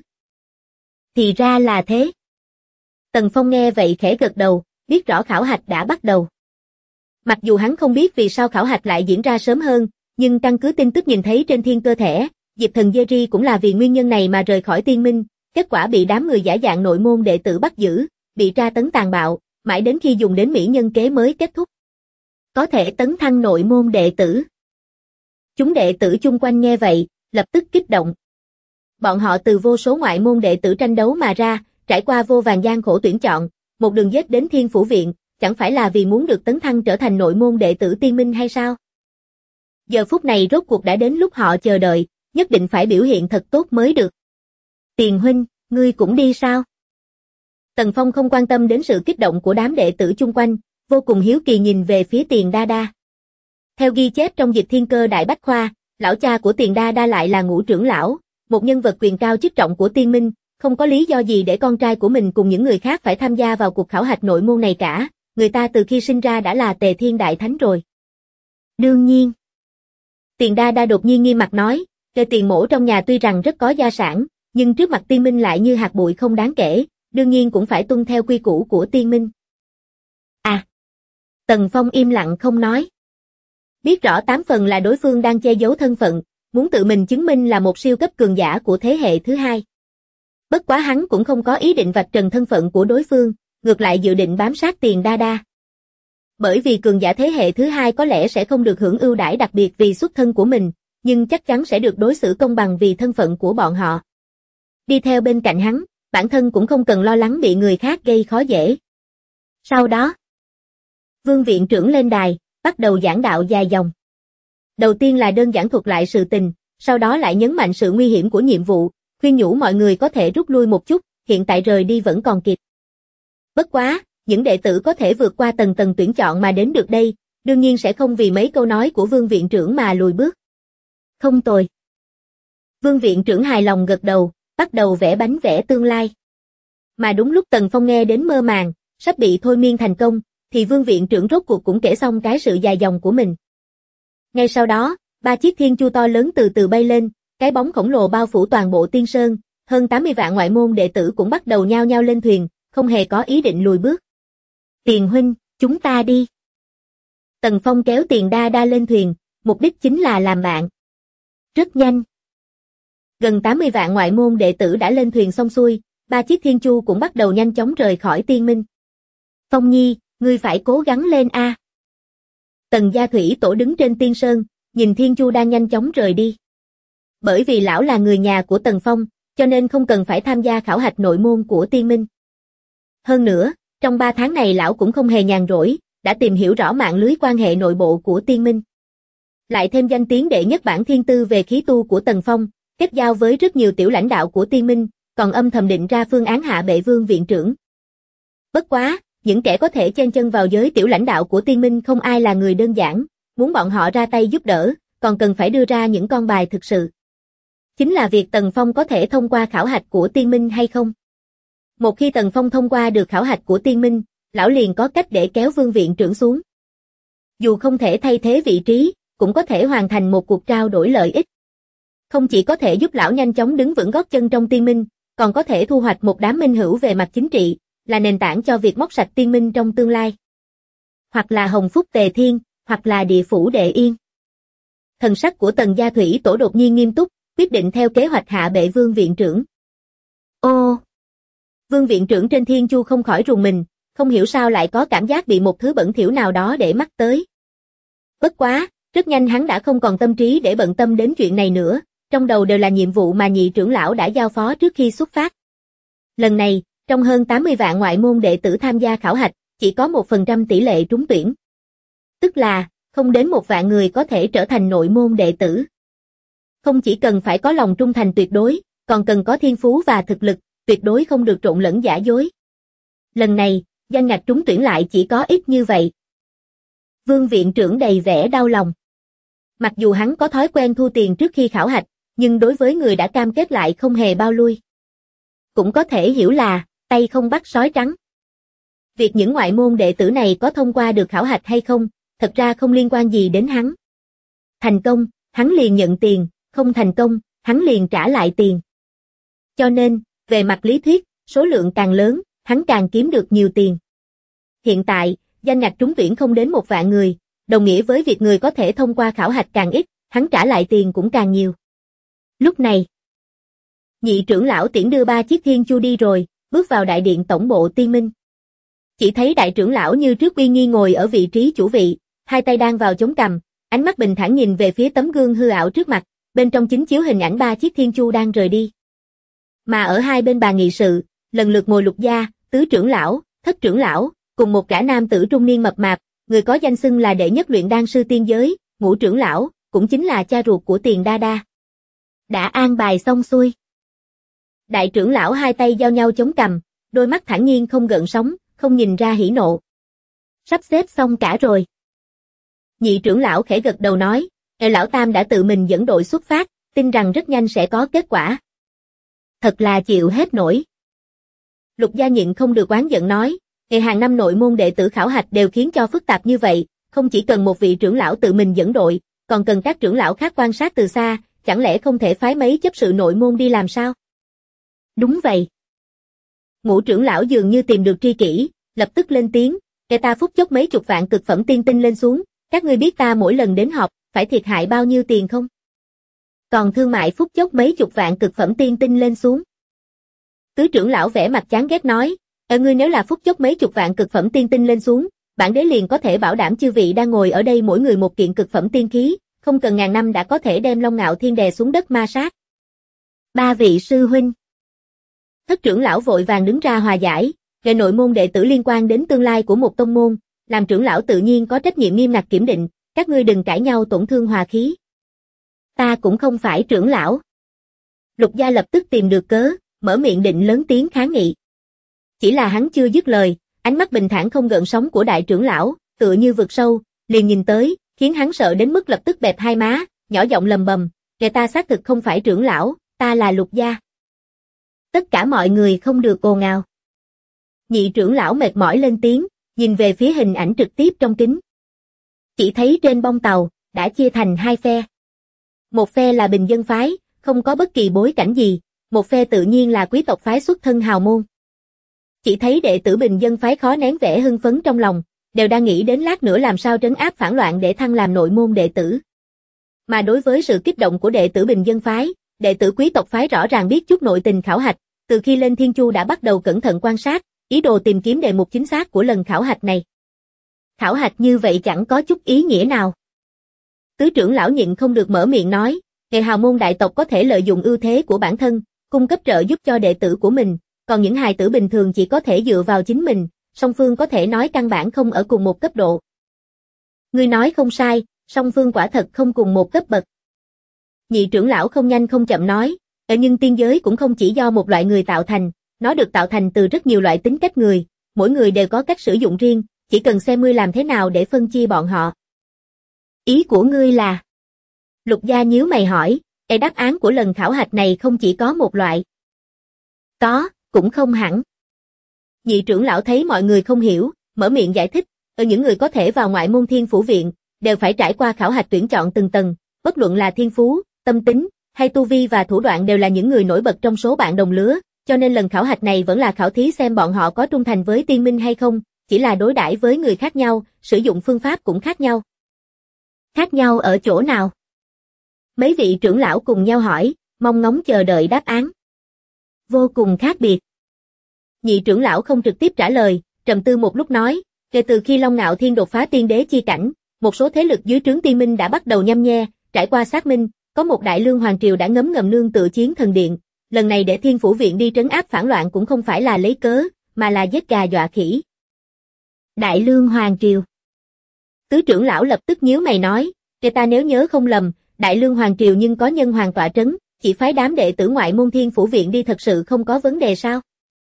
Thì ra là thế. Tần Phong nghe vậy khẽ gật đầu, biết rõ khảo hạch đã bắt đầu. Mặc dù hắn không biết vì sao khảo hạch lại diễn ra sớm hơn, nhưng căn cứ tin tức nhìn thấy trên thiên cơ thẻ, Diệp Thần Jerry cũng là vì nguyên nhân này mà rời khỏi tiên minh, kết quả bị đám người giả dạng nội môn đệ tử bắt giữ, bị tra tấn tàn bạo, mãi đến khi dùng đến mỹ nhân kế mới kết thúc. Có thể tấn thăng nội môn đệ tử. Chúng đệ tử chung quanh nghe vậy, lập tức kích động. Bọn họ từ vô số ngoại môn đệ tử tranh đấu mà ra, trải qua vô vàn gian khổ tuyển chọn, một đường dết đến Thiên Phủ Viện, chẳng phải là vì muốn được tấn thăng trở thành nội môn đệ tử tiên minh hay sao? Giờ phút này rốt cuộc đã đến lúc họ chờ đợi, nhất định phải biểu hiện thật tốt mới được. Tiền huynh, ngươi cũng đi sao? Tần Phong không quan tâm đến sự kích động của đám đệ tử chung quanh, vô cùng hiếu kỳ nhìn về phía Tiền Đa Đa. Theo ghi chép trong Dịch Thiên Cơ Đại Bách Khoa, lão cha của Tiền Đa Đa lại là Ngũ trưởng lão, một nhân vật quyền cao chức trọng của tiên minh, không có lý do gì để con trai của mình cùng những người khác phải tham gia vào cuộc khảo hạch nội môn này cả, người ta từ khi sinh ra đã là Tề Thiên Đại Thánh rồi. Đương nhiên. Tiền Đa Đa đột nhiên nghiêm mặt nói, Tiền mỗ trong nhà tuy rằng rất có gia sản, nhưng trước mặt tiên minh lại như hạt bụi không đáng kể, đương nhiên cũng phải tuân theo quy củ của tiên minh. À. Tần Phong im lặng không nói. Biết rõ 8 phần là đối phương đang che giấu thân phận, muốn tự mình chứng minh là một siêu cấp cường giả của thế hệ thứ hai. Bất quá hắn cũng không có ý định vạch trần thân phận của đối phương, ngược lại dự định bám sát Tiền Đa Đa. Bởi vì cường giả thế hệ thứ hai có lẽ sẽ không được hưởng ưu đãi đặc biệt vì xuất thân của mình, nhưng chắc chắn sẽ được đối xử công bằng vì thân phận của bọn họ. Đi theo bên cạnh hắn, bản thân cũng không cần lo lắng bị người khác gây khó dễ. Sau đó, Vương viện trưởng lên đài, bắt đầu giảng đạo dài dòng. Đầu tiên là đơn giản thuật lại sự tình, sau đó lại nhấn mạnh sự nguy hiểm của nhiệm vụ, khuyên nhủ mọi người có thể rút lui một chút, hiện tại rời đi vẫn còn kịp. Bất quá, những đệ tử có thể vượt qua tầng tầng tuyển chọn mà đến được đây, đương nhiên sẽ không vì mấy câu nói của Vương viện trưởng mà lùi bước. Không tồi. Vương viện trưởng hài lòng gật đầu, bắt đầu vẽ bánh vẽ tương lai. Mà đúng lúc Tần Phong nghe đến mơ màng, sắp bị thôi miên thành công, thì Vương viện trưởng rốt cuộc cũng kể xong cái sự dài dòng của mình. Ngay sau đó, 3 chiếc thiên chu to lớn từ từ bay lên, cái bóng khổng lồ bao phủ toàn bộ Tiên Sơn, hơn 80 vạn ngoại môn đệ tử cũng bắt đầu nhao nhao lên thuyền, không hề có ý định lùi bước. Tiền huynh, chúng ta đi. Tần Phong kéo Tiền Đa Đa lên thuyền, mục đích chính là làm bạn. Rất nhanh. Gần 80 vạn ngoại môn đệ tử đã lên thuyền xong xuôi, 3 chiếc thiên chu cũng bắt đầu nhanh chóng rời khỏi tiên minh. Phong Nhi, ngươi phải cố gắng lên a. Tần Gia Thủy Tổ đứng trên Tiên Sơn, nhìn thiên chu đang nhanh chóng rời đi. Bởi vì lão là người nhà của Tần Phong, cho nên không cần phải tham gia khảo hạch nội môn của tiên minh. Hơn nữa, Trong 3 tháng này lão cũng không hề nhàn rỗi, đã tìm hiểu rõ mạng lưới quan hệ nội bộ của Tiên Minh. Lại thêm danh tiếng đệ nhất bảng thiên tư về khí tu của Tần Phong, kết giao với rất nhiều tiểu lãnh đạo của Tiên Minh, còn âm thầm định ra phương án hạ bệ Vương viện trưởng. Bất quá, những kẻ có thể chen chân vào giới tiểu lãnh đạo của Tiên Minh không ai là người đơn giản, muốn bọn họ ra tay giúp đỡ, còn cần phải đưa ra những con bài thực sự. Chính là việc Tần Phong có thể thông qua khảo hạch của Tiên Minh hay không. Một khi Tần Phong thông qua được khảo hạch của Tiên Minh, lão liền có cách để kéo Vương viện trưởng xuống. Dù không thể thay thế vị trí, cũng có thể hoàn thành một cuộc trao đổi lợi ích. Không chỉ có thể giúp lão nhanh chóng đứng vững gót chân trong Tiên Minh, còn có thể thu hoạch một đám minh hữu về mặt chính trị, là nền tảng cho việc móc sạch Tiên Minh trong tương lai. Hoặc là Hồng Phúc Tề Thiên, hoặc là Địa Phủ Đệ Yên. Thần sắc của Tần Gia Thủy Tổ đột nhiên nghiêm túc, quyết định theo kế hoạch hạ bệ Vương viện trưởng. Ô! Vương viện trưởng trên thiên chu không khỏi rùng mình, không hiểu sao lại có cảm giác bị một thứ bẩn thỉu nào đó để mắt tới. Bất quá, rất nhanh hắn đã không còn tâm trí để bận tâm đến chuyện này nữa, trong đầu đều là nhiệm vụ mà nhị trưởng lão đã giao phó trước khi xuất phát. Lần này, trong hơn 80 vạn ngoại môn đệ tử tham gia khảo hạch, chỉ có 1% tỷ lệ trúng tuyển. Tức là, không đến 1 vạn người có thể trở thành nội môn đệ tử. Không chỉ cần phải có lòng trung thành tuyệt đối, còn cần có thiên phú và thực lực, tuyệt đối không được trộn lẫn giả dối. Lần này, danh ngạch trúng tuyển lại chỉ có ít như vậy. Vương viện trưởng đầy vẻ đau lòng. Mặc dù hắn có thói quen thu tiền trước khi khảo hạch, nhưng đối với người đã cam kết lại không hề bao lui. Cũng có thể hiểu là, tay không bắt sói trắng. Việc những ngoại môn đệ tử này có thông qua được khảo hạch hay không, thật ra không liên quan gì đến hắn. Thành công, hắn liền nhận tiền, không thành công, hắn liền trả lại tiền. Cho nên, về mặt lý thuyết, số lượng càng lớn, hắn càng kiếm được nhiều tiền. Hiện tại, danh ngạch trúng tuyển không đến 1 vạn người, đồng nghĩa với việc người có thể thông qua khảo hạch càng ít, hắn trả lại tiền cũng càng nhiều. Lúc này, nhị trưởng lão tiễn đưa 3 chiếc thiên chu đi rồi, bước vào đại điện tổng bộ Tiên Minh. Chỉ thấy đại trưởng lão như trước uy nghi ngồi ở vị trí chủ vị, hai tay đang vào chống cằm, ánh mắt bình thản nhìn về phía tấm gương hư ảo trước mặt, bên trong chính chiếu hình ảnh 3 chiếc thiên chu đang rời đi. Mà ở hai bên bàn nghị sự, lần lượt ngồi Lục Gia, tứ trưởng lão, thất trưởng lão, cùng một gã nam tử trung niên mập mạp, người có danh xưng là đệ nhất luyện đan sư tiên giới, Ngũ trưởng lão, cũng chính là cha ruột của Tiền Đa Đa. Đã an bài xong xuôi. Đại trưởng lão hai tay giao nhau chống cằm, đôi mắt thản nhiên không gợn sóng, không nhìn ra hỉ nộ. Sắp xếp xong cả rồi. Nhị trưởng lão khẽ gật đầu nói, lão tam đã tự mình dẫn đội xuất phát, tin rằng rất nhanh sẽ có kết quả. Thật là chịu hết nổi. Lục Gia nhịn không được oán giận nói, hàng năm nội môn đệ tử khảo hạch đều khiến cho phức tạp như vậy, không chỉ cần một vị trưởng lão tự mình dẫn đội, còn cần các trưởng lão khác quan sát từ xa, chẳng lẽ không thể phái mấy chấp sự nội môn đi làm sao? Đúng vậy. Ngũ trưởng lão dường như tìm được tri kỷ, lập tức lên tiếng, ta phút chốc mấy chục vạn cực phẩm tiên tinh lên xuống, các ngươi biết ta mỗi lần đến họp, phải thiệt hại bao nhiêu tiền không? Còn thương mại phút chốc mấy chục vạn cực phẩm tiên tinh lên xuống. Tứ trưởng lão vẻ mặt chán ghét nói, ngươi nếu là phút chốc mấy chục vạn cực phẩm tiên tinh lên xuống, bản đế liền có thể bảo đảm chư vị đang ngồi ở đây mỗi người một kiện cực phẩm tiên khí, không cần ngàn năm đã có thể đem Long Ngạo Thiên đè xuống đất ma sát. 3 vị sư huynh. Thất trưởng lão vội vàng đứng ra hòa giải, về nội môn đệ tử liên quan đến tương lai của một tông môn, làm trưởng lão tự nhiên có trách nhiệm nghiêm ngặt kiểm định, các ngươi đừng cãi nhau tổn thương hòa khí. Ta cũng không phải trưởng lão. Lục Gia lập tức tìm được cớ, mở miệng định lớn tiếng kháng nghị. Chỉ là hắn chưa dứt lời, ánh mắt bình thản không gợn sóng của đại trưởng lão, tựa như vực sâu, liền nhìn tới, khiến hắn sợ đến mức lập tức bẹp hai má, nhỏ giọng lầm bầm, "Kẻ ta xác thực không phải trưởng lão, ta là Lục Gia." Tất cả mọi người không được ồn ào. Nhị trưởng lão mệt mỏi lên tiếng, nhìn về phía hình ảnh trực tiếp trong kính. Chỉ thấy trên bông tàu, đã chia thành 2 phe. Một phe là bình dân phái, không có bất kỳ bối cảnh gì, một phe tự nhiên là quý tộc phái xuất thân hào môn. Chỉ thấy đệ tử bình dân phái khó nén vẻ hưng phấn trong lòng, đều đang nghĩ đến lát nữa làm sao trấn áp phản loạn để thăng làm nội môn đệ tử. Mà đối với sự kích động của đệ tử bình dân phái, đệ tử quý tộc phái rõ ràng biết chút nội tình khảo hạch, từ khi lên Thiên Chu đã bắt đầu cẩn thận quan sát, ý đồ tìm kiếm đề mục chính xác của lần khảo hạch này. Khảo hạch như vậy chẳng có chút ý nghĩa nào. Tứ trưởng lão nhịn không được mở miệng nói, nghề hào môn đại tộc có thể lợi dụng ưu thế của bản thân, cung cấp trợ giúp cho đệ tử của mình, còn những hài tử bình thường chỉ có thể dựa vào chính mình, song phương có thể nói căn bản không ở cùng một cấp độ. Ngươi nói không sai, song phương quả thật không cùng một cấp bậc. Nhị trưởng lão không nhanh không chậm nói, nhưng tiên giới cũng không chỉ do một loại người tạo thành, nó được tạo thành từ rất nhiều loại tính cách người, mỗi người đều có cách sử dụng riêng, chỉ cần xem ngươi làm thế nào để phân chia bọn họ. Ý của ngươi là? Lục Gia nhíu mày hỏi, đáp án của lần khảo hạch này không chỉ có một loại. Có, cũng không hẳn. Nhị trưởng lão thấy mọi người không hiểu, mở miệng giải thích, những người có thể vào ngoại môn Thiên Phủ Viện, đều phải trải qua khảo hạch tuyển chọn từng tầng, bất luận là thiên phú, tâm tính, hay tu vi và thủ đoạn đều là những người nổi bật trong số bạn đồng lứa, cho nên lần khảo hạch này vẫn là khảo thí xem bọn họ có trung thành với tiên minh hay không, chỉ là đối đãi với người khác nhau, sử dụng phương pháp cũng khác nhau. Khác nhau ở chỗ nào? Mấy vị trưởng lão cùng nhau hỏi, mong ngóng chờ đợi đáp án. Vô cùng khác biệt. Nhị trưởng lão không trực tiếp trả lời, trầm tư một lúc nói, kể từ khi Long Ngạo Thiên đột phá tiên đế chi cảnh, một số thế lực dưới trướng tiên minh đã bắt đầu nhăm nhe, trải qua xác minh, có một đại lương hoàng triều đã ngấm ngầm nương tựa chiến thần điện, lần này để Thiên Phủ Viện đi trấn áp phản loạn cũng không phải là lấy cớ, mà là giết gà dọa khỉ. Đại lương hoàng triều. Tứ trưởng lão lập tức nhíu mày nói, ta nếu nhớ không lầm, đại lương hoàng triều nhưng có nhân hoàng tọa trấn, chỉ phái đám đệ tử ngoại môn Thiên Phủ Viện đi thật sự không có vấn đề sao?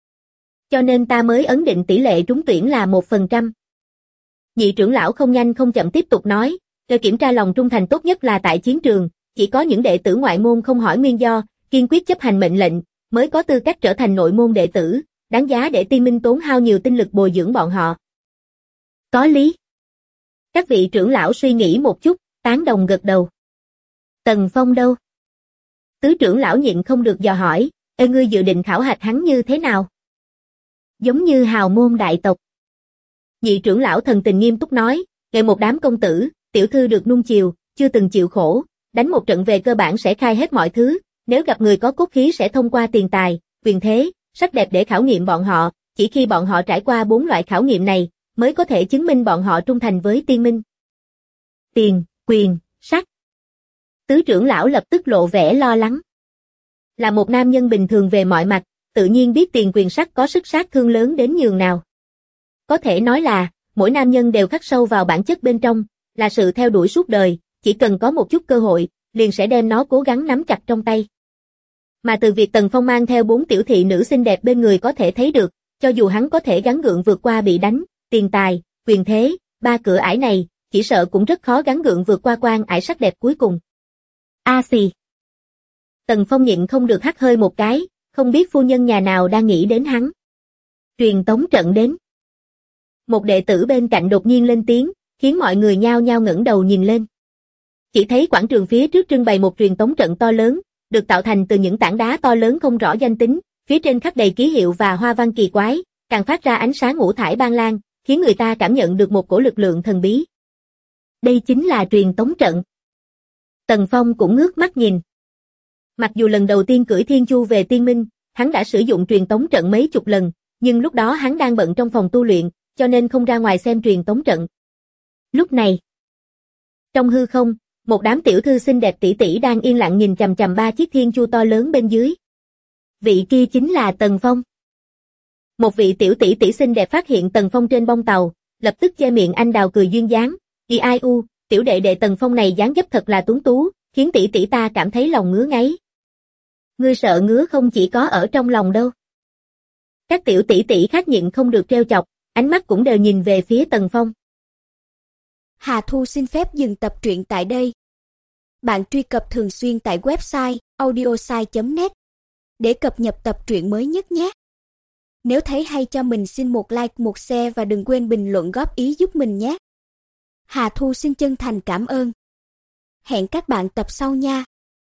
Cho nên ta mới ấn định tỷ lệ trúng tuyển là 1%. Nhị trưởng lão không nhanh không chậm tiếp tục nói, kiểm tra lòng trung thành tốt nhất là tại chiến trường, chỉ có những đệ tử ngoại môn không hỏi nguyên do, kiên quyết chấp hành mệnh lệnh, mới có tư cách trở thành nội môn đệ tử, đáng giá để tiên minh tốn hao nhiều tinh lực bồi dưỡng bọn họ. Có lý. Các vị trưởng lão suy nghĩ một chút, tán đồng gật đầu. Tần Phong đâu? Tứ trưởng lão nhịn không được dò hỏi, ngươi dự định khảo hạch hắn như thế nào? Giống như hào môn đại tộc. Nhị trưởng lão thần tình nghiêm túc nói, một đám công tử, tiểu thư được nuông chiều, chưa từng chịu khổ, đánh một trận về cơ bản sẽ khai hết mọi thứ, nếu gặp người có cốt khí sẽ thông qua tiền tài, quyền thế, sắc đẹp để khảo nghiệm bọn họ, chỉ khi bọn họ trải qua 4 loại khảo nghiệm này, mới có thể chứng minh bọn họ trung thành với tiên minh. Tiền, quyền, sắc. Tứ trưởng lão lập tức lộ vẻ lo lắng. Là một nam nhân bình thường về mọi mặt, tự nhiên biết tiền quyền sắc có sức sát thương lớn đến nhường nào. Có thể nói là, mỗi nam nhân đều khắc sâu vào bản chất bên trong, là sự theo đuổi suốt đời, chỉ cần có một chút cơ hội, liền sẽ đem nó cố gắng nắm chặt trong tay. Mà từ việc Tần Phong mang theo 4 tiểu thị nữ xinh đẹp bên người có thể thấy được, cho dù hắn có thể gắng gượng vượt qua bị đánh, tiền tài, quyền thế, 3 cửa ải này, chỉ sợ cũng rất khó gắng gượng vượt qua quan ải sắc đẹp cuối cùng. A xì. Tần Phong nhịn không được hắt hơi một cái, không biết phu nhân nhà nào đang nghĩ đến hắn. Truyền tống trận đến. Một đệ tử bên cạnh đột nhiên lên tiếng, khiến mọi người nhao nhao ngẩng đầu nhìn lên. Chỉ thấy quảng trường phía trước trưng bày một truyền tống trận to lớn, được tạo thành từ những tảng đá to lớn không rõ danh tính, phía trên khắc đầy ký hiệu và hoa văn kỳ quái, càng phát ra ánh sáng ngũ thải ban lan, khiến người ta cảm nhận được một cổ lực lượng thần bí. Đây chính là truyền tống trận. Tần Phong cũng ngước mắt nhìn. Mặc dù lần đầu tiên cưỡi Thiên Chu về Tiên Minh, hắn đã sử dụng truyền tống trận mấy chục lần, nhưng lúc đó hắn đang bận trong phòng tu luyện, cho nên không ra ngoài xem truyền tống trận. Lúc này, trong hư không, một đám tiểu thư xinh đẹp tỷ tỷ đang yên lặng nhìn chằm chằm 3 chiếc Thiên Chu to lớn bên dưới. Vị kia chính là Tần Phong. Một vị tiểu tỷ tỷ xinh đẹp phát hiện Tần Phong trên bông tàu, lập tức che miệng anh đào cười duyên dáng. Ai u, tiểu đệ đệ Tần Phong này dáng dấp thật là tuấn tú, khiến tỷ tỷ ta cảm thấy lòng ngứa ngáy. Ngươi sợ ngứa không chỉ có ở trong lòng đâu. Các tiểu tỷ tỷ khác nhịn không được trêu chọc, ánh mắt cũng đều nhìn về phía Tần Phong. Hà Thu xin phép dừng tập truyện tại đây. Bạn truy cập thường xuyên tại website audiosai.net để cập nhật tập truyện mới nhất nhé. Nếu thấy hay cho mình xin một like, một share và đừng quên bình luận góp ý giúp mình nhé. Hà Thu xin chân thành cảm ơn. Hẹn các bạn tập sau nha.